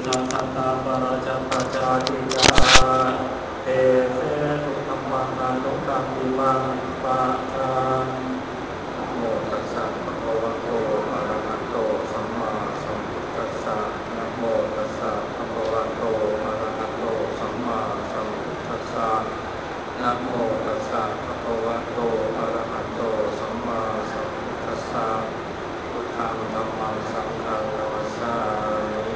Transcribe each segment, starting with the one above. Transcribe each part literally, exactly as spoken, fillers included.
ทัสสะตาปราชาปจาติยาเอเสตุธัมมังอนุกัมปิมังปะทานะโมตัสสะภะคะวะโตอะระหะโตสัมมาสัมพุทธัสสะนะโมตัสสะภะคะวะโตอะระหะโตสัมมาสัมพุทธัสสะนะโมตัสสะภะคะวะโตอะระหะโตสัมมาสัมพุทธัสสะพุทธังธัมมังสังฆังนะมัสสามิ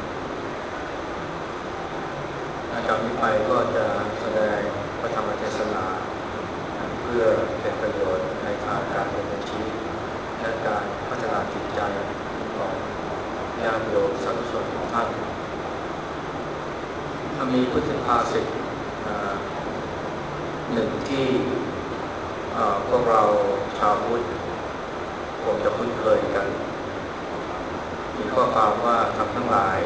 จากนี้ไปก็จะแสดงพระธรรมเทศนาเพื่อเป็นประโยชน์ในทางการดำเนินชีวิตและการพัฒนาจิตใจของญาติโยมสาธุชนทุกท่านมีพุทธภาษิตหนึ่งที่พวกเราชาวพุทธคงจะคุ้นเคยกันมีข้อความว่าทำทั้งหลาย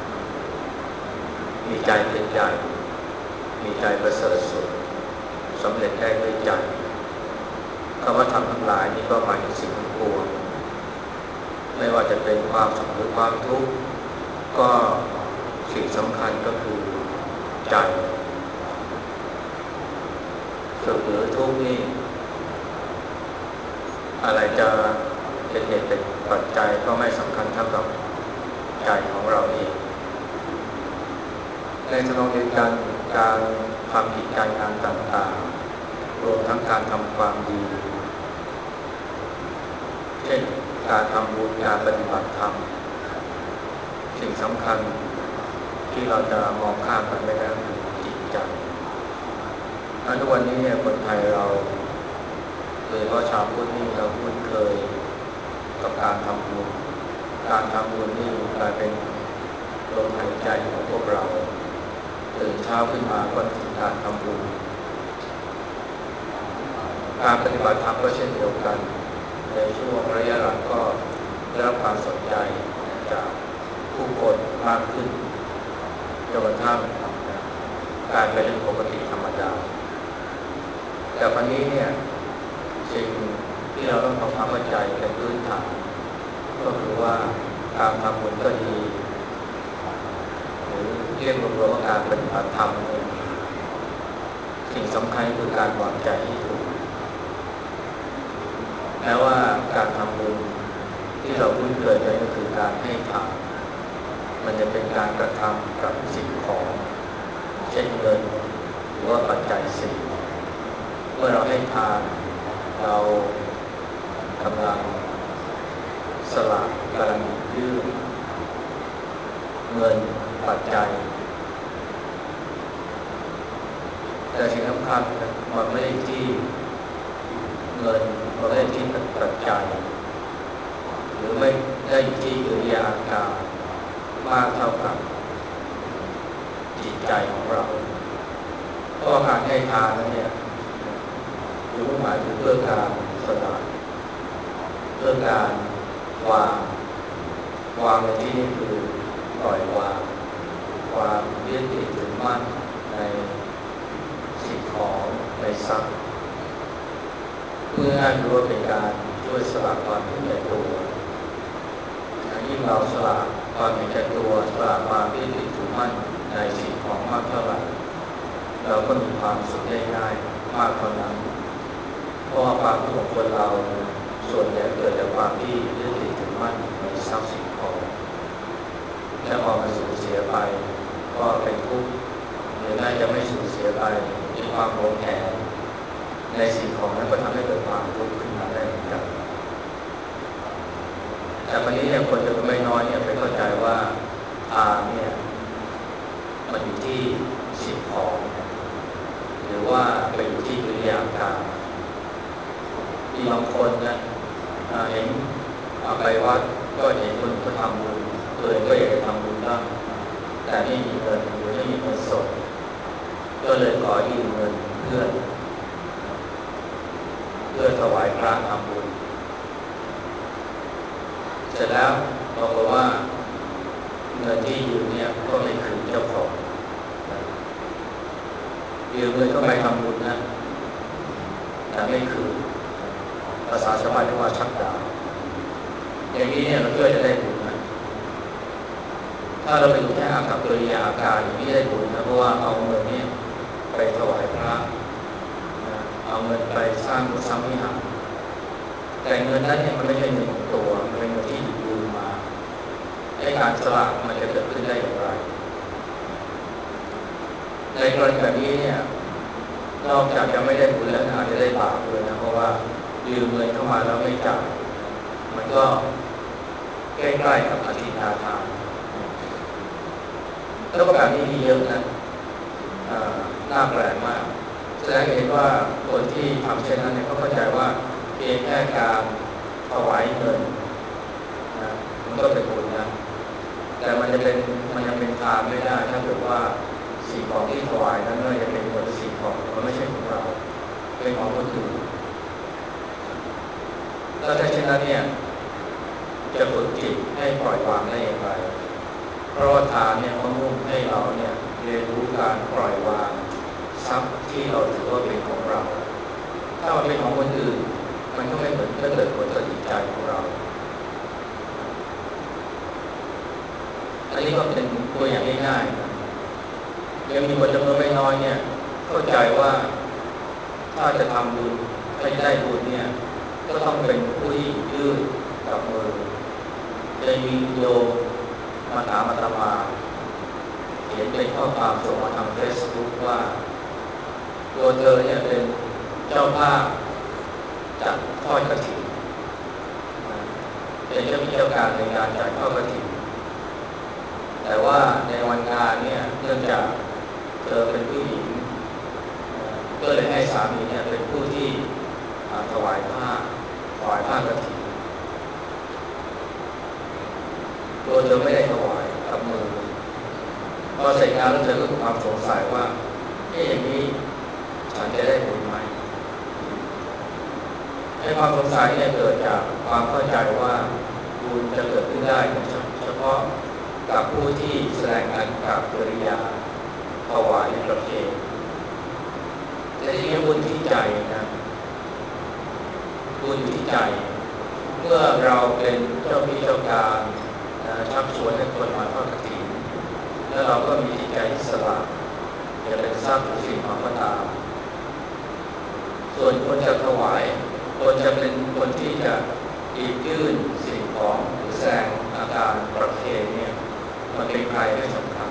มีใจเป็นใหญ่มีใจประเสริฐสุดสำเร็จได้ด้วยใจคำว่าทำทั้งหลายนี่ก็หมายถึงสิ่งทั้งปวงไม่ว่าจะเป็นความสุขหรือความทุกข์ก็สิ่งสำคัญก็คือใจสุขหรือทุกข์นี่อะไรจะเป็นเหตุเป็นปัจจัยก็ไม่สำคัญเท่ากับใจของเราเองในทางเดียวกันการทำกิจการงานต่างๆรวมทั้งการทำความดีเช่นการทำบุญการปฏิบัติธรรมสิ่งสำคัญที่เราจะมองข้ามกันไม่ได้คือจิตใจทุกวันนี้เนี่ยคนไทยเราโดยเฉพาะชาวพุทธนี่เราคุ้นเคยกับการทำบุญการทำบุญนี่กลายเป็นลมหายใจของพวกเราตื่นเช้าขึ้นมาก็ถึงการทำบุญการปฏิบัติธรรมก็เช่นเดียวกันในช่วงระยะหลังก็ได้รับความสนใจจากผู้คนมากขึ้นจนกระทั่งกลายเป็นเรื่องปกติธรรมดาแต่วันนี้เนี่ยสิ่งที่เราต้องทำความเข้าใจเป็นพื้นฐานก็คือว่าการทำบุญก็ดีหรือเรียกรวมๆว่าการปฏิบัติธรรมสิ่งสำคัญคือการวางใจที่ถูกแม้ว่าการทำบุญที่เราคุ้นเคยกันก็คือการให้ทานมันจะเป็นการกระทำกับสิ่งของเช่นเงินหรือว่าปัจจัยสี่เมื่อเราให้ทานเรากำลังสละกำลังยื่นเงินปัจจัยแต่สิ่งสำคัญมันไม่ได้ที่เงินมันไม่ได้ที่ปัจจัยหรือไม่ได้ที่กิริยาอาการมากเท่ากับจิตใจของเราเพราะการให้ทานนั้นเนี่ยคือมุ่งหมายถึงเพื่อการสละเพื่อการวางวางในที่นี้คือปล่อยวางความยึดติดถือมั่นในสิ่งของในทรัพย์เพื่อให้รู้ว่าเป็นการช่วยสละความเห็นแก่ตัวยิ่งเราสละความเห็นแก่ตัวสละความยึดติดถือมั่นในสิ่งของมากเท่าไหร่เราก็มีความสุขได้ง่ายมากเท่านั้นเพราะความทุกข์ของคนเราส่วนใหญ่เกิดจากความที่ยึดติดถือมั่นในทรัพย์สินของและพอมันสูญเสียไปก็เป็นทุกข์หรือแม้จะไม่สูญเสียไปมีความโกรธแค้นในสิ่งของนั้นก็ทำให้เกิดความทุกข์ขึ้นมาได้เหมือนกันแต่วันนี้เนี่ยคนจำนวนไม่น้อยเนี่ยไปเข้าใจว่าทานเนี่ยมันอยู่ที่สิ่งของหรือว่าไปอยู่ที่กิริยาการมีบางคนนะเห็นไปวัดก็เห็นคนเขาทำบุญตัวเองก็อยากจะทำบุญบ้างแต่ไม่มีเงินหรือไม่มีเงินสดก็เลยขอยืมเงินเพื่อนเพื่อถวายพระทำบุญเสร็จแล้วบอกว่าเงินที่ยืมเนี่ยก็ไม่คืนเจ้าของยืมเงินก็ไปทำบุญนะแต่ไม่คืนภาษาชาวบ้านเรียกว่าชักดาบอย่างนี้เนี่ยเราเพื่อจะได้บุญนะถ้าเราไปดูแค่อากับกริยาอาการอย่างนี้ได้บุญนะเพราะว่าเอาเงินนี้ไปถวายพระนะเอาเงินไปสร้างสร้างวิหารแต่เงินนั้นเนี่ยมันไม่ใช่เงินของตัวมันเป็นเงินที่หยิบยืมมาไอ้การสละมันจะเกิดขึ้นได้อย่างไรในกรณีแบบนี้เนี่ยนอกจากจะไม่ได้บุญแล้วอาจจะได้บาปด้วยนะเพราะว่ายืมเงินเข้ามาแล้วไม่จ่ายมันก็ใกล้ๆกับอธินาทานแล้วก็แบบนี้มีเยอะนะน่าแปลกมากแสดงเห็นว่าคนที่ทำเช่นนั้นเนี่ยเขาเข้าใจว่าเพียงแค่การถวายเงินนะมันก็เป็นบุญนะแต่มันจะเป็นมันยังเป็นทานไม่ได้ถ้าเกิดว่าสิ่งของที่ถวายนั้นไม่จะเป็นเงินสิ่งของมันไม่ใช่ของเราเป็นของคนอื่นแล้วถ้าเช่นนั้นเนี่ยจะฝึกจิตให้ปล่อยวางได้อย่างไรเพราะว่าทานเนี่ยเขามุ่งให้เราเนี่ยเรียนรู้การปล่อยวางทรัพย์ที่เราถือว่าเป็นของเราถ้ามันเป็นของคนอื่นมันก็ไม่เหมือนก็เกิดผลต่อจิตใจของเราอันนี้ก็เป็นตัวอย่างง่ายๆนะยังมีคนจำนวนไม่น้อยเนี่ยเข้าใจว่าถ้าจะทำบุญถ้าจะได้บุญเนี่ยก็ต้องเป็นผู้ที่ยื่นกับมือจะมีโยมมาถามอาตมาเขียนเป็นข้อความส่งมาทางเฟซบุ๊กว่าตัวเธอเนี่ยเป็นเจ้าภาพจัดทอดกฐินเป็นเจ้าพิธีเจ้าการในงานจัดทอดกฐินแต่ว่าในวันงานเนี่ยเนื่องจากเธอเป็นผู้หญิงก็เลยให้สามีเนี่ยเป็นผู้ที่ถวายผ้าถวายผ้ากฐินตัวเธอไม่ได้ถวายกับมือพอเสร็จงานแล้วเธอก็มีความสงสัยว่าเอ๊ะอย่างนี้ฉันจะได้บุญไหมไอ้ความสงสัยเนี่ยเกิดจากความเข้าใจว่าบุญจะเกิดขึ้นได้เฉพาะกับผู้ที่แสดงการกับกิริยาถวายประเพณีแต่ที่นี้บุญที่ใจนะบุญอยู่ที่ใจเมื่อเราเป็นเจ้าพิธีเจ้าการชักชวนให้คนมาทอดกฐินแล้วเราก็มีจิตใจที่สละจะเป็นทรัพย์หรือสิ่งของก็ตามส่วนคนจะถวายคนจะเป็นคนที่จะหยิบยื่นสิ่งของหรือแสดงอาการประเพณีเนี่ยมันเป็นใครไม่สำคัญ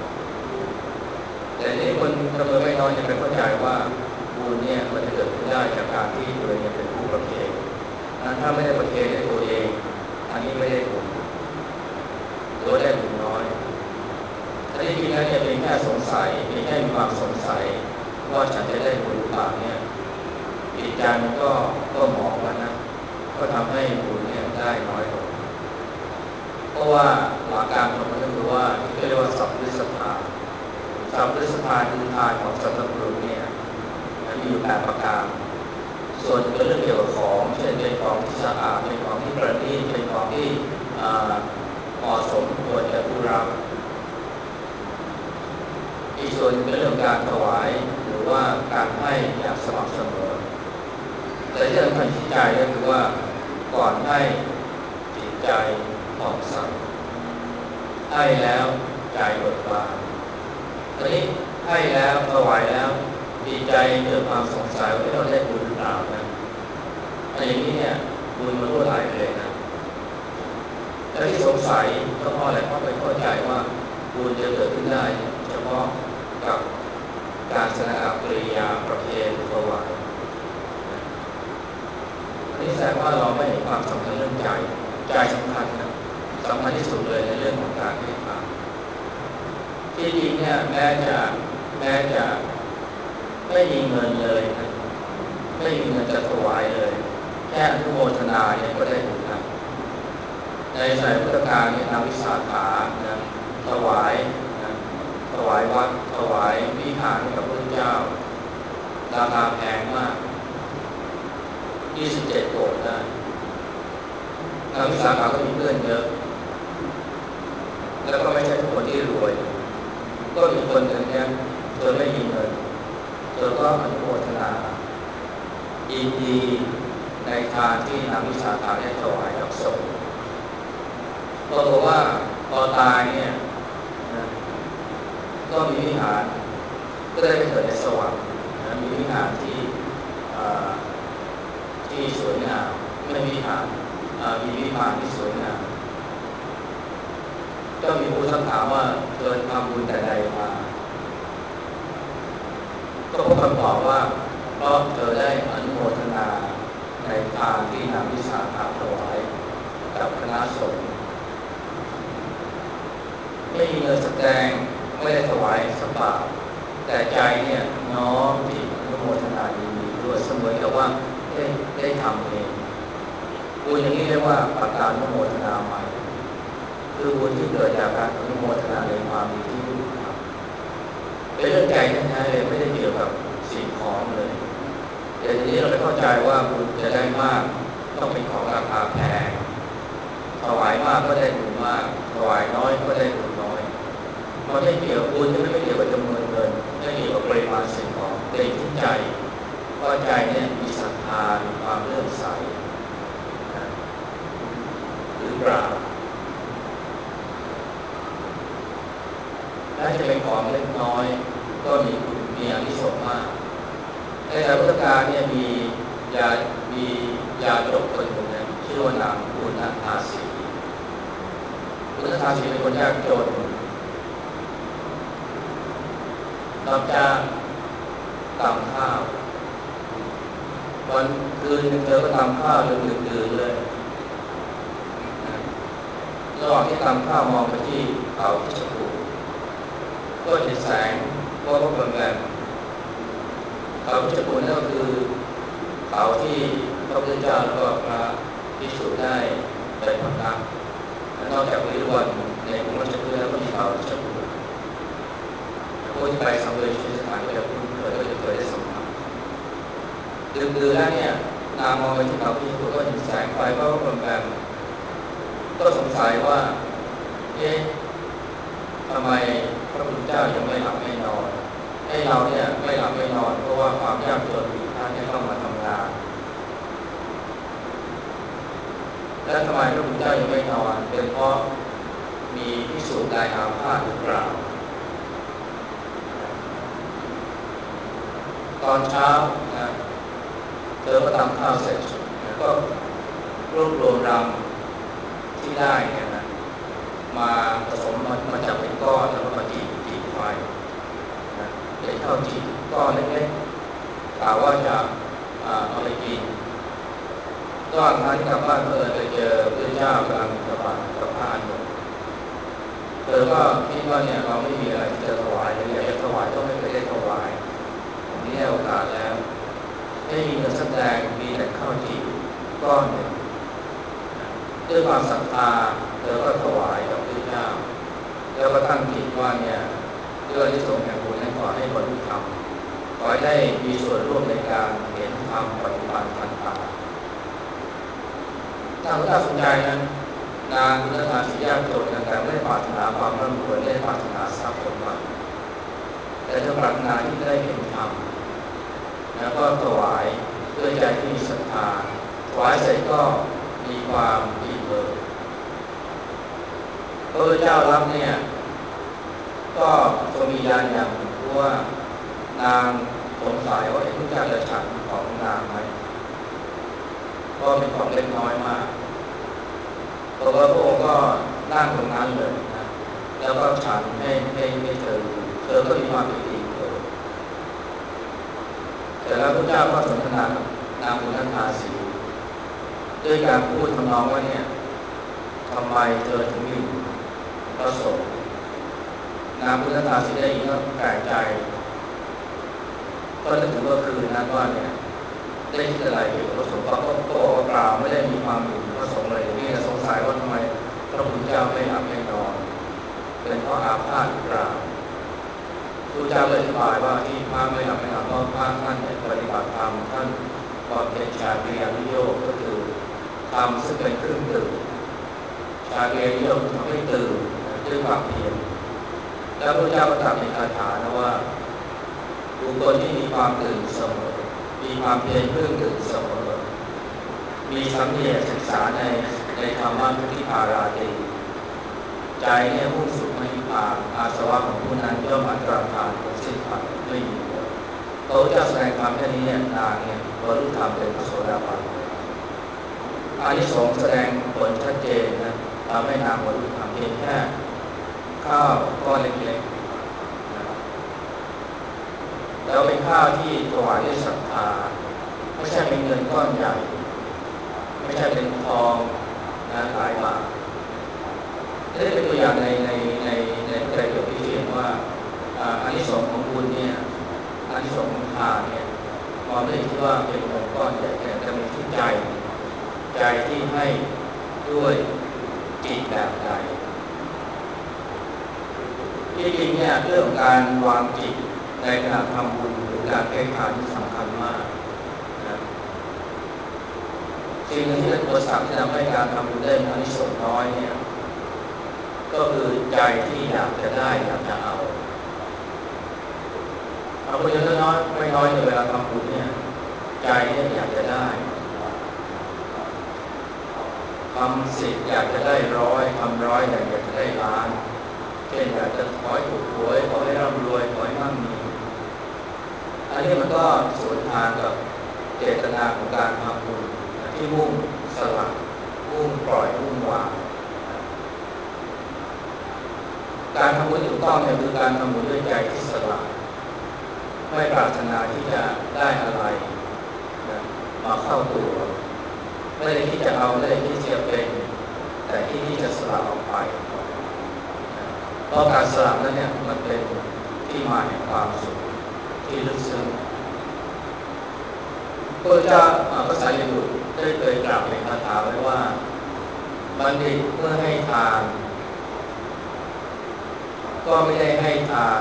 แต่ที่คนจำนวนไม่น้อยยังไปเข้าใจว่าบุญเนี่ยมันจะเกิดขึ้นได้จากการที่ตัวเองเป็นผู้ประเพณีนั้นถ้าไม่ได้ประเพณีด้วยตัวเองอันนี้ไม่ได้บุญหรือได้บุญน้อยแต่ที่จริงแล้วเนี่ยเป็นแค่สงสัยเป็นแค่มีความสงสัยว่าฉันจะได้บุญหรือเปล่าเนี่ยจิตใจมันก็ก็หมองแล้วนะก็ทำให้บุญเนี่ยได้น้อยลงเพราะว่าหลักการของมันก็คือว่าที่เรียกว่าสัพพิสภาสัพพิสภาคือทานของสัตว์บุรุษเนี่ยมีอยู่แปดประการส่วนเป็นเรื่องเกี่ยวกับของเช่นเป็นของที่สะอาดเป็นของที่ประณีตเป็นของที่เหมาะสมควรแก่ผู้รับอีกส่วนเป็นเรื่องการถวายหรือว่าการให้อย่างสม่ำเสมอแต่ที่สำคัญที่ใจก็คือว่าก่อนให้จิตใจผ่องใสให้แล้วใจเบิกบานตอนนี้ให้แล้วถวายแล้วจิตใจเกิดความสงสัยว่าเราได้บุญหรือเปล่านะอันอย่างนี้เนี่ยบุญมันรั่วไหลไปเลยนะแต่ที่สงสัยก็เพราะอะไรเพราะไปเข้าใจว่าบุญจะเกิดขึ้นได้เฉพาะกับการแสดงกริยาประเพณีถวายอันนี้แสดงว่าเราไม่เห็นความสำคัญเรื่องใจใจสำคัญนะสำคัญที่สุดเลยในเรื่องของการให้ทานที่จริงเนี่ยแม้จะแม้จะไม่มีเงินเลยนะไม่มีเงินจะถวายเลยแค่อนุโมทนาเนี่ยก็ได้บุญนะในสมัยพุทธกาลเนี่ยนางวิสาขานะถวายนะถวายวัดถวายวิหารให้กับพระเจ้าราคาแพงมากยี่สิบเจ็ดโกฏได้นางวิสาขาก็มีเพื่อนเยอะแล้วก็ไม่ใช่ทุกคนที่รวยก็มีคนหนึ่งเนี่ยเธอไม่มีเงินเธอก็อนุโมทนายินดีในทานที่นางวิสาขาได้ถวายกับสงฆ์ปรากฏว่าพอตายเนี่ยก็มีวิหารก็ได้ไปเกิดในสวรรค์นะมีวิหารที่ที่สวยงามไม่วิหารมีวิมานที่สวยงามก็มีผู้สักถามว่าเธอทำบุญแต่ใดมาก็พบคำตอบว่าเพราะเธอได้อนุโมทนาในทานที่นำวิสาขะถวายกับคณะสงฆ์ไม่มีเงินแสดงไม่ได้ถวายสักบาทแต่ใจเนี่ยน้อมจิตอนุโมทนายินดีด้วยเสมือนกับว่าได้ได้ทำเองบุญอย่างนี้เรียกว่าประการอนุโมทนาใหม่คือบุญที่เกิดจากการอนุโมทนาในความดีที่ผู้ทำเป็นเรื่องใจแท้ๆเลยไม่ได้เกี่ยวกับสิ่งของเลยแต่ทีนี้เราไปเข้าใจว่าบุญจะได้มากต้องเป็นของราคาแพงถวายมากก็ได้บุญมากถวายน้อยก็ได้บุญน้อยมันไม่เกี่ยวบุญจะไม่เกี่ยวกับจำนวนเงินไม่เกี่ยวกับปริมาณสิ่งของแต่ที่ใจว่าใจเนี่ยมีศรัทธามีความเลื่อมใสหรือเปล่าแม้จะเป็นของเล็กน้อยก็มีมีอานิสงส์มากในสายพุทธกาลเนี่ยมียามียาจกคนหนึ่งนะชื่อว่านางปุณณธาสีปุณณธาสีเป็นคนยากจนรับจ้างตำข้าววันคืนนึงเธอก็ตำข้าวจนดึกๆเลยระหว่างที่ตำข้าวมองไปที่เขาที่ชกูก็เห็นแสงว่าก็เป็นแบบเขาที่ชกูนั่นก็คือเขาที่พระพุทธเจ้าแล้วก็พระภิกษุได้ไปพำนักนอกจากวิรุวันในกรุงราชคฤห์แล้วก็มีเขาที่ชกูผู้ที่ไปสังเวยชีสถานก็จะคุ้นเคยก็จะเคยได้สัมผัสดึกๆแล้วเนี่ยนางมองไปที่เขาที่ชกูก็เห็นแสงไฟก็เป็นแบบก็สงสัยว่าเอ๊ะทำไมพระพุทธเจ้ายังไม่หลับไม่นอนให้เราเนี่ยไม่หลับไม่นอนเพราะว่าความยากจนบีบคั้นให้ต้องมาทำงานแล้วทำไมพระพุทธเจ้ายังไม่นอนเป็นเพราะมีภิกษุใดอาพาธหรือเปล่าตอนเช้านะเธอก็ทำข้าวเสร็จก็รวบรวมรำที่ได้เนี่ยนะมาผสมมันมาจับเป็นก้อนแล้วก็มาจีบจีบไฟนะเป็นข้าวจีบก้อนเล็กๆกล่าวว่าจะเอาไปกินก็ทางที่กลับบ้านเธอไปเจอพระเจ้ากำลังสบายกับพระอานนท์เธอก็คิดว่าเนี่ยเราไม่มีอะไรที่จะถวายเลยอยากจะถวายก็ไม่เคยได้ถวายวันนี้ได้โอกาสแล้วไม่มีเงินแสดงมีแต่ข้าวจีบก้อนหนึ่งด้วยความศรัทธาเธอก็ถวายกับพระเจ้าแล้วก็ตั้งจิตว่าเนี่ยด้วยที่สงฆ์แห่งบุญนั้นขอให้บรรลุธรรมขอให้ได้มีส่วนร่วมในการเห็นธรรมปฏิบัติทันตาถ้าเราตัดสินใจนั้นนางพุทธทาสียากจนแต่ไม่ได้ปรารถนาความร่ำรวยไม่ได้ปรารถนาทรัพย์สมบัติแต่เธอปรารถนาที่ได้เห็นธรรมแล้วก็ถวายด้วยใจที่มีศรัทธาถวายเสร็จก็มีความอิ่มเอิบพระพุทธเจ้ารับเนี่ยก็ทรงมีญาณอย่างรู้ว่านางสงสัยว่าพระพุทธเจ้าจะฉันของนางไหมก็เป็นของเล็กน้อยมากพระพุทธองค์ก็นั่งตรงนั้นเลยนะแล้วก็ฉันให้ให้ให้เธอเธอก็มีความปิติเกิดแต่แล้วพระเจ้าก็สนทนากับนางปุณณธาสีด้วยการพูดทำนองว่าเนี่ยทำไมเธอถึงอยู่พระสงฆ์นางพุทธทาสีได้ยินก็แปลกใจก็นึกถึงเมื่อคืนนั้นว่าเนี่ยได้คิดอะไรเกี่ยวกับพระสงฆ์เขาก็บอกว่าเปล่าไม่ได้มีความอยู่พระสงฆ์เลยนี่สงสัยว่าทำไมพระพุทธเจ้าไม่หลับไม่นอนเป็นเพราะอาพาธหรือเปล่าพระเจ้าเลยอธิบายว่าที่พระไม่หลับไม่นอนเพราะพระท่านเนี่ยปฏิบัติธรรมท่านบำเพ็ญฌานวิริยนิโยคก็คือธรรมซึ่งเป็นเครื่องตื่นฌานวิริยนิโยคทำให้ตื่นด้วยความเพียรแล้วพระเจ้าก็ตรัสในคาถานะว่าบุคคลที่มีความตื่นเสมอมีความเพียรเพื่อตื่นเสมอมีสัมเนียศึกษาในในธรรมะพุทธิภาราตีใจเนี่ยมุ่งสู่พระนิพพาอาสวะของผู้นั้นย่อมอันตรธานเป็นสิ้นไปไม่มีพระพุทธเจ้าแสดงธรรมแค่นี้เนี่ยนางเนี่ยบรรลุธรรมเป็นพระโสดาบันอานิสงส์แสดงผลชัดเจนนะทำให้นางบรรลุธรรมเพียงแค่ข้าวก้อนเล็กๆนะแล้วเป็นข้าวที่ถวายด้วยศรัทธาไม่ใช่เป็นเงินก้อนใหญ่ไม่ใช่เป็นทองนะหลายบาทนี่เป็นตัวอย่างในในในในพระไตรปิฎกที่เห็นว่าอานิสงส์ของบุญเนี่ยอานิสงส์ของทานเนี่ยมองไม่ได้ที่ว่าเป็นเงินก้อนใหญ่แต่จะมีที่ใจใจที่ให้ด้วยจิตแบบใดที่จริงเนี่ยเรื่องการวางจิตในขณะทำบุญหรือการให้ทานที่สำคัญมากนะสิ่งที่เป็นอุปสรรคที่ทำให้การทำบุญได้อานิสงส์น้อยเนี่ยก็คือใจที่อยากจะได้อยากจะเอาเอาคนเดียวน้อยไม่น้อยในเวลาทำบุญเนี่ยใจเนี่ยอยากจะได้ทำสิบอยากจะได้ร้อยทำร้อยอยากจะได้ล้านเช่นอยากจะขอให้ถูกหวยขอให้ร่ำรวยขอให้มั่งมีอันนี้มันก็สวนทางกับเจตนาของการทำบุญที่มุ่งสละมุ่งปล่อยมุ่งวางการทำบุญถูกต้องเนี่ยคือการทำบุญด้วยใจที่สละไม่ปรารถนาที่จะได้อะไรนะมาเข้าตัวไม่ได้ที่จะเอาไม่ได้ที่จะเป็นแต่ที่ที่จะสละออกไปเพราะการสละนั้นเนี่ยมันเป็นที่มาแห่งความสุขที่ลึกซึ้งพระเจ้าพระสารีบุตรได้เคยกล่าวเป็นคาถาไว้ว่าบัณฑิตเมื่อให้ทานก็ไม่ได้ให้ทาน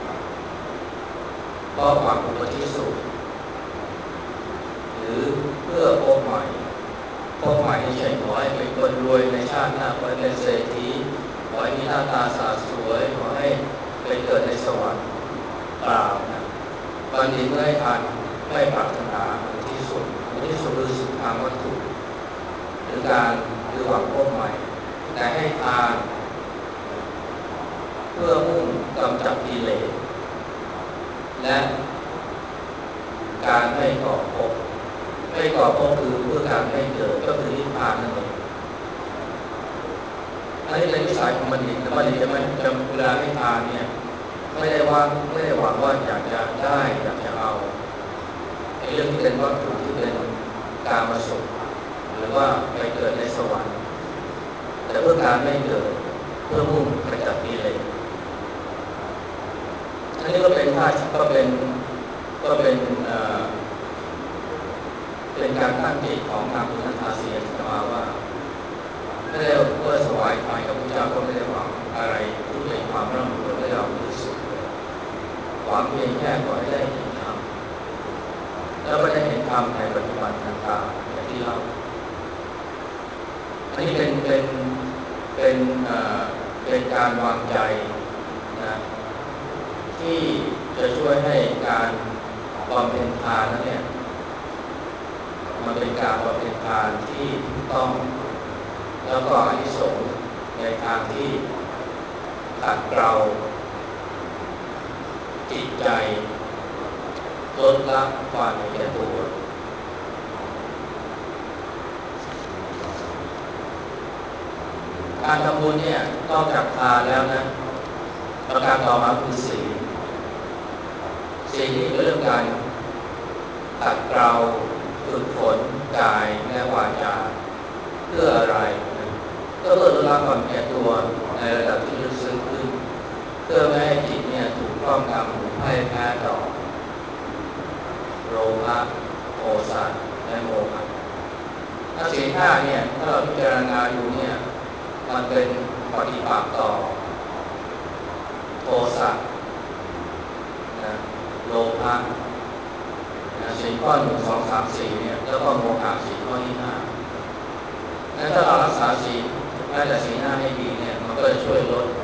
เพราะหวังอุปธิสุขหรือเพื่อพบใหม่พบใหม่ที่เช่นขอให้เป็นคนรวยในชาติหน้าขอให้เป็นเศรษฐีขอให้มีหน้าตาสะสวยขอให้ไปเกิดในสวรรค์เปล่านะบัณฑิตเมื่อให้ทานไม่ปรารถนาอุทิศสุขอุทิศสุขคือสุขทางวัตถุหรือการหรือหวังพบใหม่แต่ให้ทานเพื่อมุ่งกำจัดกิเลสและการไม่ก่อภพไม่ก่อภพคือเพื่อการไม่เกิดก็คือนิพพานนั่นเองอันนี้เป็นวิสัยของบัณฑิตบัณฑิตจะไม่จะเวลาให้ทานเนี่ยไม่ได้ว่าไม่ได้หวังว่าอยากจะได้อยากจะเอาไอ้เรื่องที่เป็นวัตถุที่เป็นกามสุขหรือว่าไปเกิดในสวรรค์แต่เพื่อการไม่เกิดเพื่อมุ่งกำจัดกิเลสอันนี้ก็เป็นท่าก็เป็นก็เป็นเอ่อเป็นการตั้งจิตของทางพุทธศาสนาจะมาว่าไม่ได้เพื่อถวายทานกับพระเจ้าก็ไม่ได้หวังอะไรที่เป็นความร่ำรวยไม่ได้หวังที่สุดเลยหวังเพียงแค่ขอให้ได้เห็นธรรมแล้วก็ได้เห็นธรรมในปัจจุบันต่างๆอย่างที่เล่าอันนี้เป็นเป็นเป็นเอ่อเป็นการวางใจนะที่จะช่วยให้การบำเพ็ญทานนั้นเนี่ยมันเป็นการบำเพ็ญทานที่ถูกต้องแล้วก็อานิสงส์ในทางที่ขัดเกลาจิตใจลดละความเห็นแก่ตัวการทำบุญเนี่ยนอกจากทานแล้วนะประการต่อมาคือศีลศีลนี่เป็นเรื่องการขัดเกลาฝึกฝนกายและวาจาเพื่ออะไรก็เพื่อลดละความเห็นแก่ตัวในระดับที่ลึกซึ้งขึ้นเพื่อไม่ให้จิตเนี่ยถูกครอบงำหรือให้แพ้ต่อโลภะโทสะและโมหะถ้าศีลห้าเนี่ยถ้าเราพิจารณาอยู่เนี่ยมันเป็นปฏิปักษ์ต่อโทสะนะโลภะนะศีลข้อหนึ่งสองสามสี่เนี่ยแล้วก็โมหะศีลข้อที่ห้างั้นถ้าเรารักษาศีลแม้แต่ศีลห้าให้ดีเนี่ยมันก็จะช่วยลด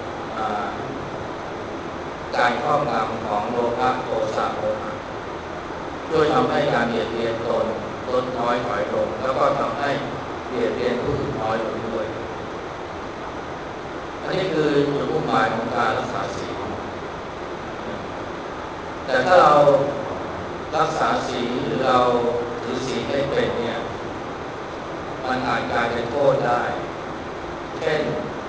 การครอบงำของโลภะโทสะโมหะช่วยทำให้การเบียดเบียนตนลดน้อยถอยลงแล้วก็ทำให้เบียดเบียนผู้อื่นน้อยลงด้วยอันนี้คือจุดมุ่งหมายหมายของการรักษาศีลแต่ถ้าเรารักษาศีลหรือเราถือศีลไม่เป็นเนี่ยมันอาจกลายเป็นโทษได้เช่น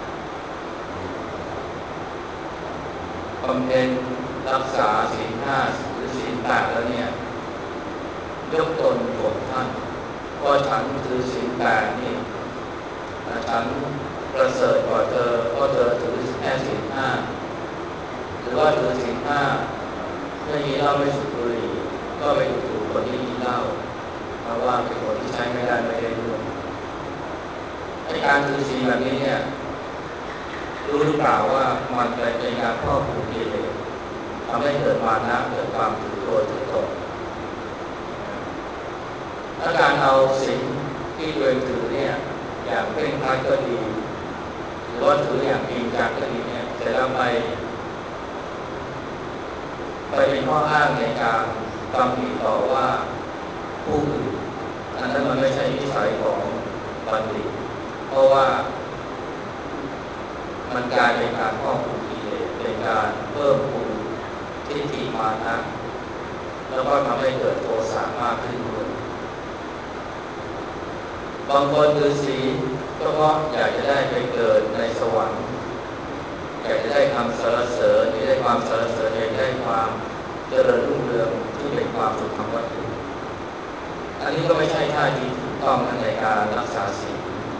บำเพ็ญรักษาศีลห้าหรือศีลแปดแล้วเนี่ยยกตนข่มท่านว่าฉันถือศีลแปดนี่ฉันประเสริฐกว่าเธอเพราะเธอถือแค่ศีลห้าหรือว่าถือศีลห้าไม่กินเหล้าไม่สูบบุหรี่ก็ไปดูถูกคนที่กินเหล้าเพราะว่าเป็นคนที่ใช้ไม่ได้ไม่ได้ด้วยในการถือศีลแบบนี้เนี่ยรู้หรือเปล่าว่ามันเป็นการครอบคลุมกิเลสทำให้เกิดมานะเกิดความถือตัวถือตนถ้าการเอาศีลที่ตัวเองถือเนี่ยอย่างเคร่งครัดก็ดีหรือว่าถืออย่างจริงจังก็ดีเนี่ยจะแล้วไปไปเป็นข้ออ้างในการตำหนิต่อว่าผู้อื่นอันนั้นมันไม่ใช่นิสัยของบัณฑิตเพราะว่ามันกลายเป็นการครอบคลุมกิเลสเป็นการเพิ่มพูนทิฏฐิมานะแล้วก็ทำให้เกิดโทสะมากขึ้นด้วยบางคนถือศีลก็เพราะอยากจะได้ไปเกิดในสวรรค์อยากจะได้คำสรรเสริญอยากได้ความสรรเสริญอยากได้ความเจริญรุ่งเรืองที่เป็นความสุขทางวัตถุอันนี้ก็ไม่ใช่ท่าทีถูกต้องในการรักษาศีล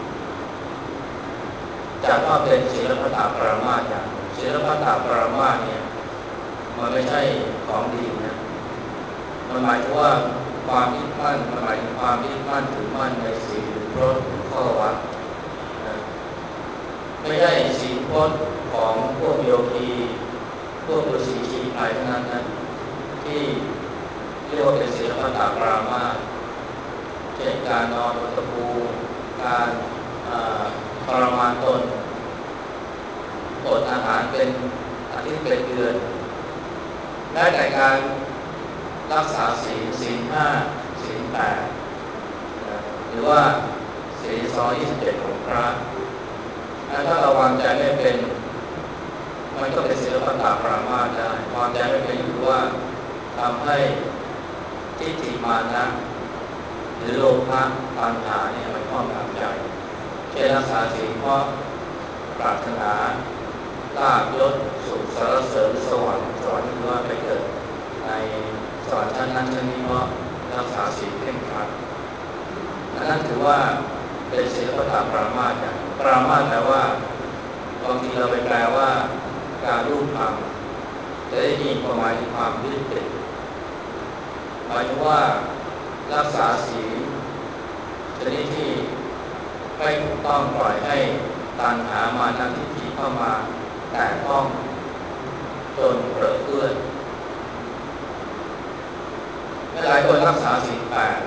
จากว่าเป็นศีลพัตตปรามาสอย่างศีลพัตตปรามาสเนี่ยมันไม่ใช่ของดีนะมันหมายถึงว่าความยึดมั่นมันหมายถึงความยึดมั่นถือมั่นในศีลหรือพรตข้อวัดนะไม่ใช่ศีลพจน์ของพวกโยคีพวกฤาษีชีพายเท่านั้นนะที่เรียกว่าเป็นศีลพัตตปรามาสเช่นการนอนบนตะปูการทรมานตนอดอาหารเป็นอาทิตย์เป็นเดือนแม้แต่การรักษาศีลศีลห้าศีลแปดหรือว่าศีลสองยี่สิบเจ็ดของพระถ้าเราวางใจไม่เป็นมันก็เป็นศีลพัตตปรามาสได้วางใจไม่เป็นคือว่าทำให้ทิฏฐิมานะหรือโลภะตัณหาเนี่ยมันครอบงำใจเช่นรักษาศีลเพราะปรารถนาลาภยศสุขสรรเสริญสวรรค์สวรรค์คือว่าไปเกิดในสวรรค์ชั้นนั้นชั้นนี้เพราะรักษาศีลเคร่งครัดอันนั้นถือว่าเป็นศีลพัตตปรามาสอย่างปรามาสแปลว่าบางทีเราไปแปลว่าการรูปคำจะได้มีความหมายถึงความยึดติดหมายถึงว่ารักษาศีลชนิดที่ไม่ถูกต้องปล่อยให้ตัณหามานะทิฏฐิเข้ามาแต่ต้องจนเปรอะเปื้อนหลายคนรักษาศีลแปด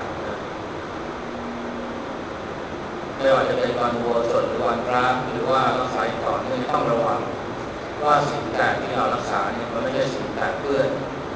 ไม่ว่าจะเป็นวันอุโบสถหรือวันพระหรือว่ารักษาต่อเนื่องต้องระวังว่าศีลแปดที่เรารักษาเนี่ยมันไม่ใช่ศีลแปดเปื้อน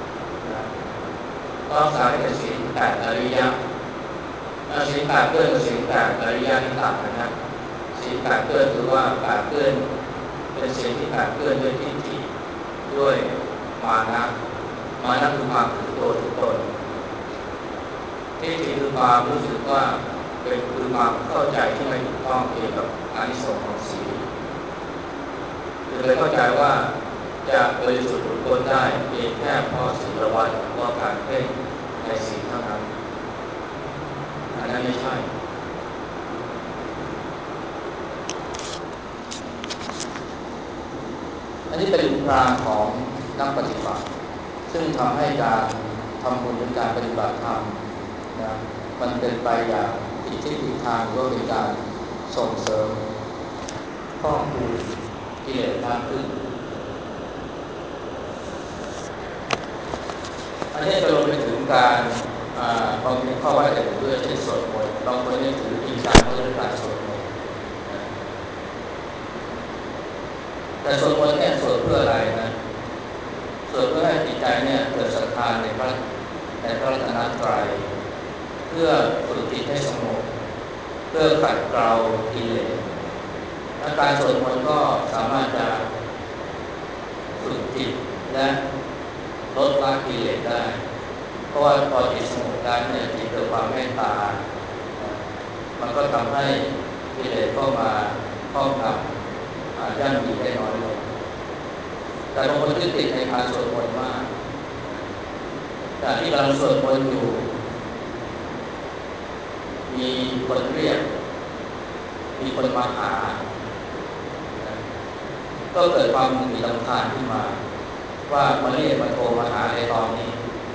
ต้องรักษาให้เป็นศีลแปดอริยะศีลแปดเปื้อนกับศีลแปดอริยะที่ต่างกันนะศีลแปดเปื้อนคือว่าแปดเปื้อนเป็นศีลที่แปดเปื้อนด้วยทิฏฐิด้วยมานะมานะคือความถือตัวถือตนทิฏฐิคือความรู้สึกว่าเป็นคือความเข้าใจที่ไม่ถูกต้องเกี่ยวกับอานิสงส์ของศีลหรือไปเข้าใจว่าจะบริสุทธิ์หลุดพ้นได้เพียงแค่เพราะศีลวัตรเพราะการเพ่งในศีลเท่านั้นอันนั้นไม่ใช่อันนี้เป็นทางของนักปฏิบัติซึ่งทำให้การทำบุญหรือการปฏิบัติธรรมนะมันเป็นไปอย่างผิดทิศผิดทางก็เป็นการส่งเสริมข้อมูลกิเลสมากขึ้นอันนี้จะลงไปถึงการบางทีข้อว่าจะถือด้วยเช่นสวดมนต์บางคนนี่ถือจริงจังก็เรื่องการสวดมนต์แต่สวดมนต์เนี่ยสวดเพื่ออะไรนะสวดเพื่อให้จิตใจเนี่ยเกิดศรัทธาในพระในพระรัตนตรัยเพื่อฝึกจิตให้สงบเพื่อขัดเกลากิเลสและการสวดมนต์ก็สามารถจะและลดละกิเลสได้เพราะว่าพอจิตสงบแล้วเนี่ยจิตเกิดความเมตตามันก็ทำให้กิเลสเข้ามาครอบงำย่ำยีได้น้อยลงแต่บางคนที่ติดในการสวดมนต์มากแต่ที่กำลังสวดมนต์อยู่มีคนเรียกมีคนมาหาก็เกิดความมีรำคาญขึ้นมาว่ามาเรียกมาโทรมาหาในตอนนี้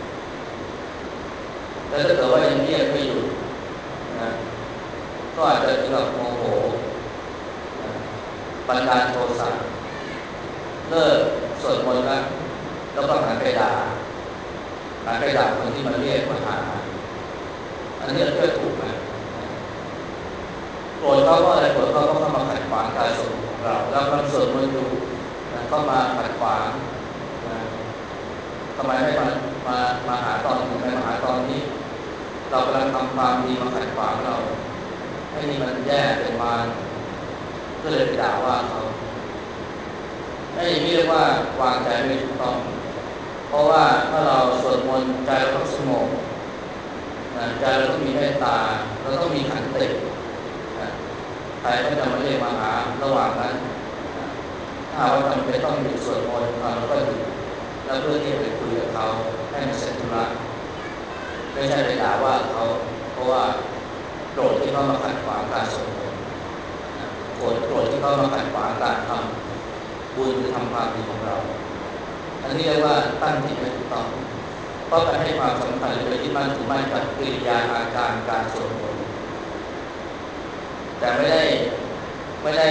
แล้วถ้าเกิดว่ายังเรียกไม่หยุดนะก็อาจจะถึงกับโมโหบันดาลโทสะเลิกสวดมนต์แล้วแล้วก็หันไปด่าหันไปด่าคนที่มาเรียกมาหาอันนี้เราเชื่อถูกไหมโกรธเขาว่าอะไรโกรธเขาก็เข้ามาขัดขวางการสวดมนต์ของเราแล้วกำลังสวดมนต์อยู่เข้ามาขัดขวางทำไมไม่มามามาหาตอนนี้ไม่มาหาตอนนี้เรากำลังทำความดีมาขัดขวางเราให้นี่มันแย่เป็นมารก็เลยไปด่าว่าเขาไอ้นี่เรียกว่าวางใจไม่ถูกต้องเพราะว่าถ้าเราสวดมนต์ใจเราต้องสงบใจเราต้องมีเมตตาเราต้องมีขันติใครก็จะมาเรียกมาหาระหว่างนั้นถ้าว่าจำเป็นต้องหยุดสวดมนต์เราก็หยุดแล้วเพื่อที่จะไปคุยกับเขาให้มันเสร็จธุระไม่ใช่ไปด่าว่าเขาเพราะว่าโกรธที่เขามาขัดขวางการสวดมนต์โกรธโกรธที่เขามาขัดขวางการทำบุญหรือทำความดีของเราอันนี้เรียกว่าตั้งจิตให้ถูกต้องเพราะการให้ความสำคัญหรือไปยึดมั่นถือมั่นกับกิริยาอาการการสวดมนต์แต่ไม่ได้ไม่ได้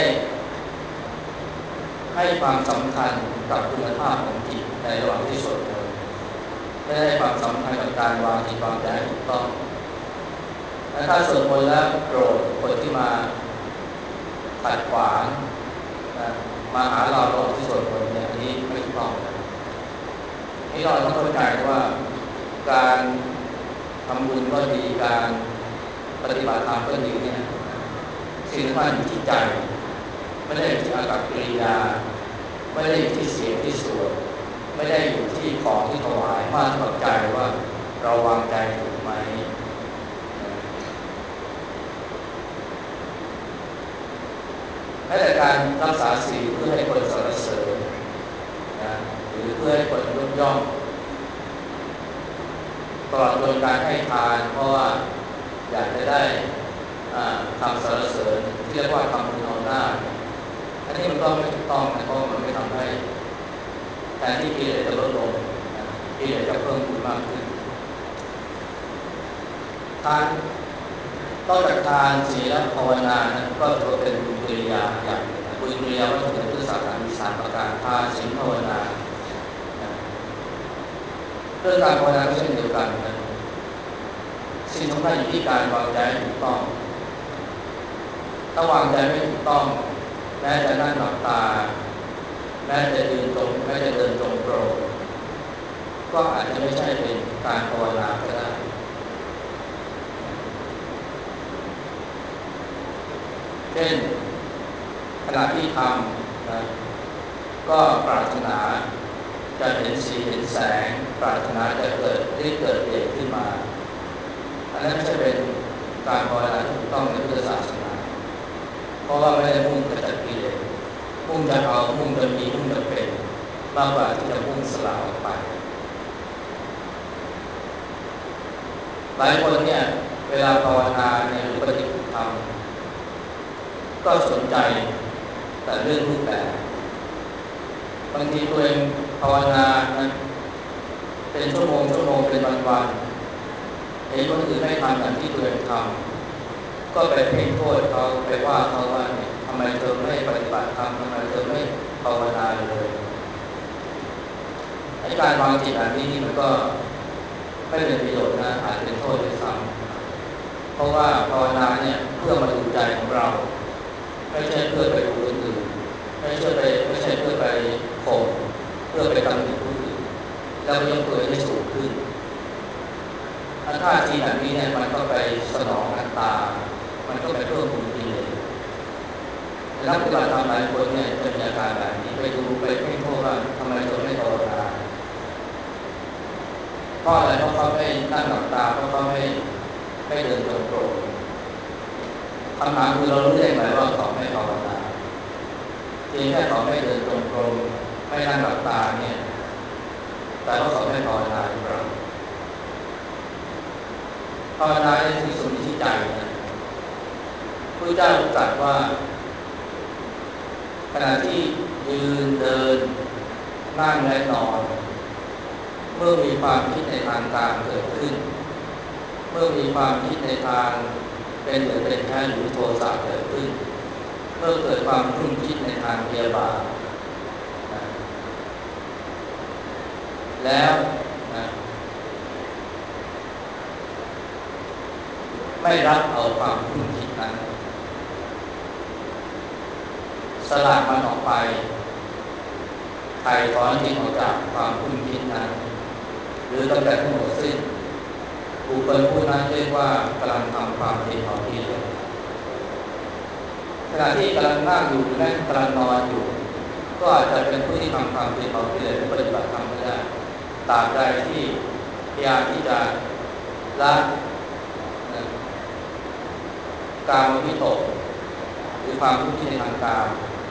ให้ความสำคัญกับคุณภาพของจิตในระหว่างที่สวดมนต์ไม่ได้ให้ความสำคัญกับการวางจิตวางใจถูกต้องและถ้าสวดมนต์แล้วโกรธคนที่มาขัดขวางมาหาเราระหว่างที่สวดมนต์เนี่ยอันนี้ไม่ถูกต้องนี่เราต้องเข้าใจว่าการทำบุญก็ดีการปฏิบัติธรรมก็ดีเนี่ยสิ่งที่มันอยู่ที่ใจไม่ได้อยู่ที่อากัปกิริยาไม่ได้อยู่ที่เสียงที่สวดไม่ได้อยู่ที่ของที่ถวายมากเท่าใจว่าเราวางใจถูกไหมแม้แต่การรักษาศีลเพื่อให้คนสรรเสริญนะหรือเพื่อให้คนยกย่องตลอดจนการให้ทานเพราะว่าอยากจะได้คำสรรเสริญที่เรียกว่าคำบุญเอาหน้าอันนี้มันก็ไม่ถูกต้องนะเพราะมันไม่ทำให้แทนที่กิเลสจะลดลงกิเลสจะเพิ่มพูนมากขึ้นทานต้องจากทานศีลและภาวนานะก็ถือว่าเป็นบุญกิริยาอย่างบุญกิริยาวัตถุในพุทธศาสนามีสามประการทานศีลภาวนาเรื่องการภาวนาก็เช่นเดียวกันนะสิ่งสำคัญอยู่ที่การวางใจถูกต้องถ้าวางใจไม่ถูกต้องแม้จะนั่งหลับตาแม้จะยืนตรงแม้จะเดินตรงโปร่งก็อาจจะไม่ใช่เป็นการภาวนาก็ได้เช่นขณะที่ทำนะก็ปรารถนาจะเห็นสีเห็นแสงปรารถนาจะเกิดได้เกิดเดชขึ้นมาอันนั้นไม่ใช่เป็นการภาวนาที่ถูกต้องในพุทธศาสนาเพราะว่าไม่ได้มุ่งจะจัดกิเลสมุ่งจะเอามุ่งจะมีมุ่งจะเป็นมากกว่าที่จะมุ่งสละออกไปหลายคนเนี่ยเวลาภาวนาเนี่ยหรือปฏิบัติธรรมก็สนใจแต่เรื่องรูปแบบบางทีตัวเองภาวนานะเป็นชั่วโมงชั่วโมงเป็นวันๆเห็นคนอื่นไม่ทำอย่างที่ตัวเองทำก็ไปเพ่งโทษเขาไปว่าเขาว่าเนี่ยทำไมเธอไม่ปฏิบัติธรรมทำไมเธอไม่ภาวนาเลยไอ้การวางจิตแบบนี้มันก็ไม่เป็นประโยชน์นะอาจเป็นโทษด้วยซ้ำเพราะว่าภาวนาเนี่ยเพื่อมาดูใจของเราไม่ใช่เพื่อไปดูคนอื่นไม่ใช่ไปไม่ใช่เพื่อไปข่มเพื่อไปตำหนิผู้อื่นแล้วยกตัวให้สูงขึ้นอันท่าทีแบบนี้เนี่ยมันก็ไปสนองอัตตามันก็ไปเพิ่มพูนกิเลสนักปฏิบัติธรรมหลายคนเนี่ยจะมีอาการแบบนี้ไปดูไปเพ่งโทษว่าทำไมเธอไม่ภาวนาเพราะอะไรเพราะเขาไม่นั่งหลับตาเพราะเขาไม่ไม่เดินจงกรมคำถามคือเรารู้ได้ไหมว่าเขาไม่ภาวนาเพียงแค่เขาไม่เดินจงกรมไม่นั่งหลับตาเนี่ยแต่ว่าเขาไม่ภาวนาหรือเปล่าภาวนาในที่สุดที่ใจนะพระเจ้าตรัสว่าขณะที่ยืนเดินนั่งและนอนเมื่อมีความคิดในทางการเกิดขึ้นเมื่อมีความคิดในทางเป็นเหมือนเป็นแค่หรือโทสะเกิดขึ้นเมื่อเกิดความรุ่งคิดในทางพยาบาทแล้วนะไม่รับเอาความรุ่งคิดนั้นสลัดมันออกไปไถ่ถอนจิตออกจากความรุ่งคิดนั้นหรือกำจัดให้หมดสิ้นบุคคลผู้นั้นเรียกว่ากำลังทำความเพียรของกิเลสขณะที่กำลังนั่งอยู่หรือแม้กำลังนอนอยู่ก็อาจจะเป็นผู้ที่ทำความเพียรของกิเลสปฏิบัติธรรมก็ได้ตราบใดที่พยายามที่จะละกามวิตกหรือความคิดในทางกาม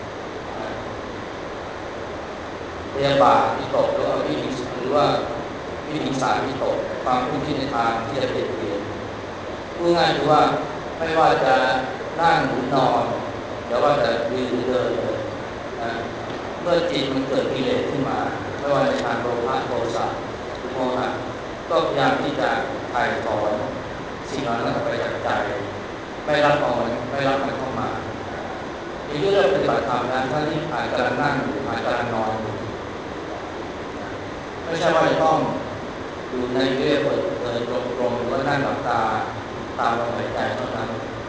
พยาบาทวิตกหรือว่าวิหิงหรือว่าวิหิงสาวิตกความคิดในทางที่จะเปลี่ยนเปลี่ยนพูดง่ายคือว่าไม่ว่าจะนั่งหรือนอนหรือว่าจะยืนหรือเดินเลยนะเมื่อจิตมันเกิดกิเลสขึ้นมาไม่ว่าในทางโลภะโทสะหรือโมหะก็พยายามที่จะถ่ายถอนสิ่งเหล่านั้นออกไปจากใจไม่รับเอามันไม่รับมันเข้ามาในเรื่องปฏิบัติธรรมนะท่านที่อาจกำลังนั่งอยู่อาจกำลังนอนอยู่ไม่ใช่ว่าจะต้องอยู่ในเรื่องเดินตรงๆหรือว่านั่งหลับตาตามลมหายใจเท่านั้น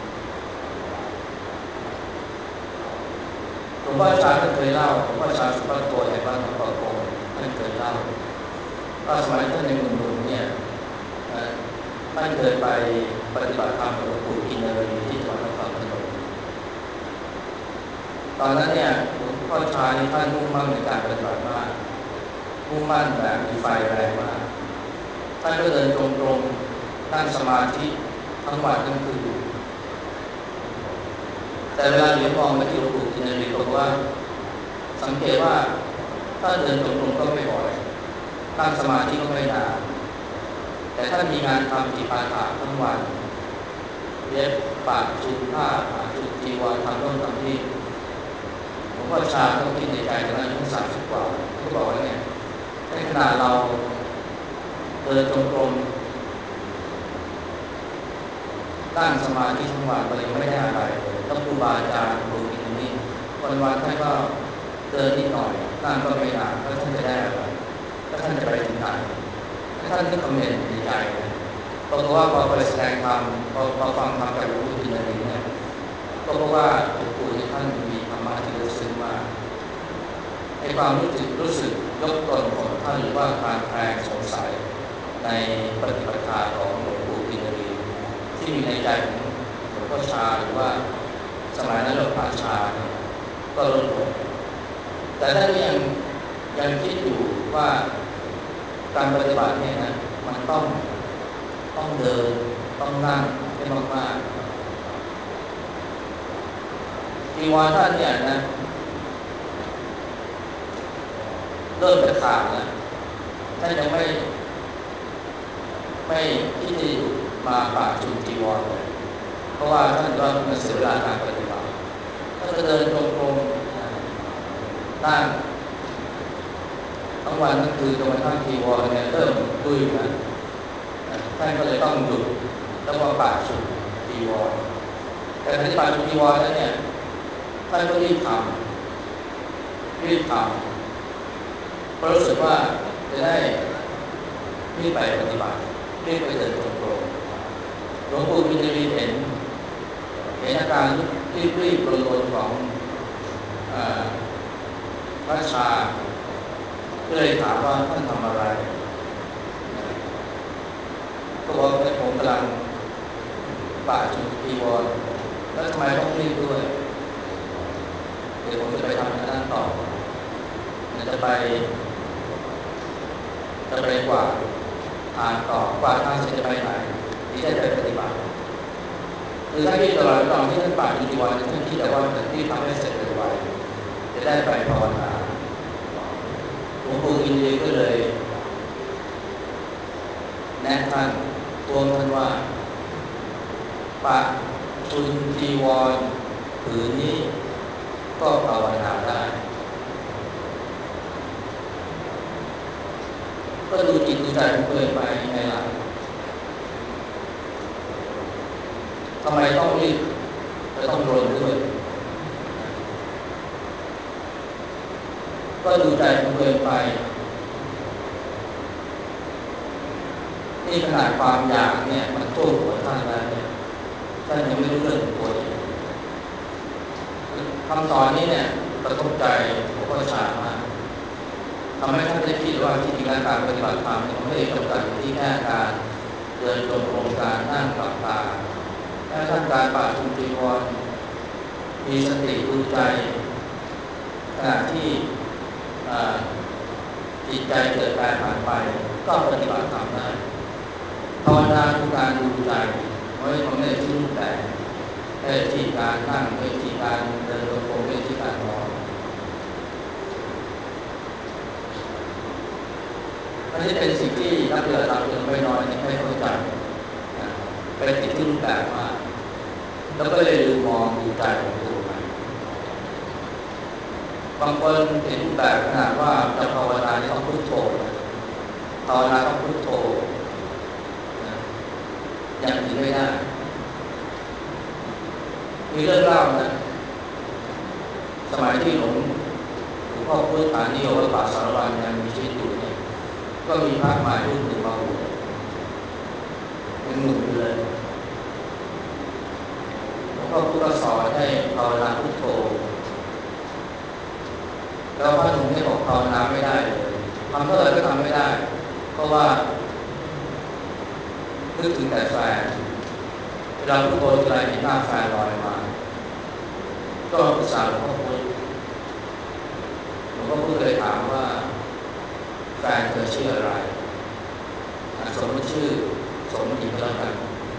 หลวงพ่อชาท่านเคยเล่าหลวงพ่อชาสุภัทโทแห่งวัดหนองประกงท่านเคยเล่าว่าสมัยท่านในหนุ่มๆเนี่ยท่านเคยไปปฏิบัติธรรมกับหลวงปู่กินเนรีที่จังหวัดนครพนมตอนนั้นเนี่ยหลวงพ่อชาท่านมุ่งมั่นในการปฏิบัติมากมุ่งมั่นแบบมีไฟแรงมากท่านก็เดินตรงๆนั่งสมาธิทั้งวันทั้งคืนแต่เวลาเหลียวมองไปที่หลวงปู่กินรีบอกว่าสังเกตว่าถ้าเดินตรงๆก็ไม่บ่อยนั่งสมาธิก็ไม่นานแต่ถ้ามีงานทำจิปาถะทั้งวันเย็บปากชุบผ้าชุบจีวรทำโน่นทำนี่หลวงพ่อชาก็คิดในใจตอนนั้นอายุสามสิบกว่าก็บอกว่าเนี่ยในขณะเราเดินจงกรมนั่งสมาธิทั้งวันเรายังไม่ได้อะไรเลยแล้วครูบาอาจารย์ครูกินนี่วันวันท่านก็เดินนิดหน่อยนั่งก็ไม่นานแล้วท่านจะได้อะไรแล้วท่านจะไปถึงไหนท่านก็คอมเมนต์ในใจนะเพราะว่าพอไปแสดงธรรมพอพอฟังธรรมจากหลวงปู่กินนี่เนี่ยก็เพราะว่าหลวงปู่ท่านมีธรรมะที่ลึกซึ้งมากไอ้ความรู้สึกรู้สึกยกตนของท่านหรือว่าการแคลงสงสัยในปฏิปทาของหลวงปู่กินรีที่มีในใจของหลวงพ่อชาหรือว่าสมัยนั้นหลวงพ่อชาเนี่ยก็ลดลงแต่ท่านยังยังคิดอยู่ว่าการปฏิบัติเนี่ยนะมันต้องต้องเดินต้องนั่งให้มากๆจีวรท่านเนี่ยนะเริ่มจะขาดนะท่านยังไม่ไม่ที่จะอยู่มาปากชุมจีวรเลยเพราะว่าท่านว่ามันเสียเวลาการปฏิบัติถ้าจะเดินตรงๆนั่งทั้งวันทั้งคืนจนกระทั่งจีวรเนี่ยเริ่มดุยนะท่านก็เลยต้องหยุดแล้วก็ปากชุมจีวรแต่ปฏิบัติชุมจีวรแล้วเนี่ยท่านก็รีบทำรีบทำเพราะรู้สึกว่าจะได้รีบไปปฏิบัติรีบไปเดินตรงๆหลวงปู่กินรีเห็นเห็นอาการรีบรีบโลนๆของพระชาก็เลยถามว่าท่านทำอะไรก็บอกว่าผมกำลังป่าชุมจีวรแล้วทำไมต้องรีบด้วยเดี๋ยวผมจะไปทำนั่นต่อจะไปจะไปกว่าถามต่อกว่าทางจะไปไหนที่จะไปปฏิบัติคือท่านที่ตลอดตอนที่ท่านปฏิบัติวันท่านคิดแต่ว่าที่ทำให้เสร็จไวๆจะได้ไปภาวนาหลวงปู่อินทรีย์ก็เลยแนะท่านทวงท่านว่าปะชุนจีวรผืนนี้ก็ภาวนาได้ก็ดูจิตดูใจของตัวเองไปไงล่ะทำไมต้องรีบจะต้องรนด้วยก็ดูใจของตัวเองไปนี่ขนาดความอยากเนี่ยมันท่วมหัวท่านแล้วเนี่ยท่านยังไม่รู้เรื่องของตัวเองคำสอนนี้เนี่ยกระทบใจหลวงพ่อชามากทำให้ท่านได้คิดว่าที่จริงการปฏิบัติธรรมมันไม่ได้จำกัดอยู่ที่แค่การเดินจงกรมการนั่งหลับตาถ้าท่านการปฏิบัติจีวรมีสติดูใจขณะที่จิตใจเกิดการผ่านไปก็ปฏิบัติธรรมได้ภาวนาคือการดูใจไม่ไม่ได้ที่รูปแบบไม่ได้ที่การนั่งไม่ได้ที่การเดินจงกรมไม่ได้ที่การนอนอันนี้เป็นสิ่งที่นักปฏิบัติธรรมคนไม่น้อยไม่เข้าใจเป็นสิ่งที่รูปแบบมากแล้วก็เลยลืมมองดูใจของตัวมันบางคนเห็นรูปแบบขนาดว่าจะภาวนาต้องพุทโธภาวนาต้องพุทโธอย่างอื่นไม่ได้มีเรื่องเล่านะสมัยที่หลวงหลวงพ่อพุทธานิโยวัดป่าสารวันยังมีชีวิตอยู่เนี่ยก็มีพระใหม่รูปหนึ่งมาบวชเป็นหนุ่มเลยหลวงพ่อพุทธสอนให้ภาวนาพุทโธแล้วพระหนุ่มนี่บอกภาวนาไม่ได้เลยทำเท่าไหร่ก็ทำไม่ได้เพราะว่านึกถึงแต่แฟนเวลาพุทโธทีไรเห็นหน้าแฟนลอยมาก็ปรึกษาหลวงพ่อพุทธหลวงพ่อพุทธเลยถามว่าแฟนเธอชื่ออะไรสมมติชื่อสมมติก็แล้วกัน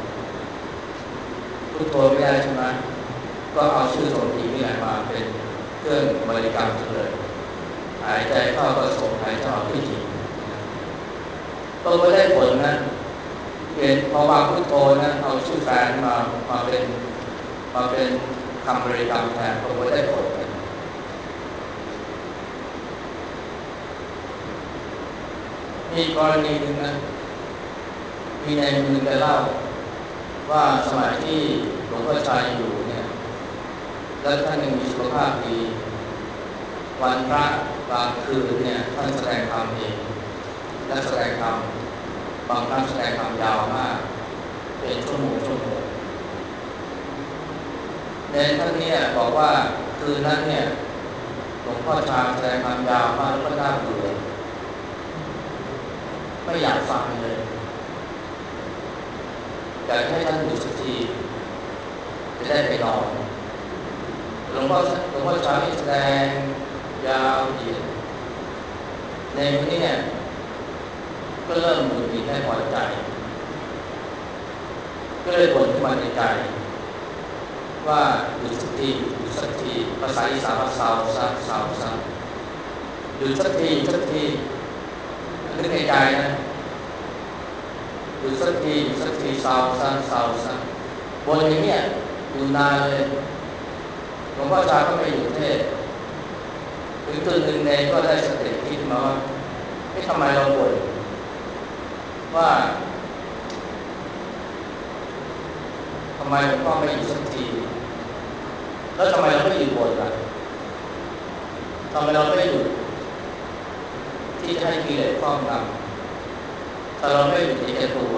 พุทโธไม่ได้ใช่ไหมก็เอาชื่อสมมตินี่แหละมาเป็นเครื่องบริกรรมเลยหายใจเข้าก็สมหายใจออกก็จิตก็ไม่ได้ผลนะเห็นพอวางพุทโธนะเอาชื่อแฟนมามาเป็นมาเป็นคำบริกรรมแทนก็ไม่ได้ผลมีกรณีหนึ่งนะมีในมือแกเล่าว่าสมัยที่หลวงพ่อชายอยู่เนี่ยแล้วท่านยังมีสุขภาพดีวันพระบางคืนเนี่ยท่านแสดงธรรมเองและแสดงธรรมบางครั้งแสดงธรรมยาวมากเป็นชั่วโมงชั่วโมงในท่านเนี่ยบอกว่าคืนนั้นเนี่ยหลวงพ่อชาแสดงธรรมยาวมากแล้วก็น่าเบื่อไม่อยากฟังเลยอยากให้ท่านอยู่สักทีจะได้ไปนอนหลวงพ่อหลวงพ่อชาแสดงยาวเหยียดในวันนี้เนี่ยก็เริ่มหงุดหงิดไม่พอใจก็เลยบ่นขึ้นมาในใจว่าหยุดสักทีหยุดสักทีภาษาอีสานว่าเศร้าซักเศร้าซักหยุดสักทีสักทีนึกในใจนะหยุดสักทีหยุดสักทีเศร้าซักเศร้าซักบนอย่างเนี้ยอยู่นานเลยหลวงพ่อชาก็ไปอยู่เทศถึงจุดหนึ่งในก็ได้สติคิดมาว่าไม่ทำไมเราบ่นว่าทำไมหลวงพ่อไม่อยู่สักทีแล้วทำไมเราไม่หยุดบ่นล่ะทำไมเราไม่หยุดที่จะให้กิเลสครอบงำถ้าเราไม่หยุดที่จะตัว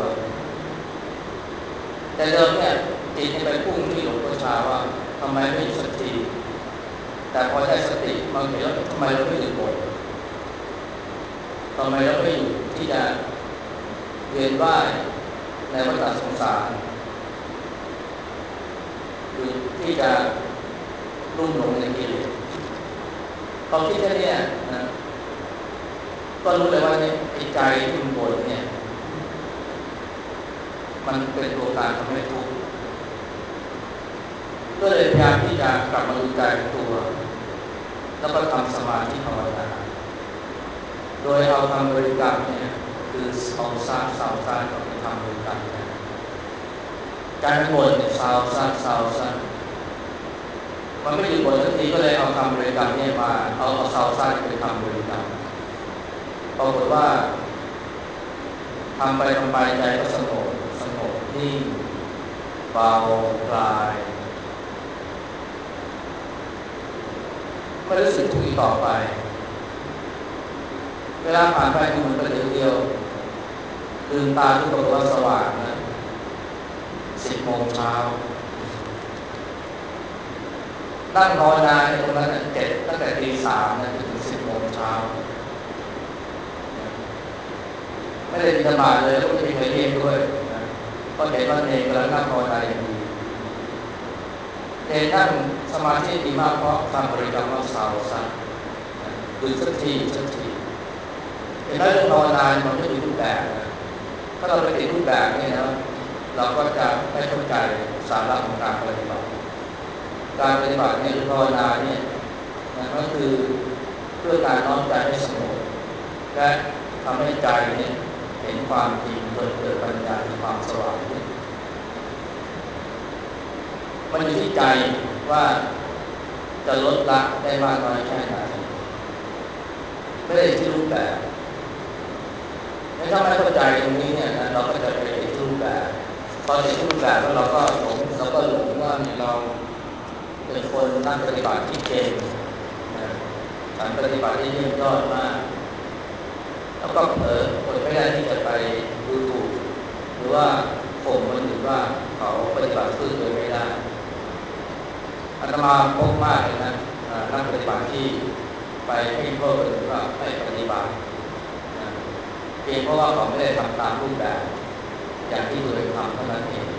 แต่เดิมเนี่ยจิตไปพุ่งที่หลวงพ่อชาว่าทำไมไม่หยุดสักทีแต่พอได้สติบางทีแล้วทำไมเราไม่หยุดบ่นทำไมเราไม่หยุดที่จะเวียนว่ายในวัฏสงสารหรือที่จะลุ่มหลงในกิเลสพอคิดแค่นี้นะก็รู้เลยว่าไอ้ใจที่มันบ่นเนี่ยมันเป็นตัวการทำให้ทุกข์ก็เลยพยายามที่จะกลับมาดูใจตัวแล้วก็ทำสมาธิภาวนาโดยเอาคำบริกรรมเนี่ยคือเอาซาซาวซากับคำบริกรรมเนี่ยการทั้งหมดเนี่ยซาวซาซาวซามันไม่หยุดหมดทันทีก็เลยเอาคำบริกรรมเนี่ยมาเอาเอาซาวซาเป็นคำบริกรรมปรากฏว่าทำไปทำไปใจก็สงบสงบนิ่งเบาคลายไม่รู้สึกทุกข์อีกต่อไปเวลาผ่านไปเหมือนประเดี๋ยวเดียวลืมตาที่บอกว่าสว่างนะสิบโมงเช้านั่งภาวนาในตรงนั้นเจ็ดตั้งแต่ตีสามนะถึงสิบโมงเช้าไม่ได้บิณฑบาตเลยแล้วก็ไม่มีใครเรียกด้วยนะก็เห็นว่าเนรกำลังนั่งภาวนาอย่างดีเนรนั่งสมาธิดีมากเพราะทำบริกรรมว่าสาวสักหรือสักทีสักทีเห็นไหมเรื่องภาวนามันไม่มีรูปแบบนะถ้าเราไปติดรูปแบบนี่นะเราก็จะไม่เข้าใจสาระของการปฏิบัติการปฏิบัติเนี่ยหรือภาวนาเนี่ยมันก็คือเพื่อการน้อมใจให้สงบและทำให้ใจเนี่ยเห็นความจริงเกิดเกิดปัญญาคือความสว่างขึ้นมันอยู่ที่ใจว่าจะลดละได้มากน้อยแค่ไหนไม่ได้ที่รูปแบบถ้าไม่เข้าใจตรงนี้เนี่ยนะเราก็จะไปติดรูปแบบพอติดรูปแบบแล้วเราก็หลงเราก็หลงว่าเนี่ยเราเป็นคนนักปฏิบัติที่เก่งนะการปฏิบัติที่เยี่ยมยอดมากแล้วก็เผลออดไม่ได้ที่จะไปดูถูกหรือว่าข่มคนอื่นว่าเขาปฏิบัติซื่อเลยไม่ได้อาตมาพบมากเลยนะนักปฏิบัติที่ไปให้โทษคนอื่นว่าไม่ปฏิบัติเพียงเพราะว่าเขาไม่ได้ทำตามรูปแบบอย่างที่ตัวเองทำเท่านั้นเอง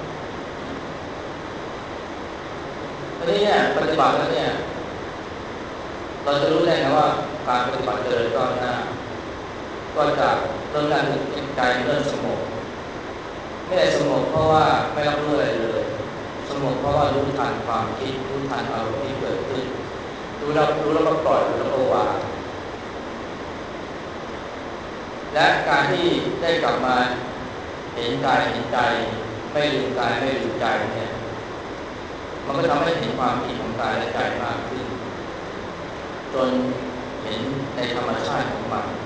ทีนี้เนี่ยปฏิบัติแล้วเนี่ยเราจะรู้ได้ไงว่าการปฏิบัติเจริญก้าวหน้าก็จะเริ่มแรกคือใจเริ่มสงบไม่ได้สงบเพราะว่าไม่รับรู้อะไรเลยสงบเพราะว่ารู้ทันความคิดรู้ทันอารมณ์ที่เกิดขึ้นรู้รับรู้แล้วก็ปล่อยรู้แล้วก็วางและการที่ได้กลับมาเห็นกายเห็นใจไม่ลืมกายไม่ลืมใจเนี่ยมันก็ทำให้เห็นความจริงของกายและใจมากขึ้นจนเห็นในธรรมชาติของมัน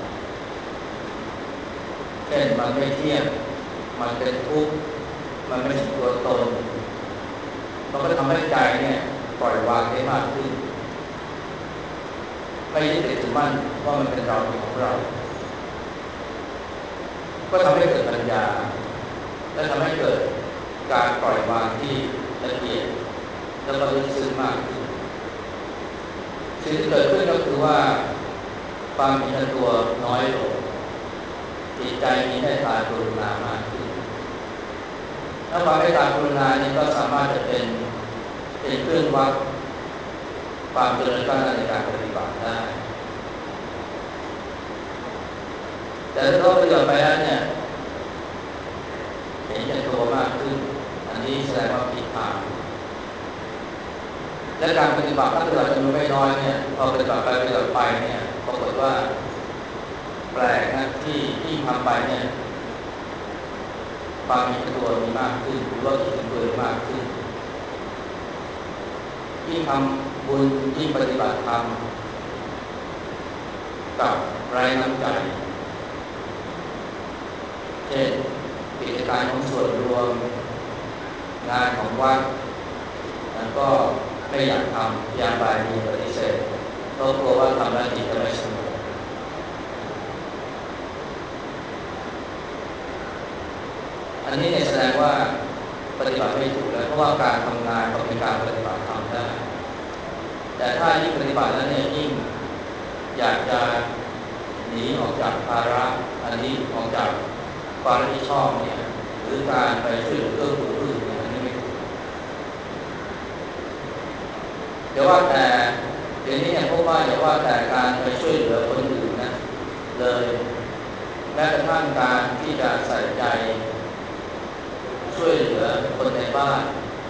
เช่นมันไม่เที่ยงมันเป็นทุกข์มันไม่ใช่ตัวตนมันก็ทำให้ใจเนี่ยปล่อยวางได้มากขึ้นไม่ยึดติดถือมั่นว่ามันเป็นเราเป็นของเราก็ทำให้เกิดปัญญาและทำให้เกิดการปล่อยวางที่ละเอียดแล้วก็ลึกซึ้งมากขึ้นสิ่งที่เกิดขึ้นก็คือว่าความเห็นแก่ตัวน้อยลงจิตใจมีเมตตากรุณามากขึ้นถ้าความเมตตากรุณานี้ก็สามารถจะเป็นเป็นเครื่องวัดความเจริญก้าวหน้าในการปฏิบัติได้แต่ถ้าเราปฏิบัติไปแล้วเนี่ยเห็นแก่ตัวมากขึ้นอันนี้แสดงว่าผิดทางและการปฏิบัติถ้าปฏิบัติจำนวนไม่น้อยเนี่ยพอปฏิบัติไปปฏิบัติไปเนี่ยปรากฏว่าแปลกนะที่ยิ่งทำไปเนี่ยความมีตัวมีมากขึ้นหรือว่าคิดถึงตัวมากขึ้นยิ่งทำบุญยิ่งปฏิบัติธรรมกับไร้น้ำใจเช่นกิจการของส่วนรวมงานของวัดแล้วก็ไม่อยากทำพยายามบายมีปฏิเสธเพราะกลัวว่าทำแล้วจิตจะไม่สงบอันนี้เนี่ยแสดงว่าปฏิบัติไม่ถูกแล้วเพราะว่าการทำงานก็เป็นการปฏิบัติทำได้แต่ถ้ายิ่งปฏิบัติแล้วเนี่ยยิ่งอยากจะหนีออกจากภาระอันนี้ออกจากความรับผิดชอบเนี่ยหรือการไปช่วยเหลือเกื้อกูลผู้อื่นเนี่ยอันนี้ไม่ถูกเดี๋ยวว่าแต่เดี๋ยวนี้เนี่ยพบว่าเดี๋ยวว่าแต่การไปช่วยเหลือคนอื่นนะเลยแม้กระทั่งการที่จะใส่ใจบ้าน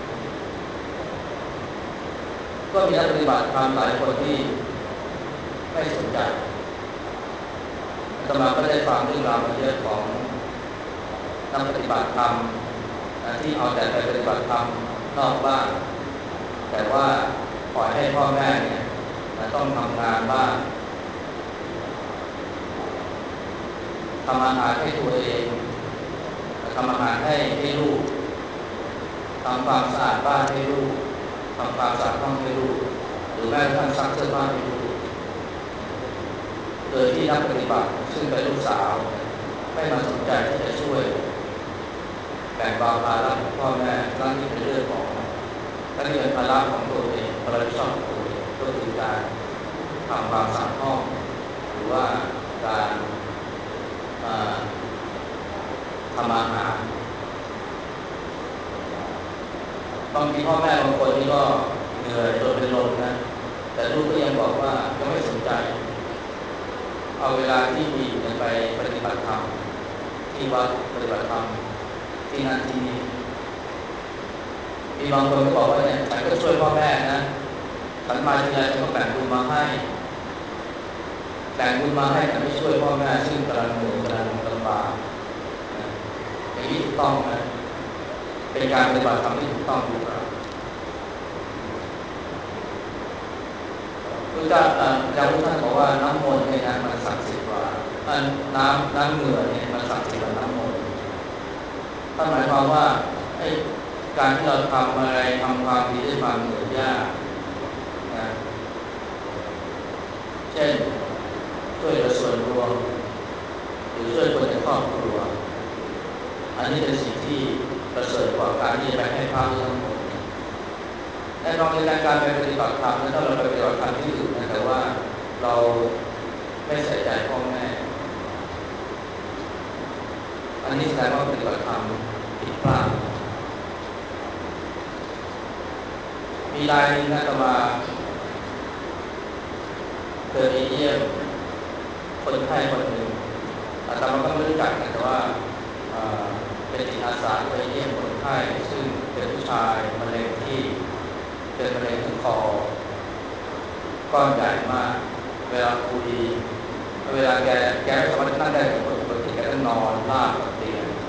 ก็มีนักปฏิบัติธรรมหลายคนที่ไม่สนใจอาตมาก็ได้ฟังเรื่องราวมาเยอะของนักปฏิบัติธรรมที่เอาแต่ไปปฏิบัติธรรมนอกบ้านแต่ว่าปล่อยให้พ่อแม่เนี่ยต้องทำงานบ้านทำอาหารให้ตัวเองทำอาหารให้ให้ลูกทำความสะอาดบ้านให้ลูกทำความสะอาดห้องให้ลูกหรือแม้กระทั่งซักเสื้อผ้าให้ลูกโดยที่นักปฏิบัติซึ่งเป็นลูกสาวไม่มาสนใจที่จะช่วยแบ่งเบาภาระของพ่อแม่ทั้งที่เป็นเรื่องของทั้งที่เป็นภาระของตัวเองภาระที่ชอบของตัวเองก็คือการทำความสะอาดห้องหรือว่าการทำอาหารบางทีพ่อแม่บางคนนี่ก็เหนื่อยจนเป็นลมนะแต่ลูกก็ยังบอกว่ายังไม่สนใจเอาเวลาที่มีไปปฏิบัติธรรมที่วัดปฏิบัติธรรมที่นั่นที่นี่มีบางคนก็บอกว่าเนี่ยฉันก็ช่วยพ่อแม่นะฉันมาทีไรฉันก็แบ่งบุญมาให้แบ่งบุญมาให้แต่ไม่ช่วยพ่อแม่ซึ่งกำลังเหนื่อยกำลังลำบากอย่างนี้ถูกต้องไหมเป็นการปฏิบัติธรรมที่ถูกต้องหรือเปล่าพระเจ้าอาจารย์ท่านบอกว่าน้ำมนต์เนี่ยนะมันศักดิ์สิทธิ์กว่าน้ำน้ำเหงื่อเนี่ยมันศักดิ์สิทธิ์กว่าน้ำมนต์ท่านหมายความว่าไอ้การที่เราทำอะไรทำความดีด้วยความเหนื่อยยากนะเช่นช่วยเหลือส่วนรวมหรือช่วยคนในครอบครัวอันนี้เป็นสิ่งที่ประเสริฐกว่าการที่จะไปให้พระหรือน้ำมนต์แน่นอนในการไปปฏิบัติธรรมนั้นถ้าเราไปปฏิบัติธรรมที่อื่นนะแต่ว่าเราไม่ใส่ใจพ่อแม่อันนี้แสดงว่าปฏิบัติธรรมผิดพลาดมีรายหนึ่งนะจะมาเคยไปเยี่ยมคนไข้คนหนึ่งอาตมาก็ไม่รู้จักนะแต่ว่าเป็นจิตอาสาไปเยี่ยมคนไข้ซึ่งเป็นผู้ชายมะเร็งที่เป็นมะเร็งที่คอก้อนใหญ่มากเวลาคุยเวลาแกแกไม่สามารถนั่งได้กับคนปกติแกต้องนอนราบกับเตียง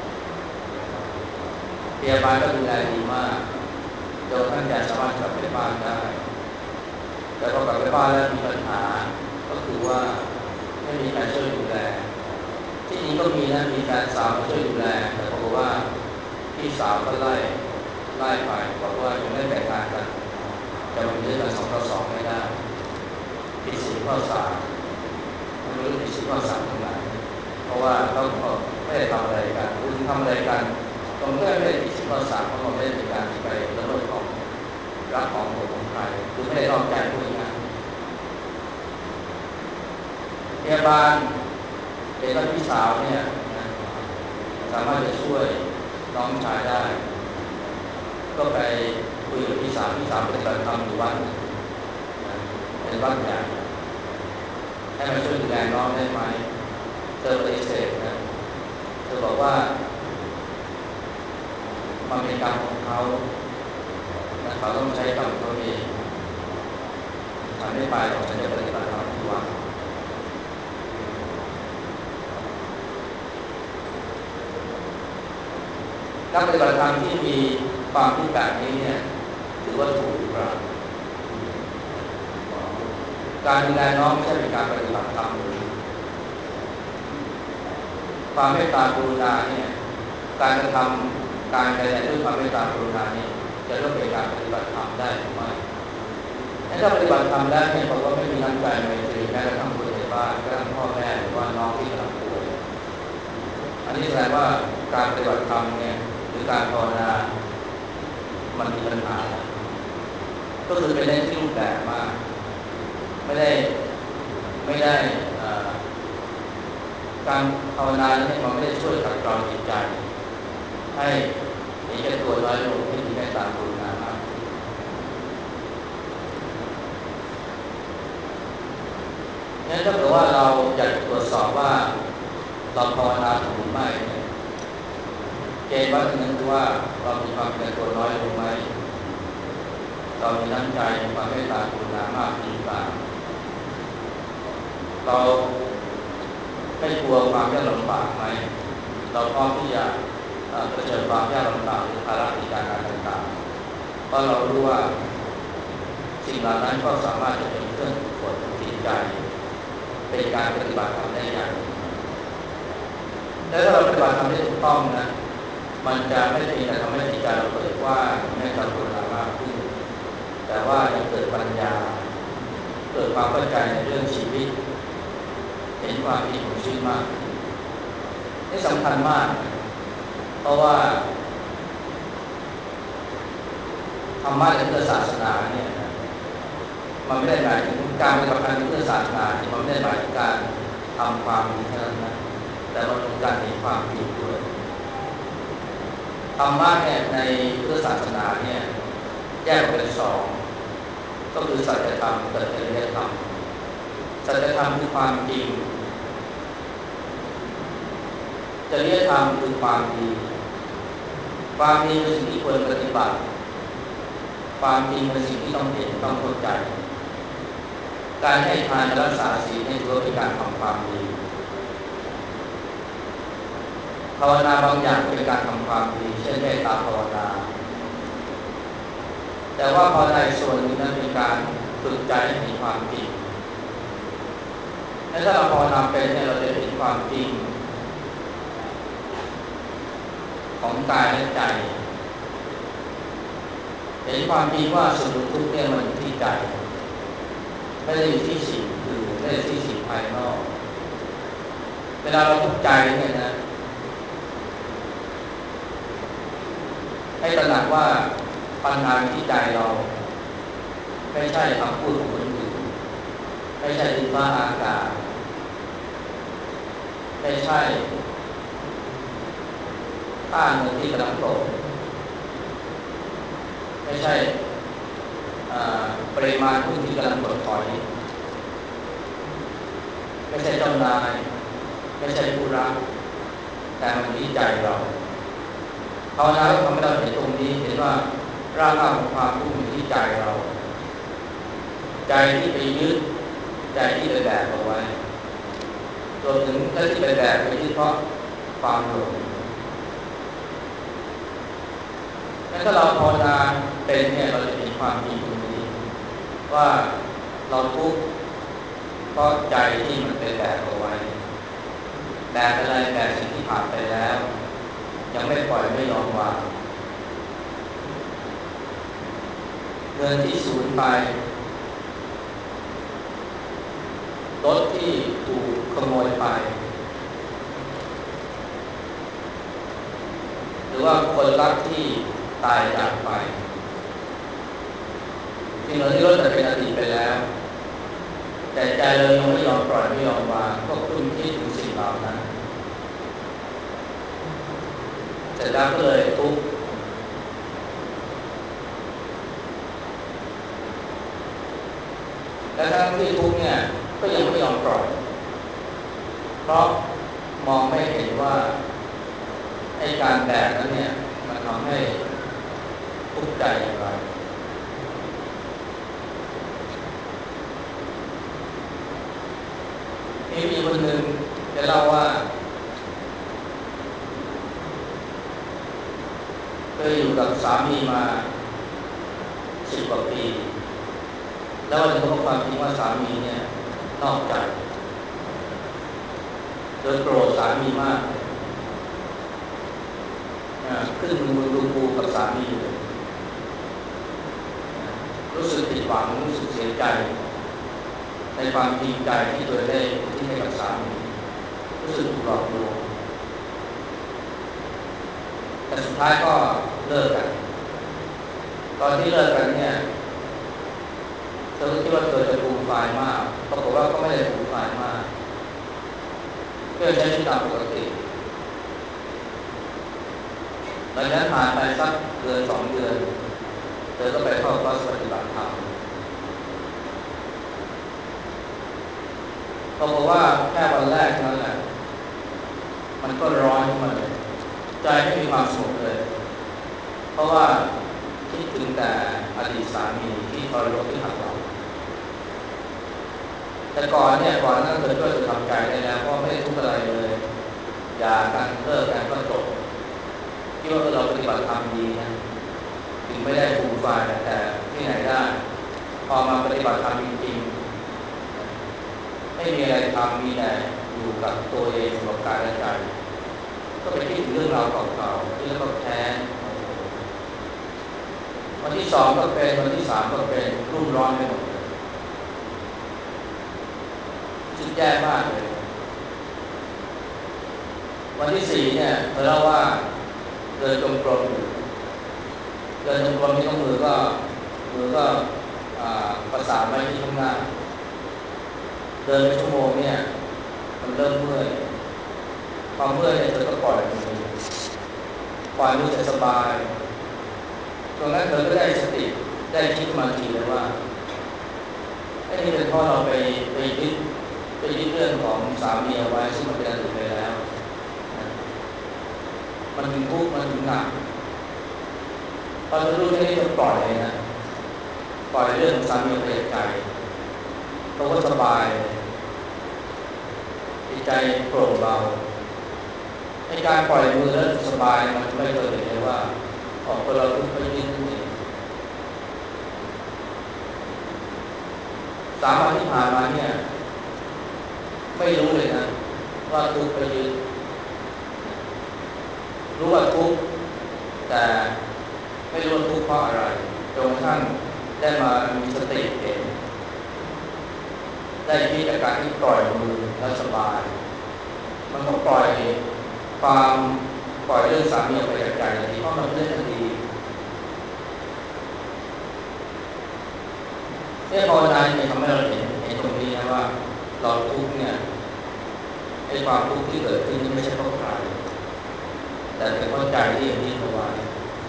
พยาบาลก็ดูแลดีมากจนท่านแกสามารถกลับไปบ้านได้แต่พอกลับไปบ้านแล้วมีปัญหาก็คือว่าไม่มีใครช่วยดูแลที่จริงก็มีนะมีแฟนสาวมาช่วยดูแลแต่ปรากฏว่าพี่สาวก็ไล่ไล่ไปบอกว่ายังไม่แต่งงานกันจะมาอยู่ด้วยกันสองต่อสองไม่ได้ผิดศีลข้อสามไม่รู้ผิดศีลข้อสามตรงไหนเพราะว่าเขาไม่ได้ทำอะไรกันคุณทำอะไรกันตรงนี้ไม่ได้ผิดศีลข้อสามเพราะมันไม่ได้เป็นการที่ไปละเมิดของรักของหัวของใครคือไม่ได้นอกใจผู้หญิงนะพยาบาลเห็นว่าพี่สาวเนี่ยสามารถจะช่วยน้องชายได้ก็ไปคุยกับพี่สาวพี่สาวปฏิบัติธรรมอยู่วัดเป็นวัดใหญ่ให้มาช่วยดูแลน้องได้ไหมเธอปฏิเสธนะเธอบอกว่ามันเป็นกรรมของเขาเขาต้องใช้กรรมของเขาเองฉันไม่ไปหรอกฉันจะปฏิบัติธรรมที่วัดนักปฏิบัติธรรมที่มีความคิดแบบนี้เนี่ยถือว่าถูกหรือเปล่าการดูแลน้องไม่ใช่เป็นการปฏิบัติธรรมหรือความเมตตากรุณาเนี่ยการกระทำการใดๆด้วยความเมตตากรุณานี่จะเรียกเป็นการปฏิบัติธรรมได้หรือไม่ถ้าปฏิบัติธรรมได้เนี่ยบอกว่าไม่มีน้ำใจไมตรีแม้กระทั่งคนในบ้านกระทั่งพ่อแม่หรือว่าน้องที่กำลังป่วยอันนี้แสดงว่าการปฏิบัติธรรมเนี่ยหรือการภาวนามันมีปัญหาก็คือเป็นเรื่องที่รูปแบบมากไม่ได้ไม่ได้การภาวนาเนี่ยมันไม่ได้ช่วยขัดเกลาจิตใจให้มีแก่ตัวน้อยลงให้มีแม่ตากรุณามากงั้นถ้าเกิดว่าเราอยากตรวจสอบว่าเราภาวนาถูกหรือไม่เนี่ยเกณฑ์วัดนั้นคือว่าเรามีความเป็นตัวน้อยลงไหมเรามีน้ำใจมีความเมตตากรุณามากขึ้นหรือเปล่าเราไม่กลัวความยากลำบากไหมเราพร้อมที่จะเผชิญความยากลำบากหรือภาระในการงานต่างๆเพราะเรารู้ว่าสิ่งเหล่านั้นก็สามารถจะเป็นเครื่องฝึกฝนจิตใจเป็นการปฏิบัติธรรมได้อย่างหนึ่งและถ้าเราปฏิบัติธรรมได้ถูกต้องนะมันจะไม่เพียงแต่ทำให้จิตใจเราเปิดกว้างเมตตากรุณามากขึ้นแต่ว่ายังเกิดปัญญาเกิดความเข้าใจในเรื่องชีวิตเห็นความจริงของชีวิตมากขึ้นนี่สำคัญมากเพราะว่าธรรมะในพุทธศาสนาเนี่ยมันไม่ได้หมายถึงการปฏิบัติธรรมในพุทธศาสนามันไม่ได้หมายถึงการทำความดีเท่านั้นนะแต่มันเป็นการเห็นความจริงด้วยธรรมะเนี่ยในพุทธศาสนาเนี่ยแยกออกเป็นสองก็คือสัจธรรมกับจริยธรรมสัจธรรมคือความจริงจริยธรรมคือความดีความดีเป็นสิ่งที่ควรปฏิบัติความจริงเป็นสิ่งที่ต้องเห็นต้องเข้าใจการให้ทานรักษาศีลเนี่ยถือว่าเป็นการทำความดีภาวนาบางอย่างเป็นการทำความดีเช่นเมตตาภาวนาแต่ว่าภาวนาส่วนนี้นั้นเป็นการฝึกใจให้เห็นความจริงและถ้าเราภาวนาเป็นเนี่ยเราจะเห็นความจริงของกายและใจเห็นความจริงว่าสุขทุกข์เนี่ยมันอยู่ที่ใจไม่ได้อยู่ที่สิ่งอื่นไม่ได้ที่สิ่งภายนอกเวลาเราทุกข์ใจเนี่ยนะให้ตระหนักว่าปัญหาที่ใจเราไม่ใช่คำพูดของคนอื่นไม่ใช่ดินฟ้าอากาศไม่ใช่ค่าเงินที่กำลังตกไม่ใช่ปริมาณหุ้นที่กำลังถดถอยไม่ใช่เจ้านายไม่ใช่ผู้รับแต่มันที่ใจเราภาวนาทำให้เราเห็นตรงนี้เห็นว่ารากเหง้าของความทุกข์อยู่ที่ใจเราใจที่ไปยึดใจที่ไปแบกเอาไว้รวมถึงและที่ไปแบกไปยึดเพราะความหลงและถ้าเราภาวนาเป็นเนี่ยเราจะเห็นความจริงตรงนี้ว่าเราทุกข์เพราะใจที่มันไปแบกเอาไว้แบกอะไรแบกสิ่งที่ผ่านไปแล้วยังไม่ปล่อยไม่ยอมวางเงินที่สูญไปรถที่ถูกขโมยไปหรือว่าคนรักที่ตายจากไปสิ่งเหล่านี้ล้วนแต่เป็นอดีตไปแล้วแต่ใจเรายังไม่ยอมปล่อยไม่ยอมวางก็คุ้นคิดถึงสิ่งเหล่านั้นเสร็จแล้วก็เลยทุกข์และทั้งที่ทุกข์เนี่ยก็ยังไม่ยอมปล่อยเพราะมองไม่เห็นว่าไอ้การแบกนั้นเนี่ยมันทำให้ทุกข์ใจอย่างไรมีผู้หญิงคนหนึ่งจะเล่าว่าเคยอยู่กับสามีมาสิบกว่าปีแล้ววันหนึ่งก็พบความจริงว่าสามีเนี่ยนอกใจโดยโกรธสามีมากขึ้นมือมือดูปูกับสามีเลยรู้สึกผิดหวังรู้สึกเสียใจในความจริงใจที่ตัวได้ที่ให้กับสามีรู้สึกถูกหลอกลวงแต่สุดท้ายก็เลิกกันตอนที่เลิกกันเนี่ยเธอคิดว่าเธอจะฟูมฟายมากปรากฏว่าก็ไม่ได้ฟูมฟายมากก็ใช้ชีวิตตามปกติหลังจากนั้นผ่านไปสักเดือนสองเดือนเธอก็ไปเข้าคอร์สปฏิบัติธรรมปรากฏว่าแค่วันแรกนั้นแหละมันก็ร้อนขึ้นมาเลยใจใจไม่มีความสุขเลยเพราะว่าคิดถึงแต่อดีตสามีที่ทรยศที่หักหลังแต่ก่อนเนี่ยก่อนนั้นเธอก็จะทำใจได้แล้วเพราะไม่ได้ทุกข์อะไรเลยอย่ากันเลิกกันก็จบคิดว่าเราปฏิบัติธรรมดีนะถึงไม่ได้ฟูมฟายแต่ที่ไหนได้พอมาปฏิบัติธรรมจริงๆไม่มีอะไรทำมีแต่อยู่กับตัวเองกับกายและใจก็ไปคิดถึงเรื่องราวเก่าๆที่แล้วก็แค้นวันที่สองก็เป็นวันที่สามก็เป็นรุ่มร้อนไปหมดเลยชุดแย่มากเลยวันที่สี่เนี่ยเธอเล่าว่าเดินจงกรมเดินจงกรมที่ข้อมือก็มือก็ประสานไว้ที่ข้างหน้าเดินไปชั่วโมงเนี่ยมันเริ่มเมื่อยความเมื่อยเนี่ยเธอก็ปล่อยมือปล่อยมือสบายตรงนั้นเธอก็ได้สติได้คิดมาทีเลยว่าไอ้นี่เป็นเพราะเราไปไปยึดไปยึดเรื่องของสามีเอาไว้ซึ่งมันเป็นอดีตไปแล้วมันถึงทุกข์มันถึงหนักพอเธอรู้แค่นี้เธอปล่อยเลยนะปล่อยเรื่องของสามีไปจากใจเขาก็สบายใจโปร่งเบาในการปล่อยมือแล้วสบายมันไม่เคยเห็นเลยว่าออกคนเราทุกข์ไปยึดนี่สามวันที่ผ่านมาเนี่ยไม่รู้เลยนะว่าทุกข์ไปยึดรู้ว่าทุกข์แต่ไม่รู้ว่าทุกข์เพราะอะไรจนกระทั่งได้มามีสติเห็นได้คิดจากการที่ปล่อยมือแล้วสบายมันก็ปล่อยความปล่อยเรื่องสามีออกไปจากใจทันทีเพราะมันเรื่องทันทีเนี่ยภาวนาเนี่ยทำให้เราเห็นเห็นตรงนี้นะว่าเราทุกข์เนี่ยไอ้ความทุกข์ที่เกิดขึ้นนี่ไม่ใช่เพราะใครแต่เป็นเพราะใจที่ยังยึดเอาไว้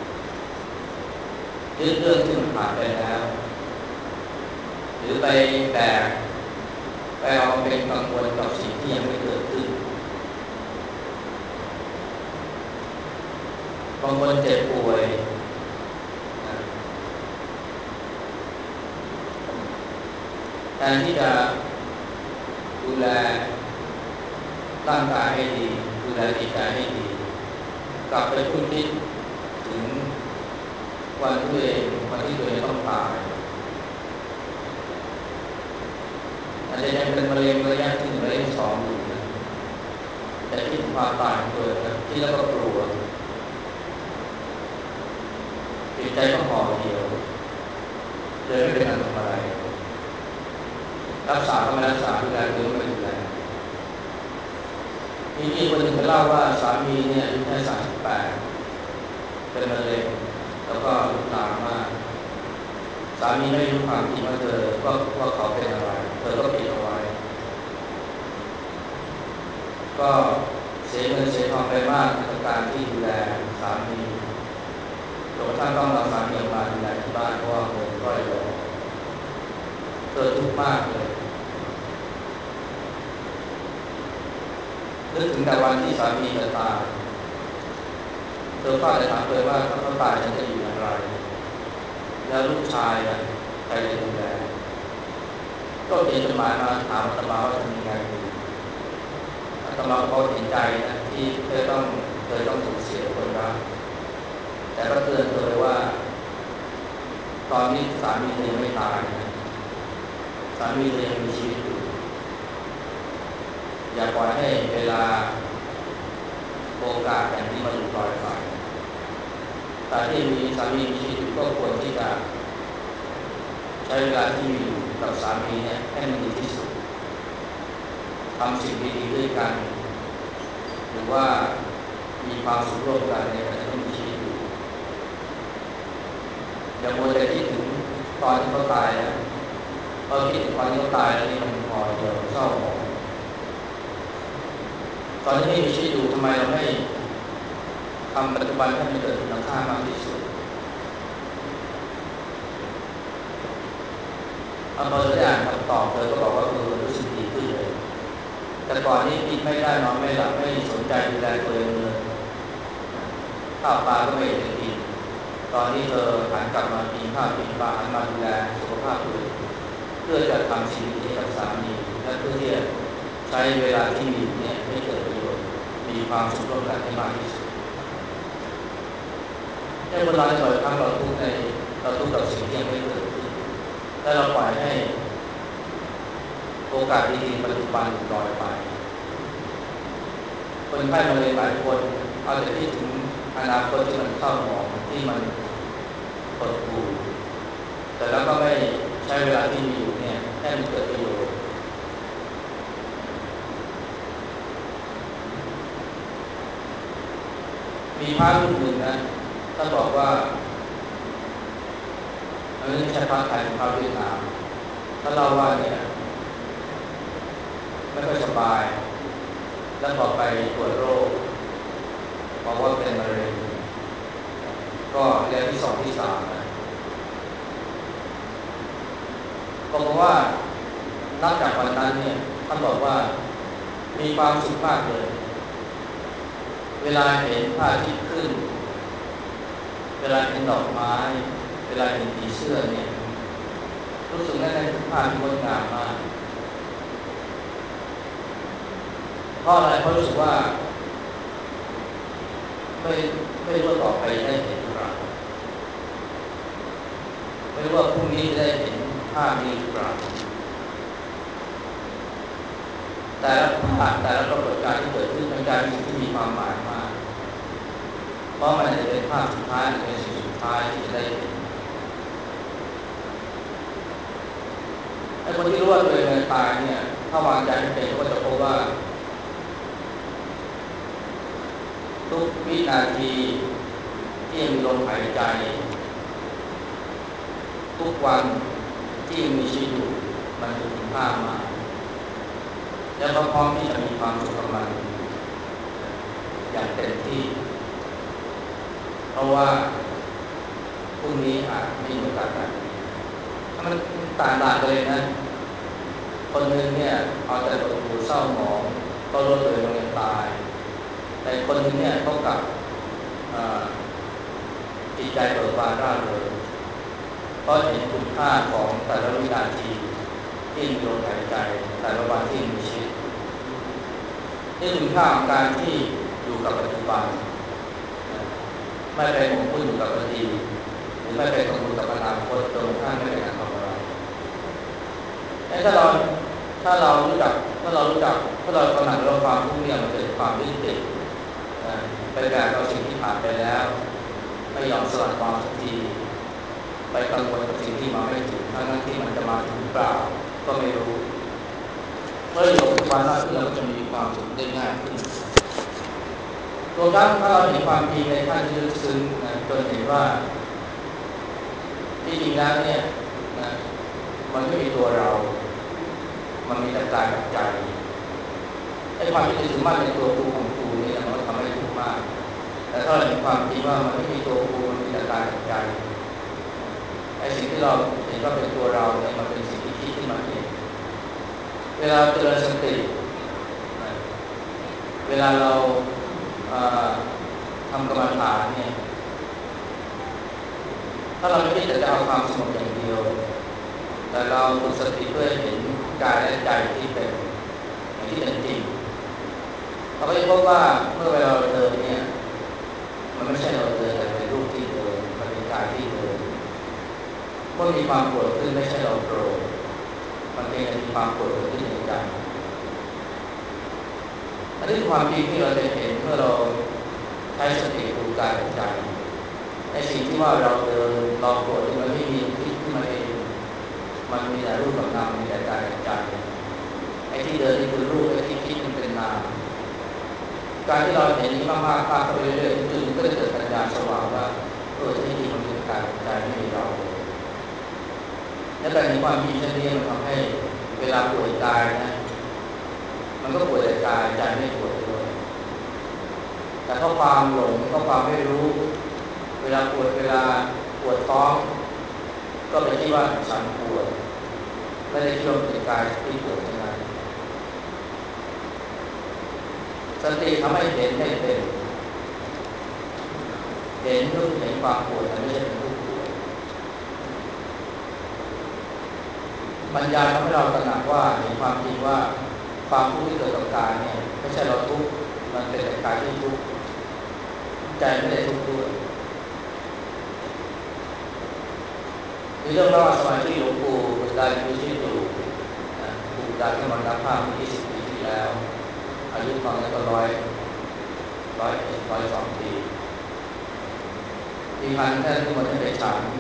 ยึดเรื่องที่มันผ่านไปแล้วหรือไปแบกไปเอาเป็นกังวลกับสิ่งที่ยังไม่เกิดขึ้นบางคนเจ็บป่วยแทนที่จะดูแลร่างกายให้ดีดูแลจิตใจให้ดีกลับไปคุ้นคิดถึงวันที่ตัวเองวันที่ตัวเองต้องตายอาจจะยังเป็นมะเร็งระยะที่หนึ่งระยะที่สองอยู่นะแต่คิดถึงความตายของตัวเองที่แล้วก็กลัวจิตใจก็ห่อเหี่ยวเลยไม่เป็นอันทำอะไรรักษาก็ไม่รักษาดูแลตัวเองไม่ดูแลมีพี่คนหนึ่งเขาเล่าว่าสามีเนี่ยอายุแค่สามสิบแปดเป็นมะเร็งแล้วก็ลุกลามมากสามีไม่รู้ความจริงว่าเธอว่าว่าเขาเป็นอะไรเธอก็ปิดเอาไว้ก็เสียเงินเสียทองไปมากในการที่ดูแลสามีจนกระทั่งต้องเอาสามีมาดูแลที่บ้านเพราะว่าเงินก็เลยออกเธอทุกข์มากเลยนึกถึงแต่วันที่สามีจะตายเธอก็เลยถามตัวว่าถ้าเขาตายฉันจะอยู่อย่างไรแล้วลูกชายอ่ะใครจะดูแลก็เขียนจดหมายมาถามอาตมาว่าทำยังไงดีอาตมาก็เห็นใจนะที่เคยต้องเคยต้องสูญเสียคนรักแต่ก็เตือนเธอว่าตอนนี้สามีเธอยังไม่ตายนะสามีเธอยังมีชีวิตอยู่อย่าปล่อยให้เวลาโอกาสอย่างนี้มาหลุดลอยไปแต่ที่มีสามีมีชีวิตอยู่ก็ควรที่จะใช้เวลาที่มีอยู่กับสามีเนี่ยให้มันดีที่สุดทำสิ่งดีๆด้วยกันหรือว่ามีความสุขร่วมกันในขณะที่มีชีวิตอยู่อย่ามัวแต่คิดถึงตอนที่เขาตายนะพอคิดถึงตอนที่เขาตายแล้วนี่มันห่อเหี่ยวเศร้าหมองตอนที่มีชีวิตอยู่ทำไมเราไม่ทำปัจจุบันให้มันเกิดคุณค่ามากที่สุดพอเธอได้อ่านคำตอบเธอก็บอกว่าเออรู้สึกดีขึ้นเลยแต่ก่อนนี้กินไม่ได้นอนไม่หลับไม่สนใจดูแลตัวเองเลยข้าวปลาก็ไม่ได้กินตอนนี้เธอหันกลับมากินข้าวกินปลาหันมาดูแลสุขภาพตัวเองเพื่อจะทำชีวิตให้กับสามีและเพื่อที่จะใช้เวลาที่มีเนี่ยให้เกิดประโยชน์มีความสุขร่วมกันให้มากที่สุดในเวลาที่บ่อยครั้งเราทุกข์ในเราทุกข์กับสิ่งที่ยังไม่เกิดขึ้นและเราปล่อยให้โอกาสดีๆปัจจุบันลอยไปคนไข้มะเร็งหลายคนเอาแต่คิดถึงอนาคตที่มันเข้าหมองที่มันหดหู่แต่แล้วก็ไม่ใช้เวลาที่มีอยู่เนี่ยให้มันเกิดประโยชน์มีพระรูปหนึ่งนะท่านบอกว่าอันนี้ไม่ใช่พระไทยเป็นพระเวียดนามท่านเล่าว่าเนี่ยไม่ค่อยสบายแล้วพอไปตรวจโรคบอกว่าเป็นมะเร็งก็ระยะที่สองที่สามนะก็เพราะว่านับจากวันนั้นเนี่ยท่านบอกว่ามีความสุขมากเลยเวลาเห็นพระอาทิตย์ขึ้นเวลาเห็นดอกไม้เวลาเห็นผีเสื้อเนี่ยรู้สึกนั่นเป็นภาพที่งดงามมากเพราะอะไรเพราะรู้สึกว่าไม่ไม่รู้ว่าต่อไปได้เห็นหรือเปล่าไม่รู้ว่าพรุ่งนี้จะได้เห็นภาพนี้หรือเปล่าแต่ละภาพแต่ละปรากฏการณ์ที่เกิดขึ้นเป็นการที่มีความหมายมากเพราะมันจะเป็นภาพสุดท้ายเป็นสิ่งสุดท้ายที่จะได้เห็นไอ้คนที่รู้ว่าตัวเองจะตายเนี่ยถ้าวางใจไม่เป็นก็จะพบว่าทุกวินาทีที่ยังมีลมหายใจทุกวันที่ยังมีชีวิตอยู่มันมีคุณค่ามากแล้วก็พร้อมที่จะมีความสุขกับมันอย่างเต็มที่เพราะว่าพรุ่งนี้อาจไม่มีโอกาสแบบนี้ถ้ามันต่างๆเลยนะคนหนึ่งเนี่ยเอาแต่หดหู่เศร้าหมองก็รู้ตัวเองยังตายแต่คนหนึ่งเนี่ยเขากับจิตใจเบิกบานร่าเริงเพราะเห็นคุณค่าของแต่ละวินาทีที่มีลมหายใจแต่ละวันที่มีชีวิตนี่คุณค่าของการที่อยู่กับปัจจุบันไม่ไปหมกมุ่นอยู่กับอดีตหรือไม่ไปกังวลกับอนาคตจนกระทั่งไม่ได้ทำอะไรถ้าเราถ้าเรารู้จักถ้าเรารู้จักถ้าเราตระหนักรู้ความทุกข์เนี่ยมันเป็นความยึดติดไปแบกเอาสิ่งที่ผ่านไปแล้วไม่ยอมสลัดวางสักทีไปกังวลกับสิ่งที่มาไม่ถึงทั้งที่มันจะมาถึงหรือเปล่าก็ไม่รู้เมื่ออยู่กับวันมากขึ้นเราก็จะมีความสุขได้ง่ายขึ้นรวมทั้งถ้าเราเห็นความจริงในขั้นที่ลึกซึ้งนะจนเห็นว่าที่จริงแล้วเนี่ยนะมันไม่มีตัวเรามันมีแต่กายกับใจไอ้ความที่ถือมั่นในตัวกูของกูนี่มันก็ทำให้ทุกข์มากแต่ถ้าเราเห็นความจริงว่ามันไม่มีตัวกูมันมีแต่กายกับใจไอ้สิ่งที่เราเห็นว่าเป็นตัวเราเนี่ยมันเป็นสิ่งที่คิดขึ้นมาเองเวลาเจริญสติเวลาเราทำกรรมฐานเนี่ยถ้าเราไม่คิดแต่จะเอาความสงบอย่างเดียวแต่เราฝึกสติเพื่อเห็นกายและใจที่เป็นอย่างที่เป็นจริงเราก็จะพบว่าเมื่อเวลาเราเดินเนี่ยมันไม่ใช่เราเดินแต่เป็นรูปที่เดินมันเป็นกายที่เดินเมื่อมีความโกรธขึ้นไม่ใช่เราโกรธมันเป็นมีความโกรธเกิดขึ้นในใจอันนี้ความจริงที่เราจะเห็นเมื่อเราใช้สติดูกายกับใจไอ้สิ่งที่ว่าเราเดินเราโกรธมันไม่มีคิดขึ้นมาเองมันมีแต่รูปกับนามมีแต่กายกับใจไอ้ที่เดินนี่คือรูปไอ้ที่คิดมันเป็นนามการที่เราเห็นนี้มากๆมากไปเรื่อยๆจนก็จะเกิดปัญญาสว่างว่าเออที่จริงมันมีกายกับใจไม่มีเราและการเห็นความจริงเช่นนี้มันทำให้เวลาป่วยกายนะมันก็ป่วยแต่กายใจไม่ป่วยด้วยแต่เพราะความหลงเพราะความไม่รู้เวลาปวดเวลาปวดท้องก็ไปคิดว่าฉันปวดไม่ได้คิดว่าเป็นกายที่ปวดเท่านั้นสติทำให้เห็นได้เป็นห็นก็เห็นความปวดแต่ไม่ใช่เป็นผู้ป่วยปัญญาทำให้เราตระหนักว่าเห็นความจริงว่าความทุกข์ที่เกิดกับกายเนี่ยไม่ใช่เราทุกข์มันเป็นแต่กายที่ทุกข์ใจไม่ได้ทุกข์ด้วยมีเรื่องเล่าสมัยที่หลวงปู่บุตรดามีชีวิตอยู่หลวงปู่บุตรดาที่มรณภาพเมื่อยี่สิบปีที่แล้วอายุตอนนั้นก็ร้อยร้อยเอ็ดร้อยสองปีมีพันท่านที่มาเป็นฉัน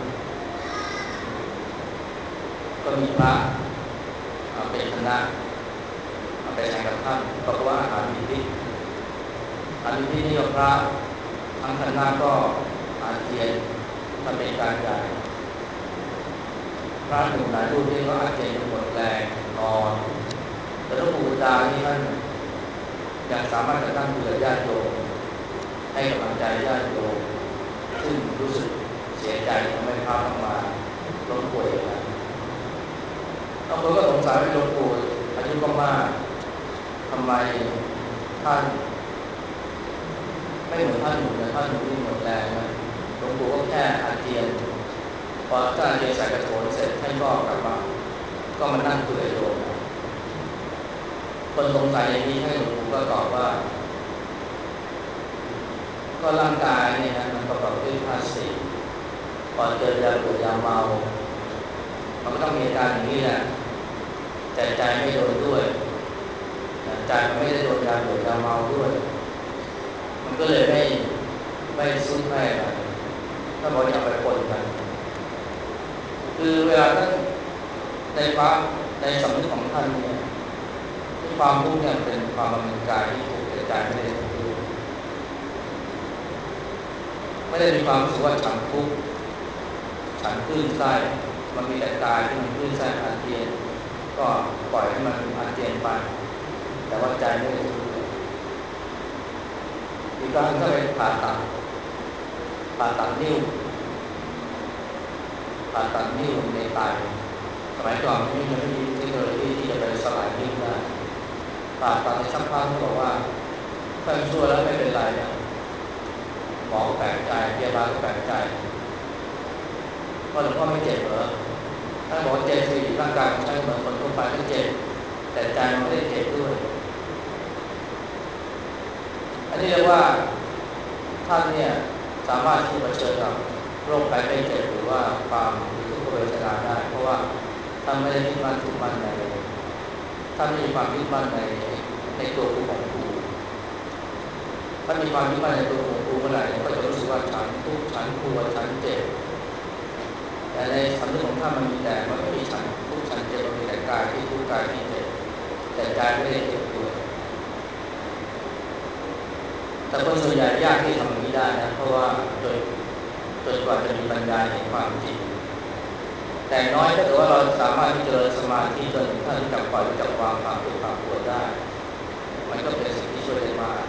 ก็มีพระเป็นคณะไปฉันกับท่านก็เพราะว่าอาหารมีพิษอาหารมีพิษนี่ก็พระทั้งคณะก็อาเจียนถ้าเป็นการใหญ่พระหนุ่มหลายรูปนี่ก็อาเจียนจนหมดแรงนอนแต่หลวงปู่จานี่ท่านยังสามารถจะตั้งคุยกับญาติโยมให้กำลังใจญาติโยมซึ่งรู้สึกเสียใจทำให้พระต้องมาล้มป่วยนะบางคนก็สงสัยว่าหลวงปู่อายุก็มากทำไมท่านไม่เหมือนท่านหนุ่มนะท่านหนุ่มนี่หมดแรงนะหลวงปู่ก็แค่อาเจียนพอท่านอาเจียนใส่กระโถนเสร็จท่านก็กลับมาก็มานั่งคุยกับโยมคนสงสัยอย่างนี้ให้หลวงปู่ก็ตอบว่าก็ร่างกายเนี่ยนะมันประกอบด้วยธาตุสี่พอเจอยาเบื่อยาเมามันก็ต้องมีอาการอย่างนี้แหละแต่ใจไม่โดนด้วยใจมันไม่ได้โดนยาเบื่อยาเมาด้วยมันก็เลยไม่ไม่ซุดไม่อะไรถ้าบอกอย่าไปปนกันคือเวลาท่านในความในสำนึกของท่านเนี่ยที่ความทุกข์เนี่ยเป็นความบังเอิญกายที่ถูกแต่ใจไม่ได้ทุกข์ด้วยไม่ได้มีความรู้สึกว่าฉันทุกข์ฉันคลื่นไส้มันมีแต่กายที่มันคลื่นไส้อาเจียนก็ปล่อยให้มันอาเจียนไปแต่ว่าใจไม่ได้ทุกข์อีกครั้งก็ไปผ่าตัดผ่าตัดนิ้วผ่าตัดนิ้วในไตสมัยก่อนไม่ยังไม่มีเทคโนโลยีที่จะไปสลายนิ้วได้ผ่าตัดในสักพักเขาบอกว่าถ้าช่วยแล้วไม่เป็นไรนะหมอแปลกใจพยาบาลก็แปลกใจเพราะหลวงพ่อไม่เจ็บเหรอถ้าบอกเจ็บสิร่างกายของฉันเหมือนคนทั่วไปก็เจ็บแต่ใจมันไม่ได้เจ็บด้วยอันนี้เรียกว่าท่านเนี่ยสามารถที่จะเผชิญกับโรคภัยไข้เจ็บหรือว่าความทุกขเวทนาได้เพราะว่าท่านไม่ได้ยึดมั่นถือมั่นในท่านไม่มีความยึดมั่นในในตัวกูของกูถ้ามีความยึดมั่นในตัวของกูเมื่อไหร่ก็จะรู้สึกว่าฉันทุกข์ฉันกลัวฉันเจ็บแต่ในสำนึกของท่านมันมีแต่มันไม่มีฉันทุกข์ฉันเจ็บมันมีแต่กายที่ทุกข์กายที่เจ็บแต่ใจไม่ได้เจ็บด้วยแต่คนส่วนใหญ่ยากที่ทำอย่างนี้ได้นะเพราะว่าจนจนกว่าจะมีปัญญาเห็นความจริงแต่น้อยถ้าเกิดว่าเราสามารถที่จะเจริญสมาธิจนถึงขั้นรู้จักปล่อยรู้จักวางความทุกข์ความปวดได้มันก็เป็นสิ่งที่ช่วยได้มาก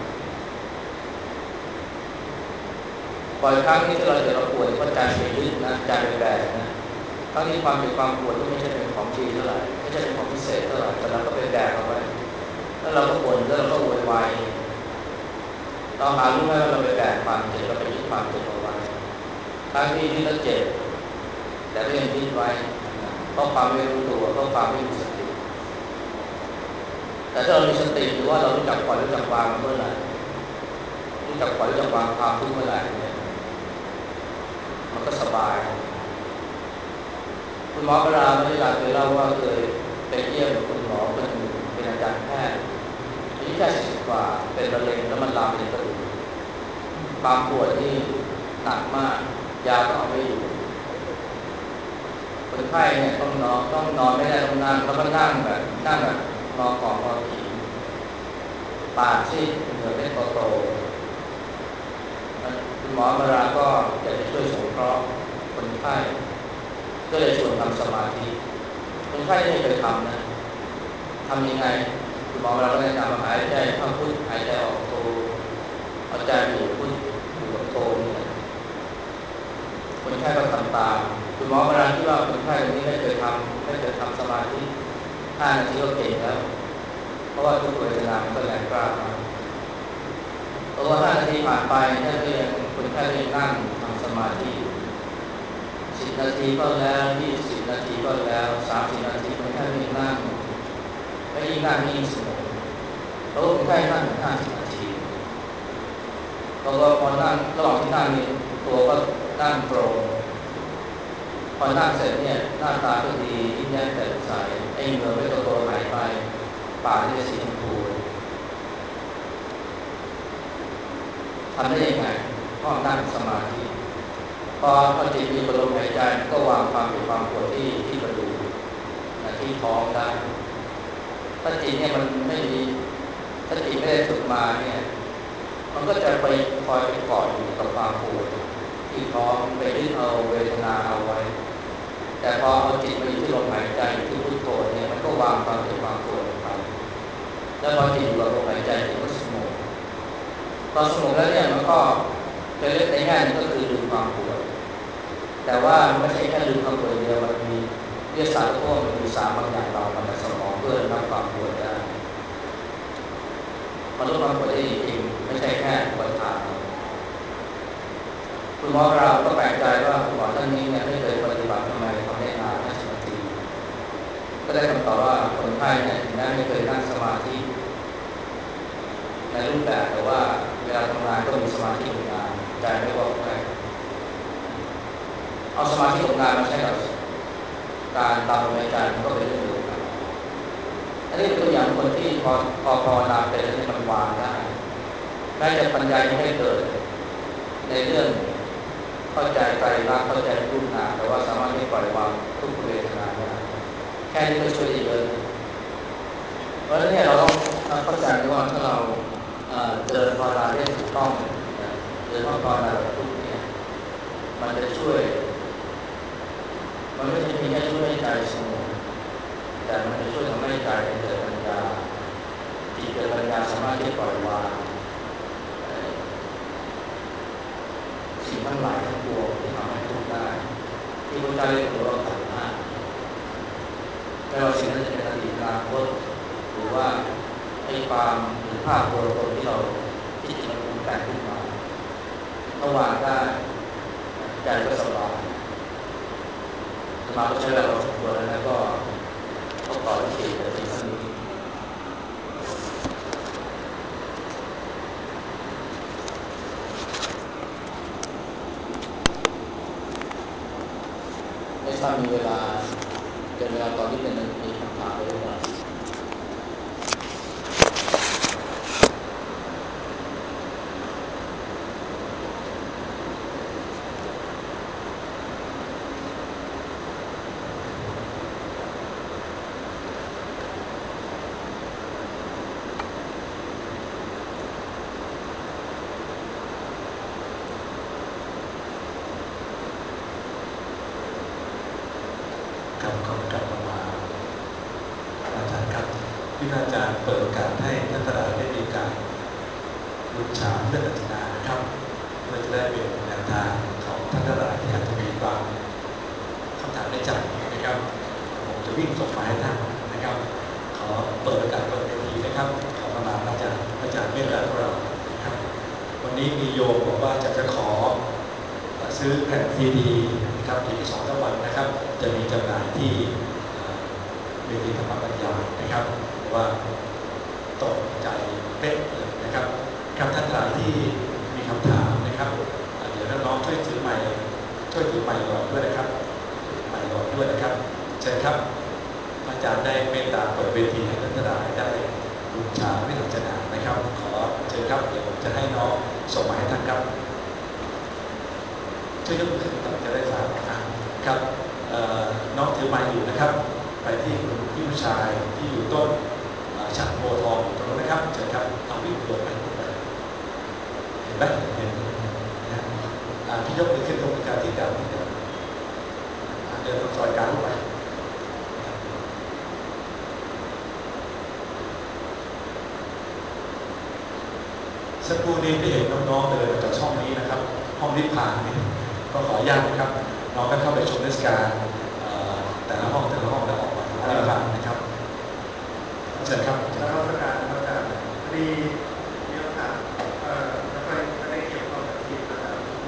บ่อยครั้งที่เราเจอเราปวดเพราะใจไปยึดนะใจไปแบกนะทั้งที่ความเจ็บความปวดก็ไม่ใช่เป็นของดีเท่าไหร่ไม่ใช่เป็นของพิเศษเท่าไหร่แต่เราก็ไปแบกเอาไว้แล้วเราก็บ่นแล้วเราก็โวยวายเราหารู้ไหมว่าเราไปแบกความเจ็บเราไปยึดความเจ็บเอาไว้ทั้งที่ยึดแล้วเจ็บแต่ก็ยังยึดไว้เพราะความไม่รู้ตัวเพราะความไม่มีสติแต่ถ้าเรามีสติหรือว่าเรารู้จักปล่อยรู้จักวางเมื่อไหร่รู้จักปล่อยรู้จักวางความทุกข์เมื่อไหร่เนี่ยมันก็สบายคุณหมอปราณไม่ได้เคยเล่าว่าเคยไปเยี่ยมคุณหมอคนหนึ่งเป็นอาจารย์แพทย์อายุแค่สี่สิบกว่าเป็นมะเร็งแล้วมันลามไปถึงกระดูกความปวดนี่หนักมากยาก็เอาไม่อยู่คนไข้เนี่ยต้องนอนต้องนอนไม่ได้ต้องนั่งแล้วก็นั่งแบบนั่งแบบงอกองงอขีปากซีดเหงื่อเม็ดโตๆคุณหมอมาราก็อยากจะช่วยสงเคราะห์คนไข้ก็เลยชวนทำสมาธิคนไข้ไม่เคยทำนะทำยังไงคุณหมอมาราก็แนะนำหายใจเข้าพุทหายใจออกโทเอาใจอยู่พุทอยู่กับโทนี่คนไข้ก็ทำตามคุณหมอมาราคิดว่าคนไข้คนนี้ไม่เคยทำไม่เคยทำสมาธิห้านาทีก็เก่งแล้วเพราะว่าทุกเวทนามันก็แรงกล้ามากพอห้านาทีผ่านไปท่านก็ยังคนไข้ก็ยังนั่งทำสมาธิสิบนาทีก็แล้วยี่สิบนาทีก็แล้วสามสิบนาทีคนไข้ก็ยังนั่งและยิ่งนั่งยิ่งสงบแล้วคนไข้นั่งห้าสิบนาทีเราก็พอนั่งระหว่างที่นั่งนี่ตัวก็นั่งตรงพอนั่งเสร็จเนี่ยหน้าตาก็ดียิ้มแย้มแจ่มใสไอ้เหงื่อไม่ตัวหายไปปากนี่สีชมพูทำได้ยังไงเพราะนั่งสมาธิพอพอจิตมีลมหายใจก็วางความเป็นความปวดที่ที่กระดูกที่ท้องได้ถ้าจิตเนี่ยมันไม่มีถ้าจิตไม่ได้ฝึกมาเนี่ยมันก็จะไปคอยไปเกาะอยู่กับความปวดที่ท้องไปยึดเอาเวทนาเอาไว้แต่พอเอาจิตมาอยู่ที่ลมหายใจอยู่ที่พุทโธเนี่ยมันก็วางความเป็นความปวดลงไปแล้วพอจิตอยู่กับลมหายใจจิตก็สงบพอสงบแล้วเนี่ยมันก็ในเรื่องในแง่นึงก็คือลืมความปวดแต่ว่าไม่ใช่แค่ลืมความปวดเดียวมันมีวิทยาศาสตร์ก็มันมีสารบางอย่างเรามาจากสมองเพื่อรับความปวดได้พอลดความปวดได้จริงๆไม่ใช่แค่ปวดขาคุณหมอเราก็แปลกใจว่าคุณหมอท่านนี้เนี่ยไม่เคยปฏิบัติทำไมทำได้นานห้าสิบนาทีก็ได้คำตอบว่าคนไข้เนี่ยถึงแม้ไม่เคยนั่งสมาธิในรูปแบบแต่ว่าเวลาทำงานก็มีสมาธิกับงานใจไม่วอกแวกเอาสมาธิกับงานมาใช้กับการตามลมหายใจมันก็เป็นเรื่องเดียวกันอันนี้เป็นตัวอย่างคนที่พอพอภาวนาเป็นแล้วมันวางได้แม้จะปัญญายังไม่เกิดในเรื่องเข้าใจไตรลักษณ์เข้าใจรูปนามแต่ว่าสามารถที่ปล่อยวางทุกเวทนาได้แค่นี้ก็ช่วยได้เยอะเพราะฉะนั้นเนี่ยเราต้องเข้าใจว่าถ้าเราเดินภาวนาได้ถูกต้องเดินภาวนาแบบถูกเนี่ยมันจะช่วยมันไม่ใช่เพียงแค่ช่วยให้ใจสงบแต่มันจะช่วยทำให้ใจเกิดปัญญาจิตเกิดปัญญาสามารถที่ปล่อยวางสิ่งทั้งหลายทั้งปวงที่ทำให้ทุกข์ได้ที่พระเจ้าเรียกว่าขันธ์ห้าไม่ว่าสิ่งนั้นจะเป็นอดีตอนาคตหรือว่าไอ้ความหรือภาพตัวตนที่เราที่จิตมันปรุงแต่งขึ้นมาถ้าวางได้ใจก็สบายสมาธิใช้เวลาพอสมควรแล้วนะก็ก็ต่อที่สี่แต่ที่ท่านนี้ไม่ทราบมีเวลาเป็นเวลาตอนที่เป็นมีคำถามหรือเปล่าครับขอกลับมาอาจารย์ครับที่อาจารย์เปิดโอกาสให้ท่านทั้งหลายได้มีการลุกฉามเรื่องอธินานะครับเพื่อจะได้เป็นแนวทางของท่านทั้งหลายที่อาจจะมีบางคำถามในใจนะครับผมจะวิ่งส่งมาให้ท่านนะครับขอเปิดโอกาสเปิดเวทีนะครับขอประมาณอาจารย์อาจารย์เมตตาพวกเราครับวันนี้มีโยมบอกว่าจะจะขอซื้อแผ่นซีดีนะครับอีกสองสามวันนะครับจะมีจำหน่ายที่เวทีธรรมบรรยายนะครับว่าตกใจเป๊ะเลยนะครับกับท่านหลายที่มีคำถามนะครับเดี๋ยวน้องช่วยถือไมค์ช่วยถือไมค์รอด้วยนะครับไมค์รอด้วยนะครับเชิญครับอาจารย์ได้เมตตาเปิดเวทีให้ท่านหลายได้บูชาวิสัชนานะครับขอเชิญครับเดี๋ยวผมจะให้น้องส่งมาให้ท่านครับช่วยยกมือขึ้นก่อนจะได้ทราบครับน้องถือไมค์อยู่นะครับไปที่คุณพี่ผู้ชายที่อยู่ต้นฉัตรโพทองอยู่ตรงนั้นนะครับเชิญครับเอาวิ่งโดดไปไปเห็นไหมเห็นนะพี่ยกมือขึ้นยกมือการที่กลางที่เดินเดินซอยกลางลงไปสักครู่นี้ได้เห็นน้องๆเดินมาจากช่องนี้นะครับห้องนิพพานนี่ก็ขออนุญาตนะครับน้องก็เข้าไปชมเทศกาลแต่ละห้องแต่ละห้องแล้วออกมานิพพานนะครับเชิญครับแล้วก็การนอกจากพอดีมีโอกาสไม่ค่อยไม่ได้เกี่ยวข้องกับที่อาจารย์พูด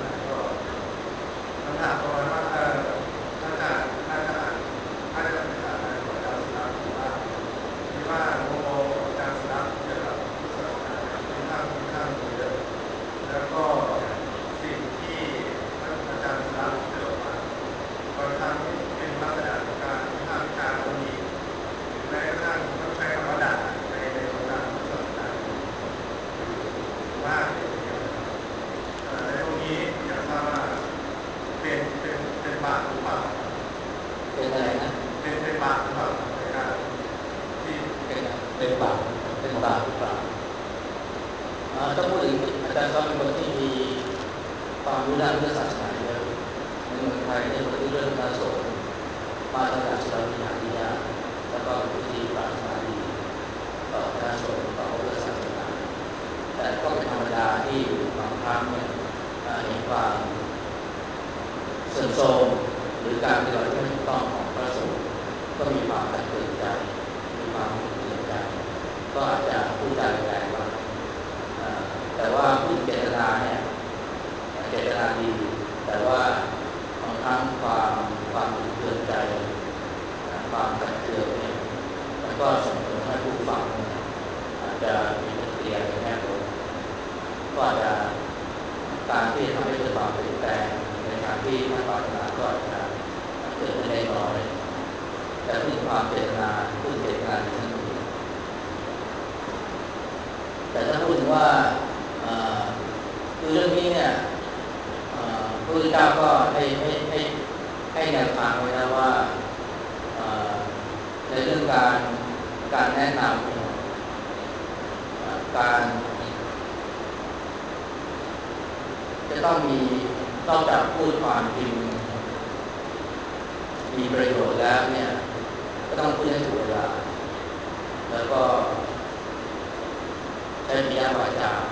ถ้าพูดถึงอาจารย์ซอเป็นคนที่มีความรู้ด้านพุทธศาสนาเยอะในเมืองไทยเนี่ยคนที่เริ่มคณะสงฆ์มาตั้งแต่สุราวิหารนิยาแล้วก็เป็นที่ปรารถนาดีต่อคณะสงฆ์ต่อพุทธศาสนาแต่ก็เป็นธรรมดาที่บางครั้งเนี่ยเห็นความเสื่อมโทรมหรือการปฏิบัติที่ไม่ถูกต้องของพระสงฆ์ก็มีความขัดเคืองใจมีความขัดเคืองใจก็อาจจะพูดจาแรงๆบ้างแต่ว่าผู้เจตนาเนี่ยเจตนาดีแต่ว่าบางครั้งความความขัดเคืองใจความขัดเคืองเนี่ยมันก็ส่งผลให้ผู้ฟังอาจจะมีปฏิกิริยาในแง่ลบก็อาจจะการที่ทำให้เกิดความเปลี่ยนแปลงในทางที่ท่านปรารถนาก็อาจจะเกิดขึ้นได้น้อยแต่พูดถึงความเจตนาพูดเจตนาในชั้นนี้แต่ถ้าพูดถึงว่าคือเรื่องนี้เนี่ยพระพุทธเจ้าก็ให้ให้ให้ให้แนวทางไว้นะว่าในเรื่องการการแนะนำการจะต้องมีนอกจากพูดความจริงมีประโยชน์แล้วเนี่ยก็ต้องพูดให้ถูกเวลาแล้วก็ใช้ปิยวาจา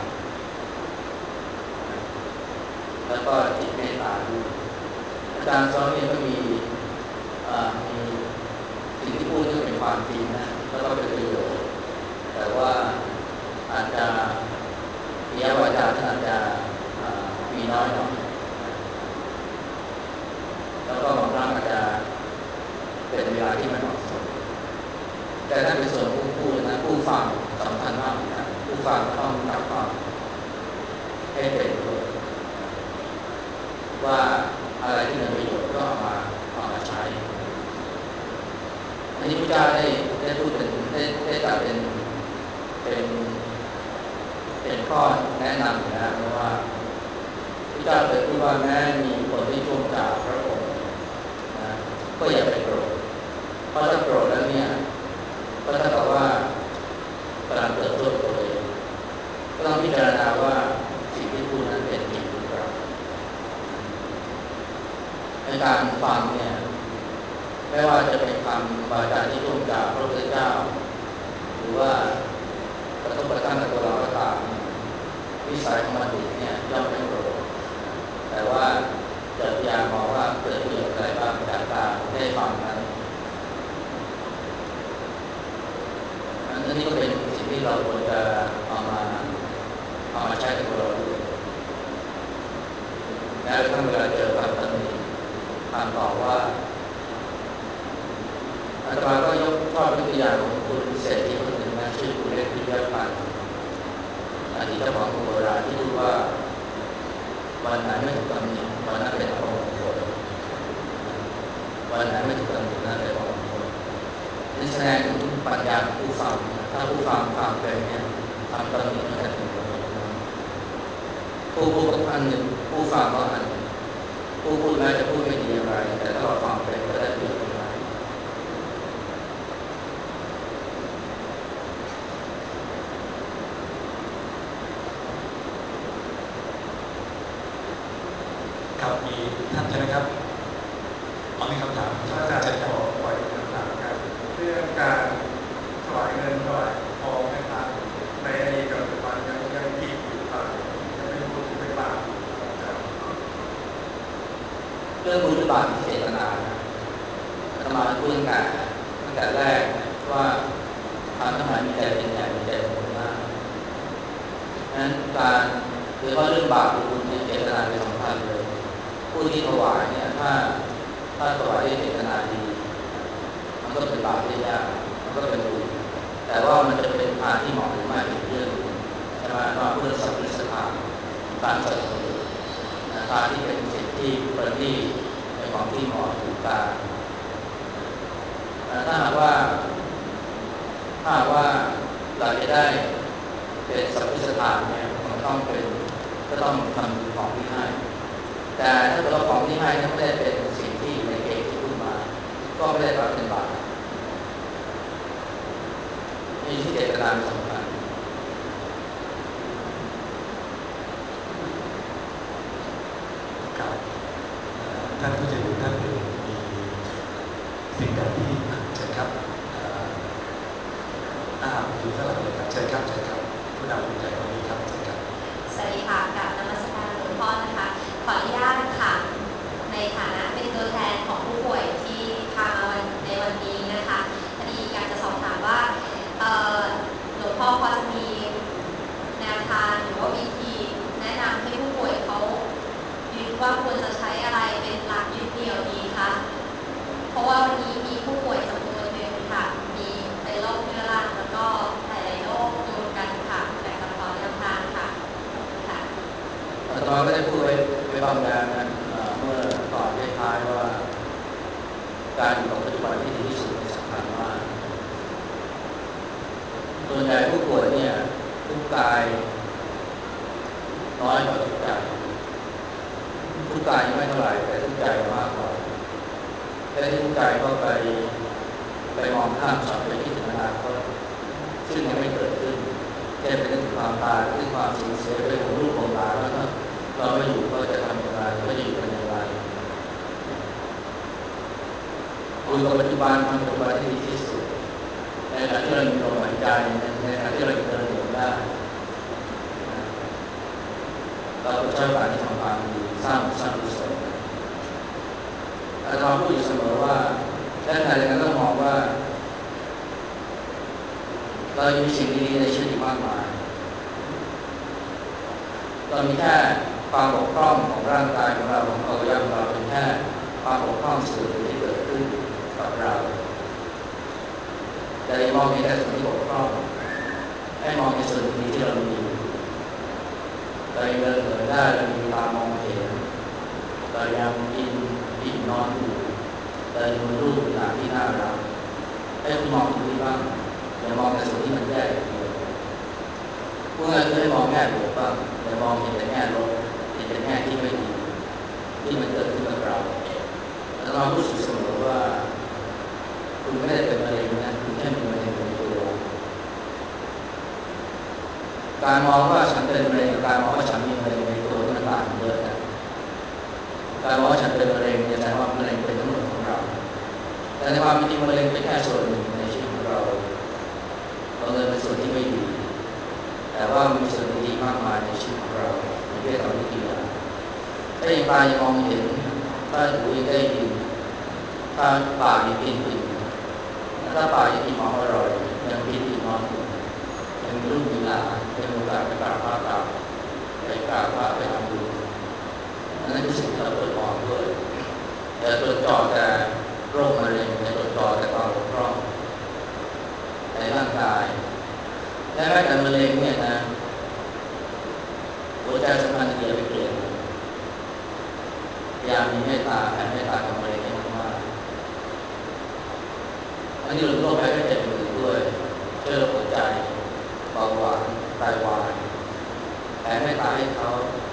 แล้วก็จิตเมตตาด้วยอาจารย์สอนเองก็มีมีสิ่งที่พูดที่เป็นความจริงนะแล้วก็เป็นประโยชน์แต่ว่าอาจจะปิยวาจาท่านอาจจะมีน้อยหน่อยแล้วก็บางครั้งอาจจะเป็นเวลาที่ไม่เหมาะสมแต่ถ้าเป็นส่วนผู้พูดนะผู้ฟังสำคัญมากนะผู้ฟังต้องรับฟังให้เป็นประโยชน์ว่าอะไรที่เป็นประโยชน์ก็เอามาเอามาใช้อันนี้พระเจ้าได้ได้พูดเป็นได้ได้ตรัสเป็นเป็นเป็นข้อแนะนำอยู่นะเพราะว่าพระเจ้าเคยพูดว่าแม้มีคนที่ช่วงจากพระองค์นะก็อย่าไปโกรธเพราะถ้าโกรธแล้วเนี่ยก็เท่ากับว่ากำลังเกิดโทษตัวเองก็ต้องพิจารณาว่าสิ่งที่พูดนั้นเป็นจริงหรือเปล่าในการฟังเนี่ยไม่ว่าจะเป็นคำวาจาที่ช่วงจากพระพุทธเจ้าหรือว่ากระทบกระทั่งกับตัวเราก็ตามวิสัยของบัณฑิตเนี่ยย่อมไม่โกรธแต่ว่าจะพยายามมองว่าเกิดประโยชน์อะไรบ้างจากการได้ฟังนั้นอันนี้ก็เป็นสิ่งที่เราควรจะเอามาเอามาใช้กับตัวเราด้วยแม้กระทั่งเวลาเจอความตำหนิคำตอบว่าอาตมาก็ยกชอบตัวอย่างของคุณเศรษฐีคนหนึ่งนะชื่อคุณเล็กพิยพันธ์อดีตเจ้าของโบราณที่พูดว่าวันไหนไม่ถูกตำหนิวันนั้นเป็นของมงคลวันไหนไม่ถูกตำหนินั้นเป็นของมงคลนี่แสดงถึงปัญญาของผู้ฟังถ้าผู้ฟังฟังเป็นเนี่ยทำตำหนิมันจะถึงผู้พูดก็อันหนึ่งผู้ฟังก็อันหนึ่งผู้พูดแม้จะพูดไม่ดีอะไรแต่ถ้าเราฟังเป็นก็ได้ประโยชน์มากครับมีท่านใช่ไหมครับเอามีคำถามท่านอาจารย์จะขอปล่อยคำถามกันเรื่องการถวายเงินถวายทองให้พระในอดีตกับปัจจุบันยังยังผิดอยู่ครับยังไม่รู้ถึงเป็นบาปเรื่องบุญบาปเจตนาอาตมาพูดตั้งแต่ตั้งแต่แรกว่าทำทั้งหลายมีใจเป็นใหญ่มีใจเป็นหัวหน้านั้นการหรือว่าเรื่องบาปหรือบุญเนี่ยเจตนาเป็นสำคัญเลยผู้ที่ถวายเนี่ยถ้าถ้าถวายด้วยเจตนาดีมันก็เป็นบาปไม่ยากมันก็เป็นบุญแต่ว่ามันจะเป็นทางที่เหมาะหรือไม่เป็นเรื่องใช่ไหมว่าเพื่อสัพพิสถานการสนับสนุนทางที่เป็นสิ่งที่ประณีตเป็นของที่เหมาะถูกการถ้าหากว่าถ้าหากว่าเราจะได้เป็นสัพพิสถานเนี่ยมันต้องเป็นก็ต้องทำของที่ให้แต่ถ้าเกิดว่าของที่ให้ไม่ได้เป็นสิ่งที่อยู่ในเกณฑ์ที่พูดมาก็ไม่ได้เป็นบาปนี่ที่เจตนาสำคัญท่านผู้ใจบุญท่านอื่นมีสิ่งใดที่เชิญครับอ้าวอยู่ข้างหลังเลยครับเชิญครับเชิญครับผู้นำผู้ใหญ่คนนี้ครับเชิญครับสวัสดีค่ะกับนมัสการหลวงพ่อนะคะขออนุญาตค่ะในฐานะเป็นตัวแทนของผู้ป่วยที่พามาในวันนี้นะคะพอดีอยากจะสอบถามว่าหลวงพ่อพอจะมีแนวทางหรือว่าวิธีแนะนำให้ผู้ป่วยเขายึดว่าควรจะใช้อะไรเป็นหลักยึดเหนี่ยวดีคะเพราะว่าวันนี้มีผู้ป่วยจำนวนหนึ่งค่ะมีเป็นโรคเรื้อรังแล้วก็หลายๆโรครวมกันค่ะแต่จะขอแนวทางค่ะอาตมาก็ได้พูดไว้ไว้บางอย่างนะเมื่อตอนท้ายๆว่าการอยู่กับปัจจุบันที่ดีที่สุดสำคัญมากส่วนใหญ่ผู้ป่วยเนี่ยทุกกายน้อยกว่าทุกใจทุกกายไม่เท่าไหร่แต่ทุกใจมากกว่าแต่ทุกใจก็ไปไปมองข้ามช็อตไปคิดถึงอนาคตซึ่งยังไม่เกิดขึ้นแค่เป็นเรื่องความตายเรื่องความสูญเสียไปของลูกของหลานแล้วก็เราไม่อยู่ก็จะทำอย่างไรก็จะอยู่กันอย่างไรอยู่กับปัจจุบันทำปัจจุบันที่ดีที่สุดในขณะที่เรามีลมหายใจในขณะที่เราเดินเดินได้เราใช้โอกาสที่ทำความดีสร้างสร้างกุศลอาจารย์พูดอยู่เสมอว่าและขณะเดียวกันต้องมองว่าเรามีสิ่งดีๆในชีวิตมากมายเรามีแค่ความบกพร่องของร่างกายของเราของอวัยวะของเราเป็นแค่ความบกพร่องส่วนหนึ่งที่เกิดขึ้นกับเราแต่มองเห็นแต่ส่วนที่บกพร่องให้มองในส่วนดีที่เรามีเรายังเดินเหินได้เรามีตามองเห็นเรายังกินกินนอนอยู่เราดูรูปหลานที่น่ารักให้คุณมองตรงนี้บ้างอย่ามองในส่วนที่มันแย่ผู้งานคือให้มองแง่บวกบ้างอย่ามองเห็นแต่แง่ลบเห็นแต่แง่ที่ไม่ดีที่มันเกิดขึ้นกับเราแล้วเรารู้สึกเสมอว่าคุณไม่ได้เป็นมะเร็งนะคุณแค่มีมะเร็งในตัวการมองว่าฉันเป็นมะเร็งการมองว่าฉันมีมะเร็งในตัวนี่มันต่างกันเยอะนะการมองว่าฉันเป็นมะเร็งเนี่ยแสดงว่ามะเร็งเป็นทั้งหมดของเราแต่ในความจริงมะเร็งเป็นแค่ส่วนหนึ่งในชีวิตของเราเราเลยเป็นส่วนที่ไม่ดีแต่ว่ามีส่วนดีมากมายในชีวิตของเราในเรื่องของวิธีการถ้ายังตายังมองเห็นถ้าหูยังได้ยินถ้าปากยังกินอิ่มถ้าปากยังกินหอมอร่อยยังกินอิ่มนอนยังมีลูกมีหลานยังมีโอกาสไปกราบพระกราบไปกราบพระไปทำบุญนั่นคือสิ่งที่เราเปิดมองด้วยแต่จดจ่อแต่โรคมะเร็งแต่จดจ่อแต่ความบกพร่องในร่างกายและแม้แต่มะเร็งเนี่ยนะหัวใจสำคัญที่จะไปเปลี่ยนพยายามมีเมตตาแผ่เมตตากับมะเร็งให้มากๆอันนี้เราต้องไปให้เจ็บมือด้วยเชื่อหัวใจเบาหวานไตวายแผ่เมตตาให้เขา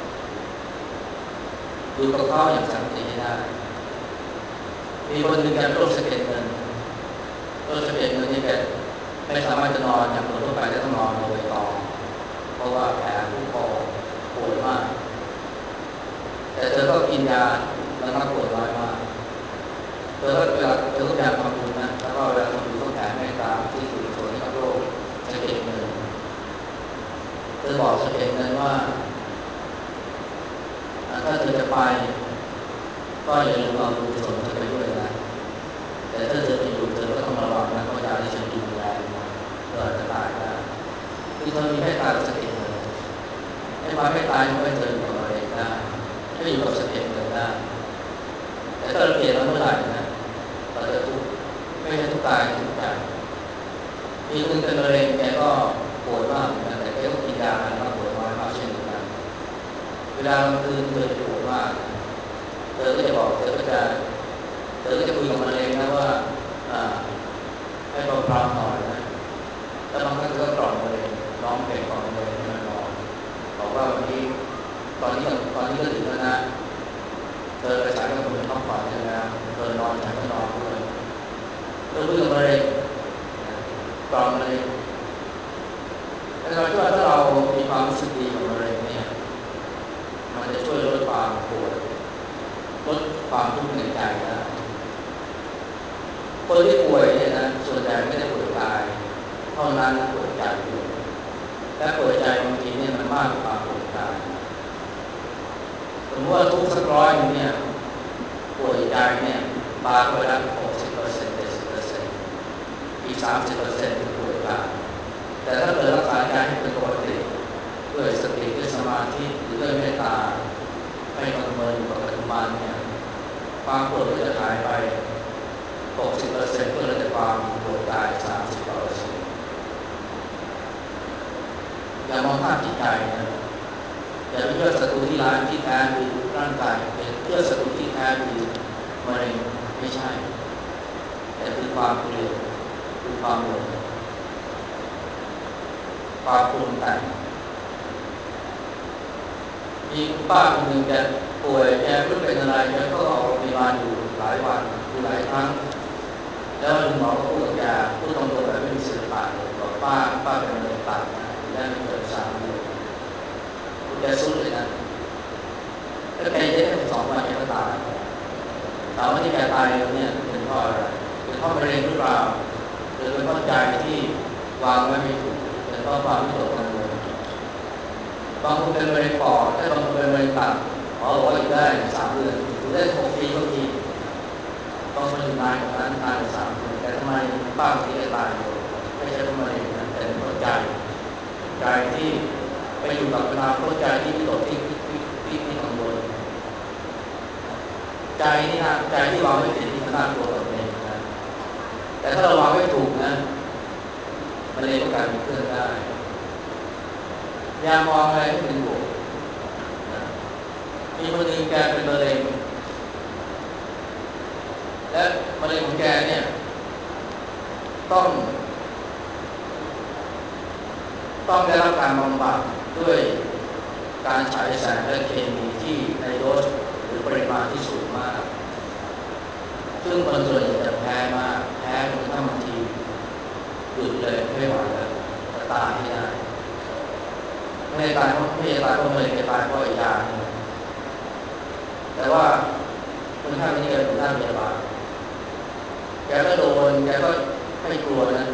อยู่กับเขาอย่างสันติให้ได้มีคนหนึ่งแกเป็นโรคสะเก็ดเงินโรคสะเก็ดเงินนี่แกไม่สามารถจะนอนอย่างคนทั่วไปได้ต้องนอนบนใบตองเพราะว่าแผลผู้คอปวดมากแต่เธอก็กินยาแล้วก็ปวดน้อยมากเธอก็เวลาเธอก็พยายามทำบุญนะแล้วก็เวลาทำบุญต้องแผ่เมตตาที่สุดส่วนกับโรคสะเก็ดเงินเธอบอกสะเก็ดเงินว่าถ้าเธอจะไปก็อย่าลืมเอาบุญส่วนเธอไปด้วยนะแต่ถ้าเธอไปอยู่เธอก็ต้องระวังนะเพราะยาที่ฉันกินแรงเธออาจจะตายได้คือเธอมีเมตตาสะเก็ดเงินให้ความเมตตาไม่เธออยู่กับมะเร็งได้ให้อยู่กับสะเก็ดเงินได้แต่ถ้าเราเปลี่ยนแล้วเมื่อไหร่นะเราจะทุกข์ไม่ใช่ทุกกายทุกใจมีคนเป็นมะเร็งแกก็ปวดมากเหมือนกันแต่แกก็กินยาแล้วก็ปวดน้อยมากเช่นเดียวกันเวลากลางคืนเธอจะปวดมากเธอก็จะบอกเธอก็จะเธอก็จะคุยกับมะเร็งนะว่าให้เบาๆหน่อยนะแล้วบางครั้งเธอก็กล่อมมะเร็งร้องเพลงกล่อมมะเร็งให้มันนอนบอกว่าวันนี้ตอนนี้ตอนนี้ก็ถึงแล้วนะเธอไปสายกับคนพักผ่อนใช่ไหมเธอนอนฉันก็นอนด้วยเธอคุยกับมะเร็งกล่อมมะเร็งแต่เราคิดว่าถ้าเรามีความรู้สึกดีกับมะเร็งเนี่ยมันจะช่วยลดความปวดลดความทุกข์ว่าทุกสักร้อยเนี่ยป่วยใจเนี่ยบาไปแล้วหกสิบเปอร์เซ็นต์เจ็ดสิบเปอร์เซ็นต์อีกสามสิบเปอร์เซ็นต์ป่วยกายแต่ถ้าเกิดรักษาใจให้เป็นปกติด้วยสติด้วยสมาธิหรือด้วยเมตตาให้กำเนิดกับปัจจุบันเนี่ยความปวดก็จะหายไป หกสิบเปอร์เซ็นต์ เพื่อเราจะความปวดกาย สามสิบเปอร์เซ็นต์ อย่ามองภาพจิตใจนะอย่าไปเชื่อศัตรูที่ร้ายที่แท้คือร่างกายเป็นเชื่อศัตรูที่แท้คือมะเร็งไม่ใช่แต่คือความเกลียดคือความหลงความปรุงแต่งมีคุณป้าคนหนึ่งแกป่วยแกไม่รู้เป็นอะไรแกก็ออกโรงพยาบาลอยู่หลายวันอยู่หลายครั้งแล้วหมอก็พูดกับแกพูดตรงๆแบบไม่มีศิลปะเลยบอกป้าป้าเป็นมะเร็งตับได้ไม่เกินสามเดือนแกสู้เลยนะแล้วแกได้แค่สองวันแกก็ตายถามว่าที่แกตายเนี่ยเป็นเพราะอะไรเป็นเพราะมะเร็งหรือเปล่าหรือเป็นเพราะใจที่วางไว้ไม่ถูกเป็นเพราะความวิตกกังวลบางคนเป็นมะเร็งปอดแต่บางคนเป็นมะเร็งตับหมอบอกว่าอยู่ได้สามเดือนอยู่ได้หกปีก็มีบางคนอยู่นานกว่านั้นนานกว่าสามเดือนแต่ทำไมป้าคนนี้ตายไม่ใช่เพราะมะเร็งนะแต่เป็นเพราะใจใจที่ไปอยู่กับอนาคตใจที่วิตกที่ที่ที่ที่กังวลใจนี่นะใจที่วางไม่ผิดที่มันน่ากลัวกว่าเองนะแต่ถ้าเราวางไม่ถูกนะมันเลยก็กลายเป็นเพื่อนได้อย่ามองอะไรให้เป็นบวกมีคนหนึ่งแกเป็นมะเร็งและมะเร็งของแกเนี่ยต้องต้องได้รับการบำบัดด้วยการฉายแสงและเคมีที่ในโดสหรือปริมาณที่สูงมากซึ่งคนส่วนใหญ่จะแพ้มากแพ้จนถ้าบางทีหยุดเลยไม่ไหวแล้วจะตายไม่ได้ไม่ได้ตายเพราะไม่ได้ตายเพราะมะเร็งจะตายเพราะอีกอย่างแต่ว่าคนไข้คนนี้แกเป็นหน้าพยาบาลแกก็โดนแกก็ไม่กลัวนะ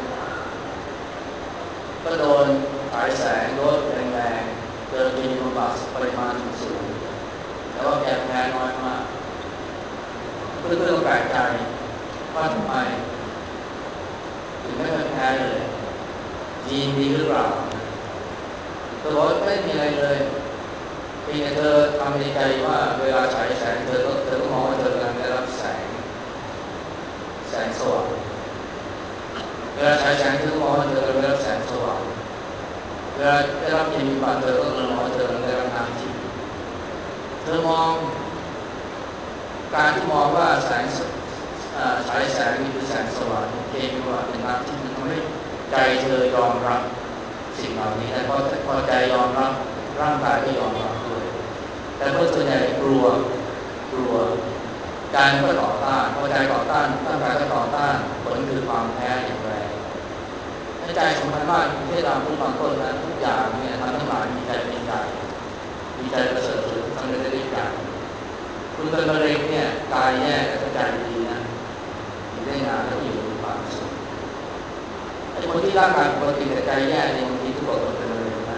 ก็โดนฉายแสงโดนแรงๆเจอเคมีบำบัดปริมาณสูงแต่ว่าแกแพ้น้อยมากเพื่อนๆก็แปลกใจว่าทำไมถึงไม่เคยแพ้เลยยีนดีหรือเปล่าเธอบอกไม่มีอะไรเลยเพียงแต่เธอทำในใจว่าเวลาฉายแสงเธอก็เธอก็มองว่าเธอกำลังได้รับแสงแสงสว่างเวลาฉายแสงเธอก็มองว่าเธอกำลังได้รับแสงสว่างเวลาได้รับเคมีบำบัดเธอก็กำลังมองว่าเธอกำลังได้รับน้ำทิพย์เธอมองการที่มองว่าแสงฉายแสงนี่คือแสงสว่างเคมีบำบัดเป็นน้ำทิพย์ทำให้ใจเธอยอมรับสิ่งเหล่านี้แต่พอพอใจยอมรับร่างกายก็ยอมรับด้วยแต่เมื่อส่วนใหญ่กลัวกลัวใจก็ต่อต้านพอใจต่อต้านร่างกายก็ต่อต้านผลคือความแพ้อย่างแรงใจสำคัญมากที่เราพูดบางคนนะทุกอย่างเนี่ยทำทั้งหลายมีใจเป็นใหญ่มีใจประเสริฐสุดทำได้ด้วยกันคุณเป็นมะเร็งเนี่ยกายแย่แต่ใจดีนะอยู่ได้นานแล้วอยู่มีความสุขไอ้คนที่ร่างกายปกติแต่ใจแย่ในบางทีทุกคนเป็นมะเร็งนะ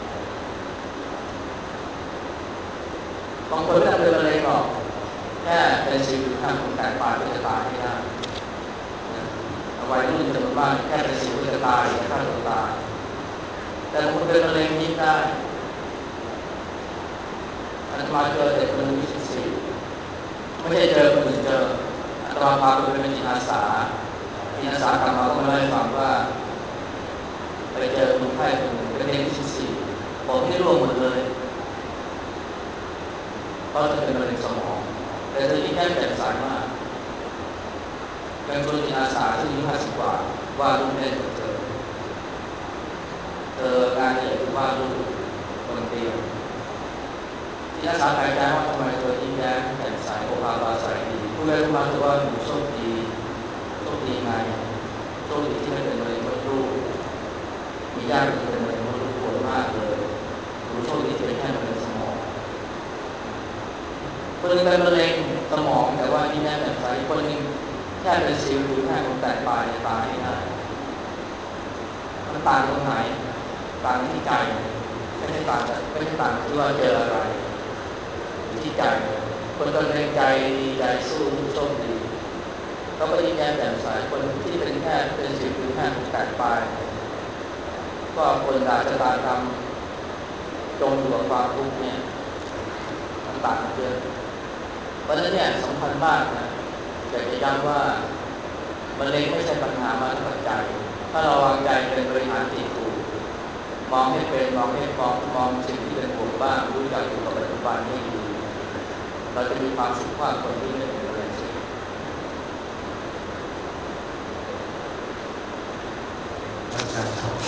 บางคนไม่ต้องเป็นมะเร็งหรอกแค่เป็นสิวข้างคนแตกปากก็จะตายไม่ได้วัยรุ่นจำนวนมากแค่เป็นสิวก็จะตายจะฆ่าตัวตายแต่บางคนเป็นมะเร็งยิ้มได้อาตมาเจอเด็กคนหนึ่งอายุสิบสี่ไม่ใช่เจอคนอื่นเจออาตมาพาไปเป็นจิตอาสาจิตอาสากลับมาก็มาเล่าให้ฟังว่าไปเจอคนไข้คนหนึ่งเป็นเด็กอายุสิบสี่ผมนี่ร่วงหมดเลยเพราะเธอเป็นมะเร็งสมองแต่เธอที่แค่แจ่มใสมากเป็นคนจิตอาสาที่อายุห้าสิบกว่าว่าลูกเล่นกับเธอเธองานใหญ่คือว่าลูกบนเตียงจิตอาสาแปลกใจว่าทำไมเธอยิ้มแย้มแจ่มใสโอภาปราศัยดีผู้ใหญ่รู้มาถือว่าหนูโชคดีโชคดีไงโชคดีที่ไม่เป็นมะเร็งมดลูกมีญาติเป็นมะเร็งมดลูกปวดมากเลยหนูโชคดีที่เป็นแค่มะเร็งสมองคนนึงเป็นมะเร็งสมองแต่ว่ายิ้มแย้มแจ่มใสคนนึงแค่เป็นสิวหรือแค่คนแตกปลายตายไม่ได้มันต่างตรงไหนต่างที่ใจไม่ใช่ต่างไม่ใช่ต่างที่ว่าเจออะไรที่ที่ใจคนตนแรงใจดีใจสู้โชคดีเขาก็ยิ้มแย้มแจ่มใสคนที่เป็นแค่เป็นสิบเป็นแค่แปดปลายก็คนด่าชะตากรรมจงอยู่กับความทุกข์เนี่ยมันต่างกันเยอะเพราะฉะนั้นเนี่ยสำคัญมากนะอยากจะย้ำว่ามะเร็งไม่ใช่ปัญหามาทั้งใจถ้าเราวางใจเป็นบริหารจิตถูกมองให้เป็นมองให้มองมองสิ่งที่เป็นบวกบ้างรู้จักอยู่กับปัจจุบันให้ดีเราจะมีความสุขกว่าคนที่ไม่เป็นมะเร็งสิอาจารย์ครับ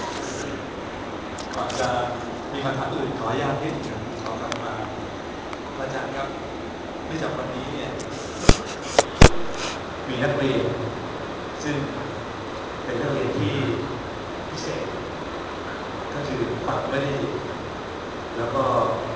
ก่อนจะมีคำถามอื่นขออนุญาตนิดหนึ่งขอกลับมาอาจารย์ครับเนื่องจากวันนี้เนี่ยมีนักเรียนซึ่งเป็นนักเรียนที่พิเศษก็คือฟังไม่ได้แล้วก็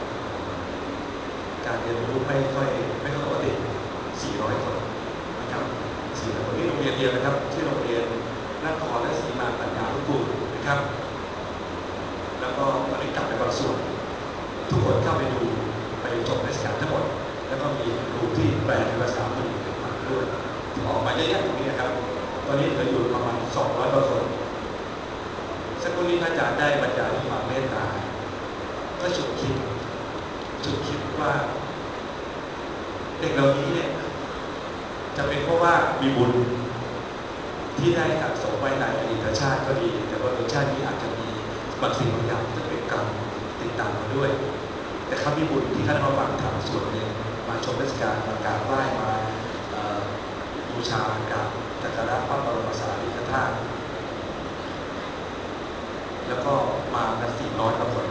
การเรียนรู้ไม่ค่อยไม่ค่อยปกติสี่ร้อยคนนะครับสี่ร้อยคนที่โรงเรียนเดียวนะครับที่โรงเรียนนครราชสีมาปัญญานุกูลนะครับแล้วก็ตอนนี้กลับไปบางส่วนทุกคนเข้าไปดูไปชมเทศกาลทั้งหมดแล้วก็มีครูที่แปลเป็นภาษาอังกฤษมาด้วยออกมาเยอะแยะตรงนี้นะครับตอนนี้เหลืออยู่ประมาณสองร้อยกว่าคนสักครู่นี้อาจารย์ได้บรรยายความเมตตาก็ฉุกคิดฉุกคิดว่าเด็กเหล่านี้เนี่ยจะเป็นเพราะว่ามีบุญที่ได้สะสมไว้ในอดีตชาติก็ดีแต่ว่าในชาตินี้อาจจะมีบางสิ่งบางอย่างที่เป็นกรรมติดตามมาด้วยแต่เขามีบุญที่ท่านมาฟังธรรมส่วนหนึ่งมาชมเทศกาลมากราบไหว้มาบูชากราบสักการะพระบรมสารีริกธาตุแล้วก็มากันสี่ร้อยกว่าคน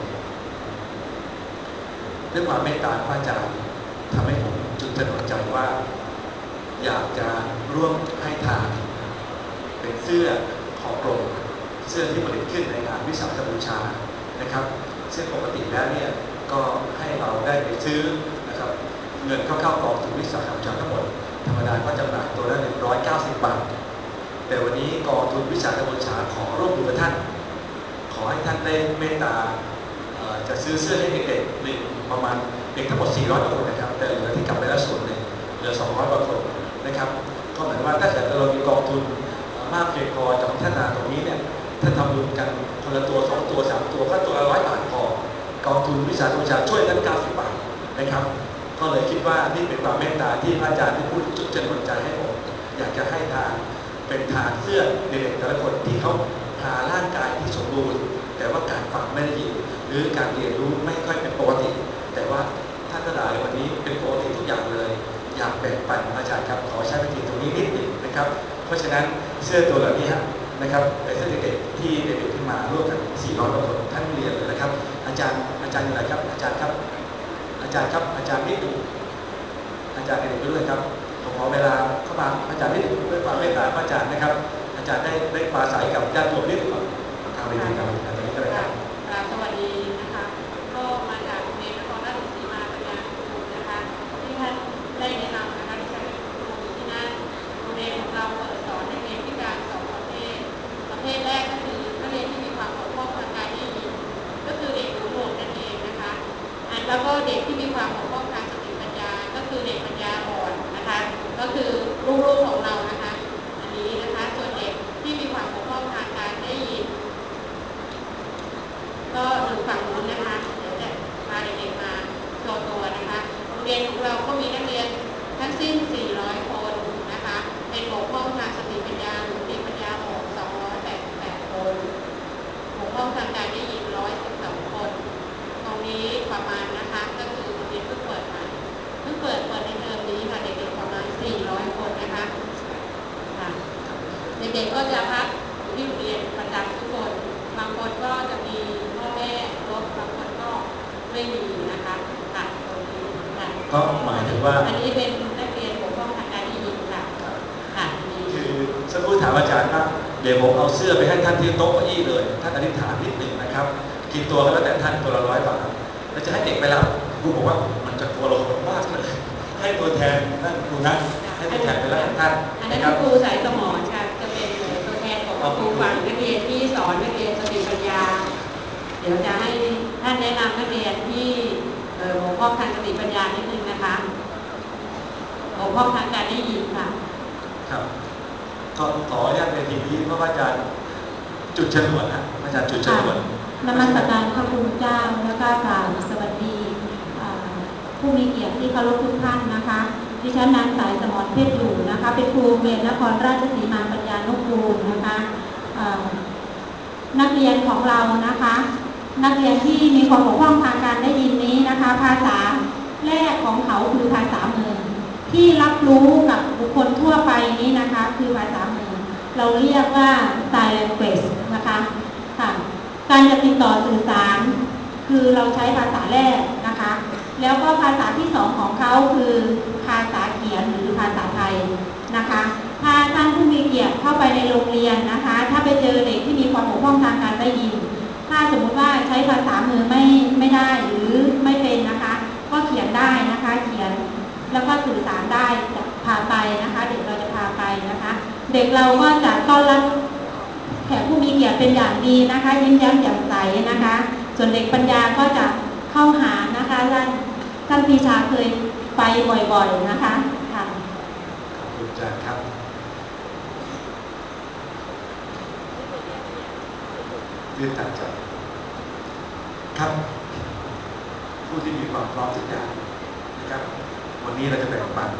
ด้วยความเมตตาพระอาจารย์ทำให้ผมจุดถนนใจว่าอยากจะร่วมให้ทานเป็นเสื้อของกรมเสื้อที่ผลิตขึ้นในงานวิสาขบูชานะครับซึ่งปกติแล้วเนี่ยก็ให้เราได้ไปซื้อนะครับเงินเข้ากองทุนวิสาขบูชาทั้งหมดธรรมดาก็จำหน่ายตัวละหนึ่งร้อยเก้าสิบบาทแต่วันนี้กองทุนวิสาขบูชาขอร่วมมือกับท่านขอให้ท่านได้เมตตาจะซื้อเสื้อให้เด็กๆหนึ่งประมาณเด็กทั้งหมดสี่ร้อยกว่าคนนะครับแต่เหลือที่กลับไปแล้วส่วนหนึ่งเหลือสองร้อยกว่าคนนะครับก็หมายว่าถ้าเกิดเรามีกองทุนมากเพียงพอจะพัฒนาตรงนี้เนี่ยถ้าทำบุญกันคนละตัวสองตัวสามตัวก็ตัวละร้อยบาทพอกองทุนวิสาขบูชาช่วยกันเก้าสิบบาทนะครับก็เลยคิดว่านี่เป็นความเมตตาที่พระอาจารย์ได้พูดจุดเจริญใจให้ผมอยากจะให้ทานเป็นทานเสื้อเด็กแต่ละคนที่เขาหาร่างกายที่สมบูรณ์แต่ว่าการฟังไม่ได้ยินหรือการเรียนรู้ไม่ค่อยเป็นปกติแต่ว่าท่านทั้งหลายวันนี้เป็นปกติทุกอย่างเลยอยากแบ่งปันอาจารย์ครับขอใช้วิธีตรงนี้นิดหนึ่งนะครับเพราะฉะนั้นเสื้อตัวเหล่านี้นะครับเป็นเสื้อเด็กๆที่เด็กๆที่มาร่วมกันสี่ร้อยกว่าคนท่านเรียนเลยนะครับอาจารย์อาจารย์อยู่ไหนครับอาจารย์ครับอาจารย์ครับอาจารย์นิดหนึ่งอาจารย์เด็กๆด้วยครับผมขอเวลาเข้ามาอาจารย์นิดหนึ่งด้วยความเมตตาอาจารย์นะครับอาจารย์ได้ได้ปราศัยกับญาติโยมนิดหนึ่งก่อนทางเวทีครับอาจารย์นี้ก็ได้ครับสวัสดีนะคะก็มาจากโรงเรียนนครราชสีมาปัญญานุกูลนะคะที่ท่านได้แนะนำนะคะที่ฉันเป็นครูที่นั่นโรงเรียนของเราเปิดสอนนักเรียนพิการสองประเภทประเภทแรกก็คือนักเรียนที่มีความบกพร่องทางการได้ยินก็คือเด็กหูหนวกนั่นเองนะคะแล้วก็เด็กที่มีความบกพร่องทางสติปัญญาก็คือเด็กปัญญาอ่อนนะคะก็คือลูกๆของเรานะคะอันนี้นะคะส่วนเด็กที่มีความบกพร่องทางการได้ยินก็อยู่ฝั่งนู้นนะคะเดี๋ยวจะพาเด็กๆมาโชว์ตัวนะคะโรงเรียนของเราก็มีนักเรียนทั้งสิ้นสี่ร้อยคนนะคะเป็นบกพร่องทางสติปัญญาหรือเด็กปัญญาอ่อนสองร้อยแปดสิบแปดคนบกพร่องทางการได้ยินหนึ่งร้อยสิบสองคนตรงนี้ประมาณนะคะก็คือโรงเรียนเพิ่งเปิดมาเพิ่งเปิดเปิดในเทอมนี้ค่ะเด็กๆประมาณสี่ร้อยคนนะคะค่ะเด็กๆก็จะพักอยู่ที่โรงเรียนประจำทุกคนบางคนก็จะมีพ่อแม่รถบางคนก็ไม่มีนะคะค่ะตรงนี้ค่ะก็หมายถึงว่าอันนี้เป็นนักเรียนบกพร่องทางการได้ยินค่ะค่ะคือสักครู่ถามอาจารย์ว่าเดี๋ยวผมเอาเสื้อไปให้ท่านที่โต๊ะเก้าอี้เลยท่านอธิษฐานนิดหนึ่งนะครับกินตัวก็แล้วแต่ท่านตัวละร้อยบาทแล้วจะให้เด็กไปรับครูบอกว่ามันจะตัวละคนมากเลยให้ตัวแทนท่านครูนะให้ตัวแทนไปรับท่านอันนั้นครูสายสมรค่ะจะเป็นตัวแทนของครูฝั่งนักเรียนที่สอนนักเรียนสติปัญญาเดี๋ยวจะให้ท่านแนะนำนักเรียนที่บกพร่องพร่องทางสติปัญญานิดนึงนะคะบกพร่องทางการได้ยินค่ะครับก็ขออนุญาตในทีนี้เพราะว่าอาจารย์จุดชนวนนะอาจารย์จุดชนวนนมัสการพระคุณเจ้าแล้วก็กล่าวสวัสดีผู้มีเกียรติที่เคารพทุกท่านนะคะดิฉันนางสายสมรเพชรอยู่นะคะเป็นครูโรงเรียนนครราชสีมาปัญญานุกูลนะคะนักเรียนของเรานะคะนักเรียนที่มีความบกพร่องทางการได้ยินนี้นะคะภาษาแรกของเขาคือภาษามือที่รับรู้กับบุคคลทั่วไปนี้นะคะคือภาษามือเราเรียกว่า sign language นะคะค่ะการจะติดต่อสื่อสารคือเราใช้ภาษาแรกนะคะแล้วก็ภาษาที่สองของเขาคือภาษาเขียนหรือภาษาไทยนะคะถ้าท่านผู้มีเกียรติเข้าไปในโรงเรียนนะคะถ้าไปเจอเด็กที่มีความบกพร่องทางการได้ยินถ้าสมมติว่าใช้ภาษามือไม่ไม่ได้หรือไม่เป็นนะคะก็เขียนได้นะคะเขียนแล้วก็สื่อสารได้จะพาไปนะคะเด็กเราจะพาไปนะคะเด็กเราก็จะต้อนรับแขกผู้มีเกียรติเป็นอย่างดีนะคะยิ้มแย้มแจ่มใสนะคะส่วนเด็กปัญญาก็จะเข้าหานะคะท่านท่านปีชาเคยไปบ่อยๆนะคะค่ะขอบคุณอาจารย์ครับยื่นตัดใจครับผู้ที่มีความพร้อมทุกอย่างนะครับวันนี้เราจะแบ่งปัน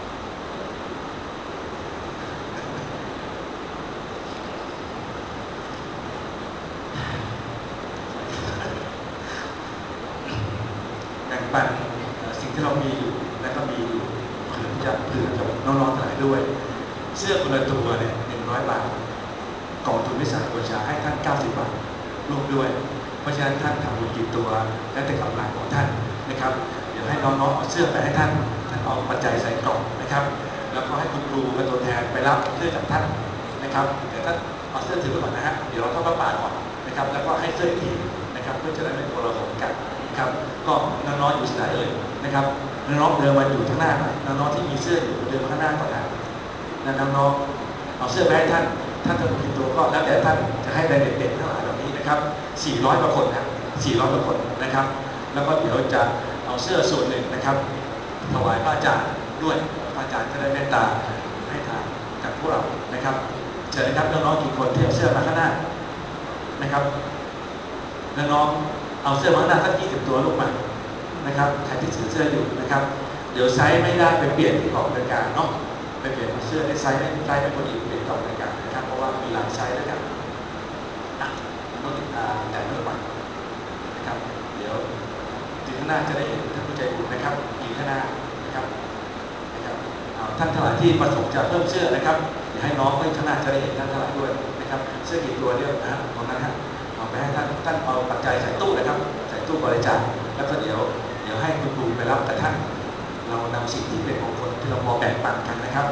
แบ่งปันสิ่งที่เรามีอยู่และก็มีอยู่เผื่อจะเผื่อกับน้องๆทั้งหลายด้วยเสื้อคนละตัวเนี่ยหนึ่งร้อยบาทกองทุนวิสาหกิจชาให้ท่านเก้าสิบบาทร่วมด้วยเพราะฉะนั้นท่านทำบุญกี่ตัวและแต่กำลังของท่านนะครับเดี๋ยวให้น้องๆเอาเสื้อไปให้ท่านท่านเอาปัจจัยใส่กล่องนะครับแล้วก็ให้คุณครูเป็นตัวแทนไปรับเสื้อจากท่านนะครับเดี๋ยวท่านเอาเสื้อถือไปก่อนนะฮะเดี๋ยวเราเข้าพระป่าก่อนนะครับแล้วก็ให้เสื้ออีกทีนะครับเพื่อจะได้เป็นคนละของกันนะครับก็น้องๆอยู่ที่ไหนเอ่ยนะครับน้องๆเดินมาอยู่ข้างหน้าหน่อยน้องๆที่มีเสื้ออยู่เดินมาข้างหน้าก่อนนะนะน้องๆเอาเสื้อไปให้ท่านท่านจะกินตัวก็แล้วแต่ท่านจะให้เด็กๆทั้งหลายเหล่านี้นะครับสี่ร้อยกว่าคนนะสี่ร้อยกว่าคนนะครับแล้วก็เดี๋ยวจะเอาเสื้อส่วนหนึ่งนะครับถวายพระอาจารย์ด้วยพระอาจารย์จะได้เมตตาให้ทานกับพวกเรานะครับเชิญนะครับน้องๆกี่คนที่เอาเสื้อมาข้างหน้านะครับน้องๆเอาเสื้อมาข้างหน้าสักยี่สิบตัวลูกมานะครับใครที่ถือเสื้ออยู่นะครับเดี๋ยวไซส์ไม่ได้ไปเปลี่ยนที่กล่องบริการเนาะไปเปลี่ยนเสื้อในไซส์ไม่ไซส์ไม่พอดีเปลี่ยนกล่องบริการนะครับเพราะว่ามีหลายไซส์ด้วยกันต้องติดตามแต่เมื่อวันนะครับเดี๋ยวทีข้างหน้าจะได้เห็นท่านผู้ใจบุญนะครับทีข้างหน้านะครับนะครับท่านทั้งหลายที่ประสงค์จะเพิ่มเสื้อนะครับเดี๋ยวให้น้องไว้ข้างหน้าจะได้เห็นท่านทั้งหลายด้วยนะครับเสื้อกี่ตัวเดียวนะตรงนั้นฮะเอาไปให้ท่านท่านเอาปัจจัยใส่ตู้นะครับใส่ตู้บริจาคแล้วก็เดี๋ยวเดี๋ยวให้คุณครูไปรับกับท่านเรานำสิ่งที่เป็นมงคลที่เราพอแบ่งปันกันนะครับ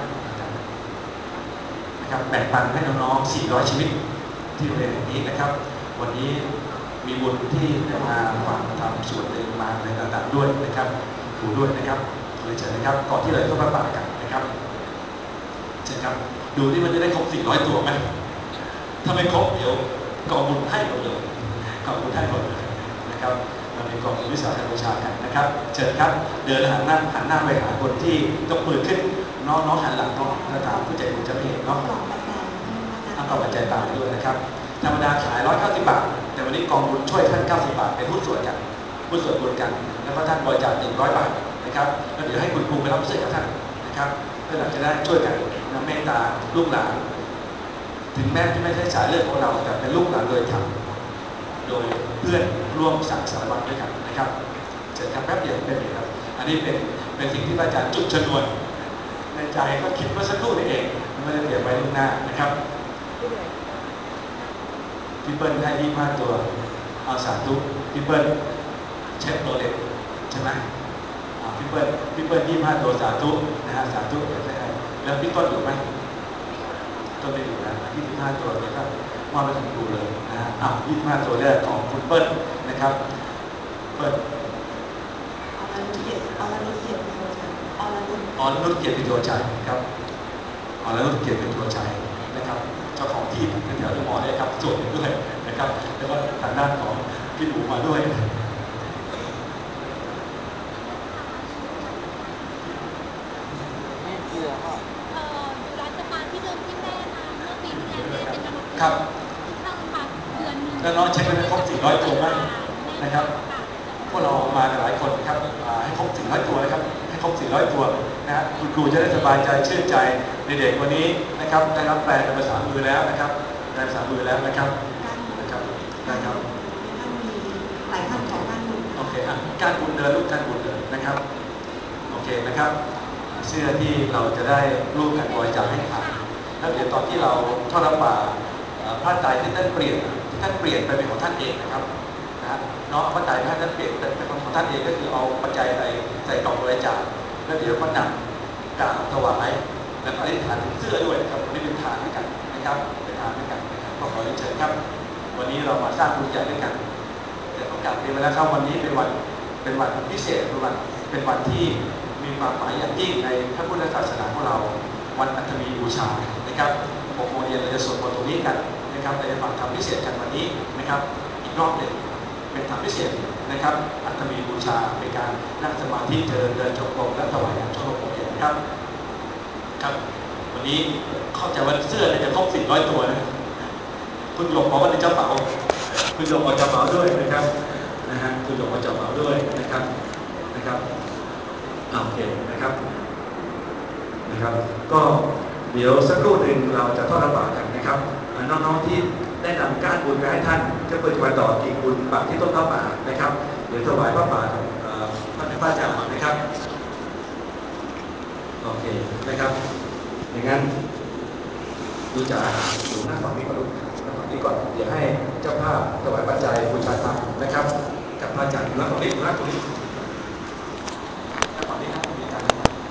นะครับแบ่งปันให้น้องๆสี่ร้อยชีวิตที่โรงเรียนแห่งนี้นะครับวันนี้มีบุญที่ได้มาฟังทำส่วนหนึ่งมาในต่างๆด้วยนะครับครูด้วยนะครับเลยเชิญนะครับก่อนที่เราเข้ามาป่ากันนะครับเชิญครับดูที่มันจะได้ครบสี่ร้อยตัวไหมถ้าไม่ครบเดี๋ยวกองบุญให้หมดเลยกองบุญให้หมดเลยนะครับเรามีกองบุญวิสาขบูชากันนะครับเชิญครับเดินหันหน้าหันหน้าไปหาคนที่ยกมือขึ้นน้องๆหันหลังน้องถ้าถามผู้ใจบุญจะไม่เห็นเนาะถ้าก็ปัจจัยตามไปด้วยนะครับธรรมดาขายหนึ่งร้อยเก้าสิบบาทแต่วันนี้กองบุญช่วยท่านเก้าสิบบาทเป็นหุ้นส่วนกันหุ้นส่วนบุญกันแล้วก็ท่านบริจาคหนึ่งร้อยบาทนะครับแล้วเดี๋ยวให้คุณครูไปรับเสื้อกับท่านนะครับเพื่อเราจะได้ช่วยกันนำเมตตาลูกหลานถึงแม้ที่ไม่ใช่สายเลือดของเราแต่เป็นลูกหลานโดยธรรมโดยเพื่อนร่วมสังสารวัตรด้วยกันนะครับเชิญครับแป๊บเดียวเป็นเลยครับอันนี้เป็นเป็นสิ่งที่อาจารย์จุดชนวนในใจก็คิดว่าสักครู่นี่เองไม่ได้เตรียมไว้ล่วงหน้านะครับพี่เปิ้ลให้ยี่ห้าตัวเอาสาธุพี่เปิ้ลเช็คตัวเล็กใช่ไหมพี่เปิ้ลพี่เปิ้ลยี่ห้าตัวสาธุนะฮะสาธุเดี๋ยวให้แล้วพี่ต้นอยู่ไหมต้นไม่อยู่นะยี่สิบห้าตัวแล้วก็มอบไปถึงครูเลยนะฮะอ่ะยี่สิบห้าตัวแรกของคุณเปิ้ลนะครับเปิ้ลอรนุชเกียรติอรนุชเกียรติเป็นตัวชัยอรนุชอรนุชเกียรติเป็นตัวชัยครับอรนุชเกียรติเป็นตัวชัยนะครับเจ้าของที่แถวที่หมอเนี่ยครับส่วนหนึ่งด้วยนะครับแล้วก็ทางด้านของพี่หนูมาด้วยครับแล้วน้องเช็คให้ครบสี่ร้อยตัวไหมนะครับพวกเรามาหลายคนครับให้ครบสี่ร้อยตัวนะครับให้ครบสี่ร้อยตัวนะฮะคุณครูจะได้สบายใจชื่นใจในเด็กวันนี้นะครับได้รับแปลเป็นภาษามือแล้วนะครับแปลภาษามือแล้วนะครับนะครับนะครับหลายท่านของท่านโอเคอ่ะการบุญเดินลูกการบุญเดินนะครับโอเคนะครับเสื้อที่เราจะได้ร่วมกันบริจาคให้ขาดแล้วเดี๋ยวตอนที่เราทอดป่าพระไตรที่ท่านเปลี่ยนที่ท่านเปลี่ยนไปเป็นของท่านเองนะครับนะน้องพระไตรที่ท่านเปลี่ยนเป็นของท่านเองก็คือเอาปัจจัยใส่ใส่กล่องบริจาคแล้วเดี๋ยวก็นำกราบถวายแล้วก็อธิษฐานถึงเสื้อด้วยครับนี่เป็นทานด้วยกันนะครับเป็นทานด้วยกันนะครับขอขอเชิญครับวันนี้เรามาสร้างบุญใหญ่ด้วยกันแต่ต้องกลับเรียนไปแล้วครับวันนี้เป็นวันเป็นวันพิเศษเป็นวันเป็นวันที่มีความหมายอย่างยิ่งในพระพุทธศาสนาของเราวันอัฐมีบูชานะครับหกโมงเย็นเราจะสวดมนต์ตรงนี้กันนะครับเราจะฟังธรรมพิเศษกันวันนี้นะครับอีกรอบหนึ่งเป็นธรรมพิเศษนะครับอัฐมีบูชาเป็นการนั่งสมาธิเจริญเดินจงกรมและถวายงานช่วงหกโมงเย็นครับครับวันนี้เข้าใจว่าเสื้อจะครบสี่ร้อยตัวนะคุณหยกบอกว่าเป็นเจ้าเป๋าคุณหยกเอาเจ้าเป๋าด้วยนะครับนะฮะคุณหยกเอาเจ้าเป๋าด้วยนะครับนะครับโอเคนะครับนะครับก็เดี๋ยวสักครู่หนึ่งเราจะทอดระบาดกันนะครับน้องๆที่ได้นำก้านบุญไปให้ท่านจะเปิดวันต่อกิ่งบุญปักที่ต้นพระป่านะครับเดี๋ยวถวายพระป่ากับท่านพระอาจารย์นะครับโอเคนะครับอย่างนั้นดูจากดูหน้าฝั่งนี้ก่อนดูฝั่งนี้ก่อนเดี๋ยวให้เจ้าภาพถวายปัจจัยบูชาธรรมนะครับกับพระอาจารย์ดูหน้าฝั่งนี้ดูหน้าฝั่งนี้